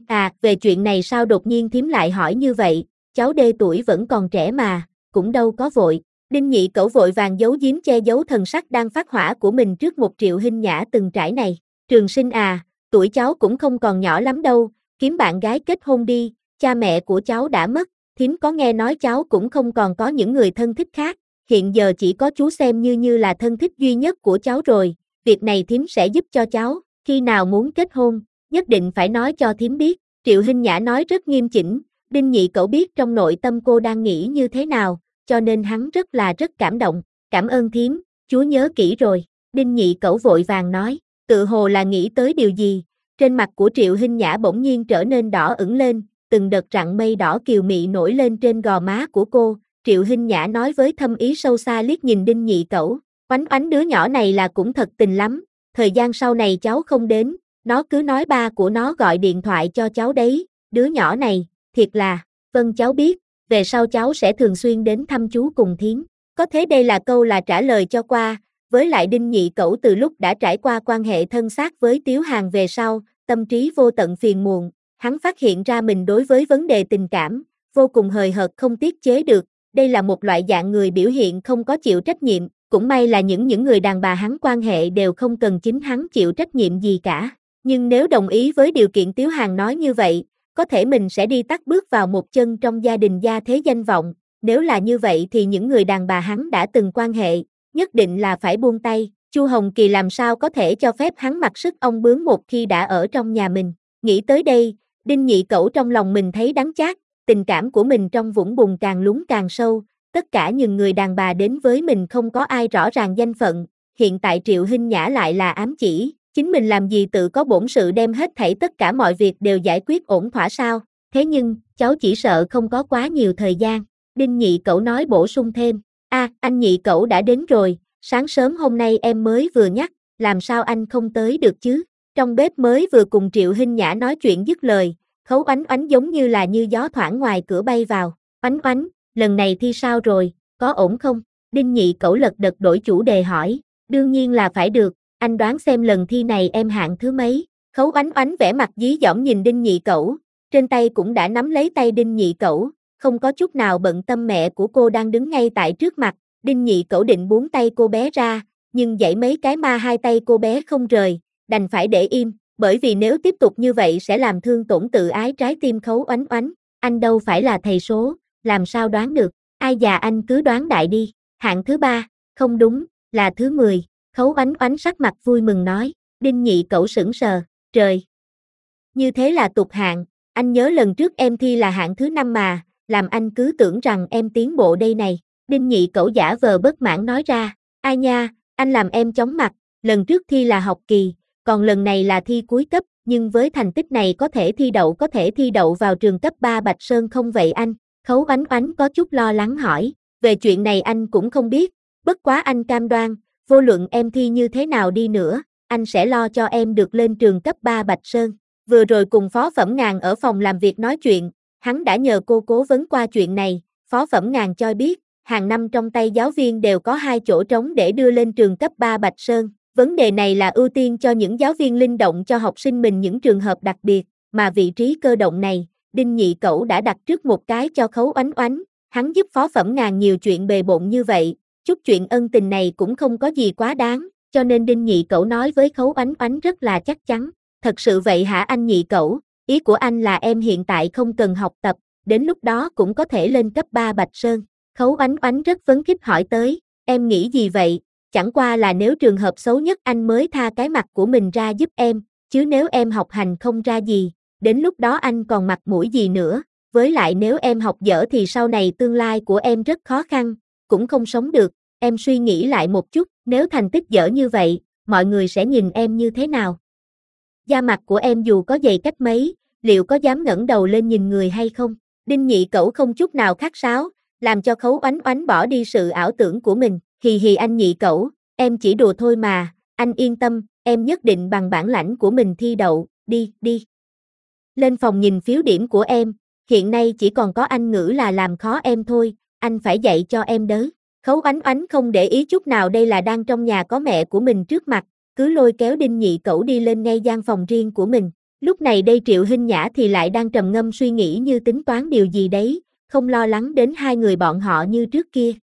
Về chuyện này sao đột nhiên thím lại hỏi như vậy, cháu đê tuổi vẫn còn trẻ mà, cũng đâu có vội. Đinh Nhị Cẩu vội vàng giấu giếm che giấu thần sắc đang phát hỏa của mình trước một Triệu Hinh Nhã từng trải này. Trường Sinh à, tuổi cháu cũng không còn nhỏ lắm đâu, kiếm bạn gái kết hôn đi, cha mẹ của cháu đã mất, thím có nghe nói cháu cũng không còn có những người thân thích khác, hiện giờ chỉ có chú xem như là thân thích duy nhất của cháu rồi, việc này thím sẽ giúp cho cháu, khi nào muốn kết hôn, nhất định phải nói cho thím biết. Triệu Hinh Nhã nói rất nghiêm chỉnh, Đinh Nhị Cẩu biết trong nội tâm cô đang nghĩ như thế nào, cho nên hắn rất cảm động, cảm ơn thím, chú nhớ kỹ rồi. Đinh Nhị Cẩu vội vàng nói, tự hồ là nghĩ tới điều gì, trên mặt của Triệu Hinh Nhã bỗng nhiên trở nên đỏ ửng lên, từng đợt rặng mây đỏ kiều mị nổi lên trên gò má của cô. Triệu Hinh Nhã nói với thâm ý sâu xa liếc nhìn Đinh Nhị Cẩu, Oánh Oánh đứa nhỏ này là cũng thật tình lắm, thời gian sau này cháu không đến, nó cứ nói ba của nó gọi điện thoại cho cháu đấy, đứa nhỏ này, thiệt là, vâng cháu biết, về sau cháu sẽ thường xuyên đến thăm chú cùng thím. Có thế đây là câu là trả lời cho qua, với lại Đinh Nhị Cẩu từ lúc đã trải qua quan hệ thân xác với Tiếu Hàn về sau, tâm trí vô tận phiền muộn, hắn phát hiện ra mình đối với vấn đề tình cảm, vô cùng hời hợt không tiết chế được, đây là một loại dạng người biểu hiện không có chịu trách nhiệm, cũng may là những người đàn bà hắn quan hệ đều không cần chính hắn chịu trách nhiệm gì cả, nhưng nếu đồng ý với điều kiện Tiếu Hàn nói như vậy, có thể mình sẽ đi tắt bước vào một chân trong gia đình gia thế danh vọng, nếu là như vậy thì những người đàn bà hắn đã từng quan hệ, nhất định là phải buông tay, Chu Hồng Kỳ làm sao có thể cho phép hắn mặc sức ong bướm một khi đã ở trong nhà mình. Nghĩ tới đây, Đinh Nhị Cẩu trong lòng mình thấy đắng chát, tình cảm của mình trong vũng bùn càng lún càng sâu, tất cả những người đàn bà đến với mình không có ai rõ ràng danh phận, hiện tại Triệu Hinh Nhã lại là ám chỉ, chính mình làm gì tự có bổn sự đem hết thảy tất cả mọi việc đều giải quyết ổn thỏa sao, thế nhưng, cháu chỉ sợ không có quá nhiều thời gian, Đinh Nhị Cẩu nói bổ sung thêm, anh Nhị Cẩu đã đến rồi, sáng sớm hôm nay em mới vừa nhắc, làm sao anh không tới được chứ, trong bếp mới vừa cùng Triệu Hinh Nhã nói chuyện dứt lời, Khấu Oánh Oánh giống như là như gió thoảng ngoài cửa bay vào, Oánh Oánh, lần này thi sao rồi, có ổn không? Đinh Nhị Cẩu lật đật đổi chủ đề hỏi, đương nhiên là phải được, anh đoán xem lần thi này em hạng thứ mấy? Khấu Oánh Oánh vẻ mặt dí dỏm nhìn Đinh Nhị Cẩu, trên tay cũng đã nắm lấy tay Đinh Nhị Cẩu, không có chút nào bận tâm mẹ của cô đang đứng ngay tại trước mặt, Đinh Nhị Cẩu định buông tay cô bé ra, nhưng dãy mấy cái ma hai tay cô bé không rời, đành phải để im, bởi vì nếu tiếp tục như vậy sẽ làm thương tổn tự ái trái tim Khấu Oánh Oánh, anh đâu phải là thầy số, làm sao đoán được, ai già anh cứ đoán đại đi, hạng thứ 3, không đúng, là thứ 10, Khấu Oánh Oánh sắc mặt vui mừng nói, Đinh Nhị Cẩu sững sờ, trời, như thế là tụt hạng, anh nhớ lần trước em thi là hạng thứ 5 mà, làm anh cứ tưởng rằng em tiến bộ đây này, Đinh Nhị Cẩu giả vờ bất mãn nói ra, ai nha, anh làm em chóng mặt, lần trước thi là học kỳ, còn lần này là thi cuối cấp, nhưng với thành tích này có thể thi đậu vào trường cấp 3 Bạch Sơn không vậy anh? Khấu Oánh Oánh có chút lo lắng hỏi, về chuyện này anh cũng không biết, bất quá anh cam đoan, vô luận em thi như thế nào đi nữa, anh sẽ lo cho em được lên trường cấp 3 Bạch Sơn. Vừa rồi cùng Phó Phẩm Ngàn ở phòng làm việc nói chuyện, hắn đã nhờ cô cố vấn qua chuyện này, Phó Phẩm Ngàn cho biết, hàng năm trong tay giáo viên đều có 2 chỗ trống để đưa lên trường cấp 3 Bạch Sơn. Vấn đề này là ưu tiên cho những giáo viên linh động cho học sinh mình những trường hợp đặc biệt, mà vị trí cơ động này, Đinh Nhị Cẩu đã đặt trước một cái cho Khấu Oánh Oánh, hắn giúp Phó Phẩm Ngàn nhiều chuyện bề bộn như vậy, chút chuyện ân tình này cũng không có gì quá đáng, cho nên Đinh Nhị Cẩu nói với Khấu Oánh Oánh rất là chắc chắn, thật sự vậy hả anh Nhị Cẩu, ý của anh là em hiện tại không cần học tập, đến lúc đó cũng có thể lên cấp 3 Bạch Sơn, Khấu Oánh Oánh rất phấn khích hỏi tới, em nghĩ gì vậy? Chẳng qua là nếu trường hợp xấu nhất anh mới tha cái mặt của mình ra giúp em, chứ nếu em học hành không ra gì, đến lúc đó anh còn mặt mũi gì nữa, với lại nếu em học dở thì sau này tương lai của em rất khó khăn, cũng không sống được, em suy nghĩ lại một chút, nếu thành tích dở như vậy, mọi người sẽ nhìn em như thế nào? Da mặt của em dù có dày cách mấy, liệu có dám ngẩng đầu lên nhìn người hay không? Đinh Nhị Cẩu không chút nào khách sáo, làm cho Khấu Oánh Oánh bỏ đi sự ảo tưởng của mình, hì hì anh Nhị Cẩu, em chỉ đùa thôi mà, anh yên tâm, em nhất định bằng bản lãnh của mình thi đậu, đi. Lên phòng nhìn phiếu điểm của em, hiện nay chỉ còn có Anh ngữ là làm khó em thôi, anh phải dạy cho em đớ. Khấu Oánh Oánh không để ý chút nào đây là đang trong nhà có mẹ của mình trước mặt, cứ lôi kéo Đinh Nhị Cẩu đi lên ngay gian phòng riêng của mình. Lúc này đây Triệu Hinh Nhã thì lại đang trầm ngâm suy nghĩ như tính toán điều gì đấy, không lo lắng đến hai người bọn họ như trước kia.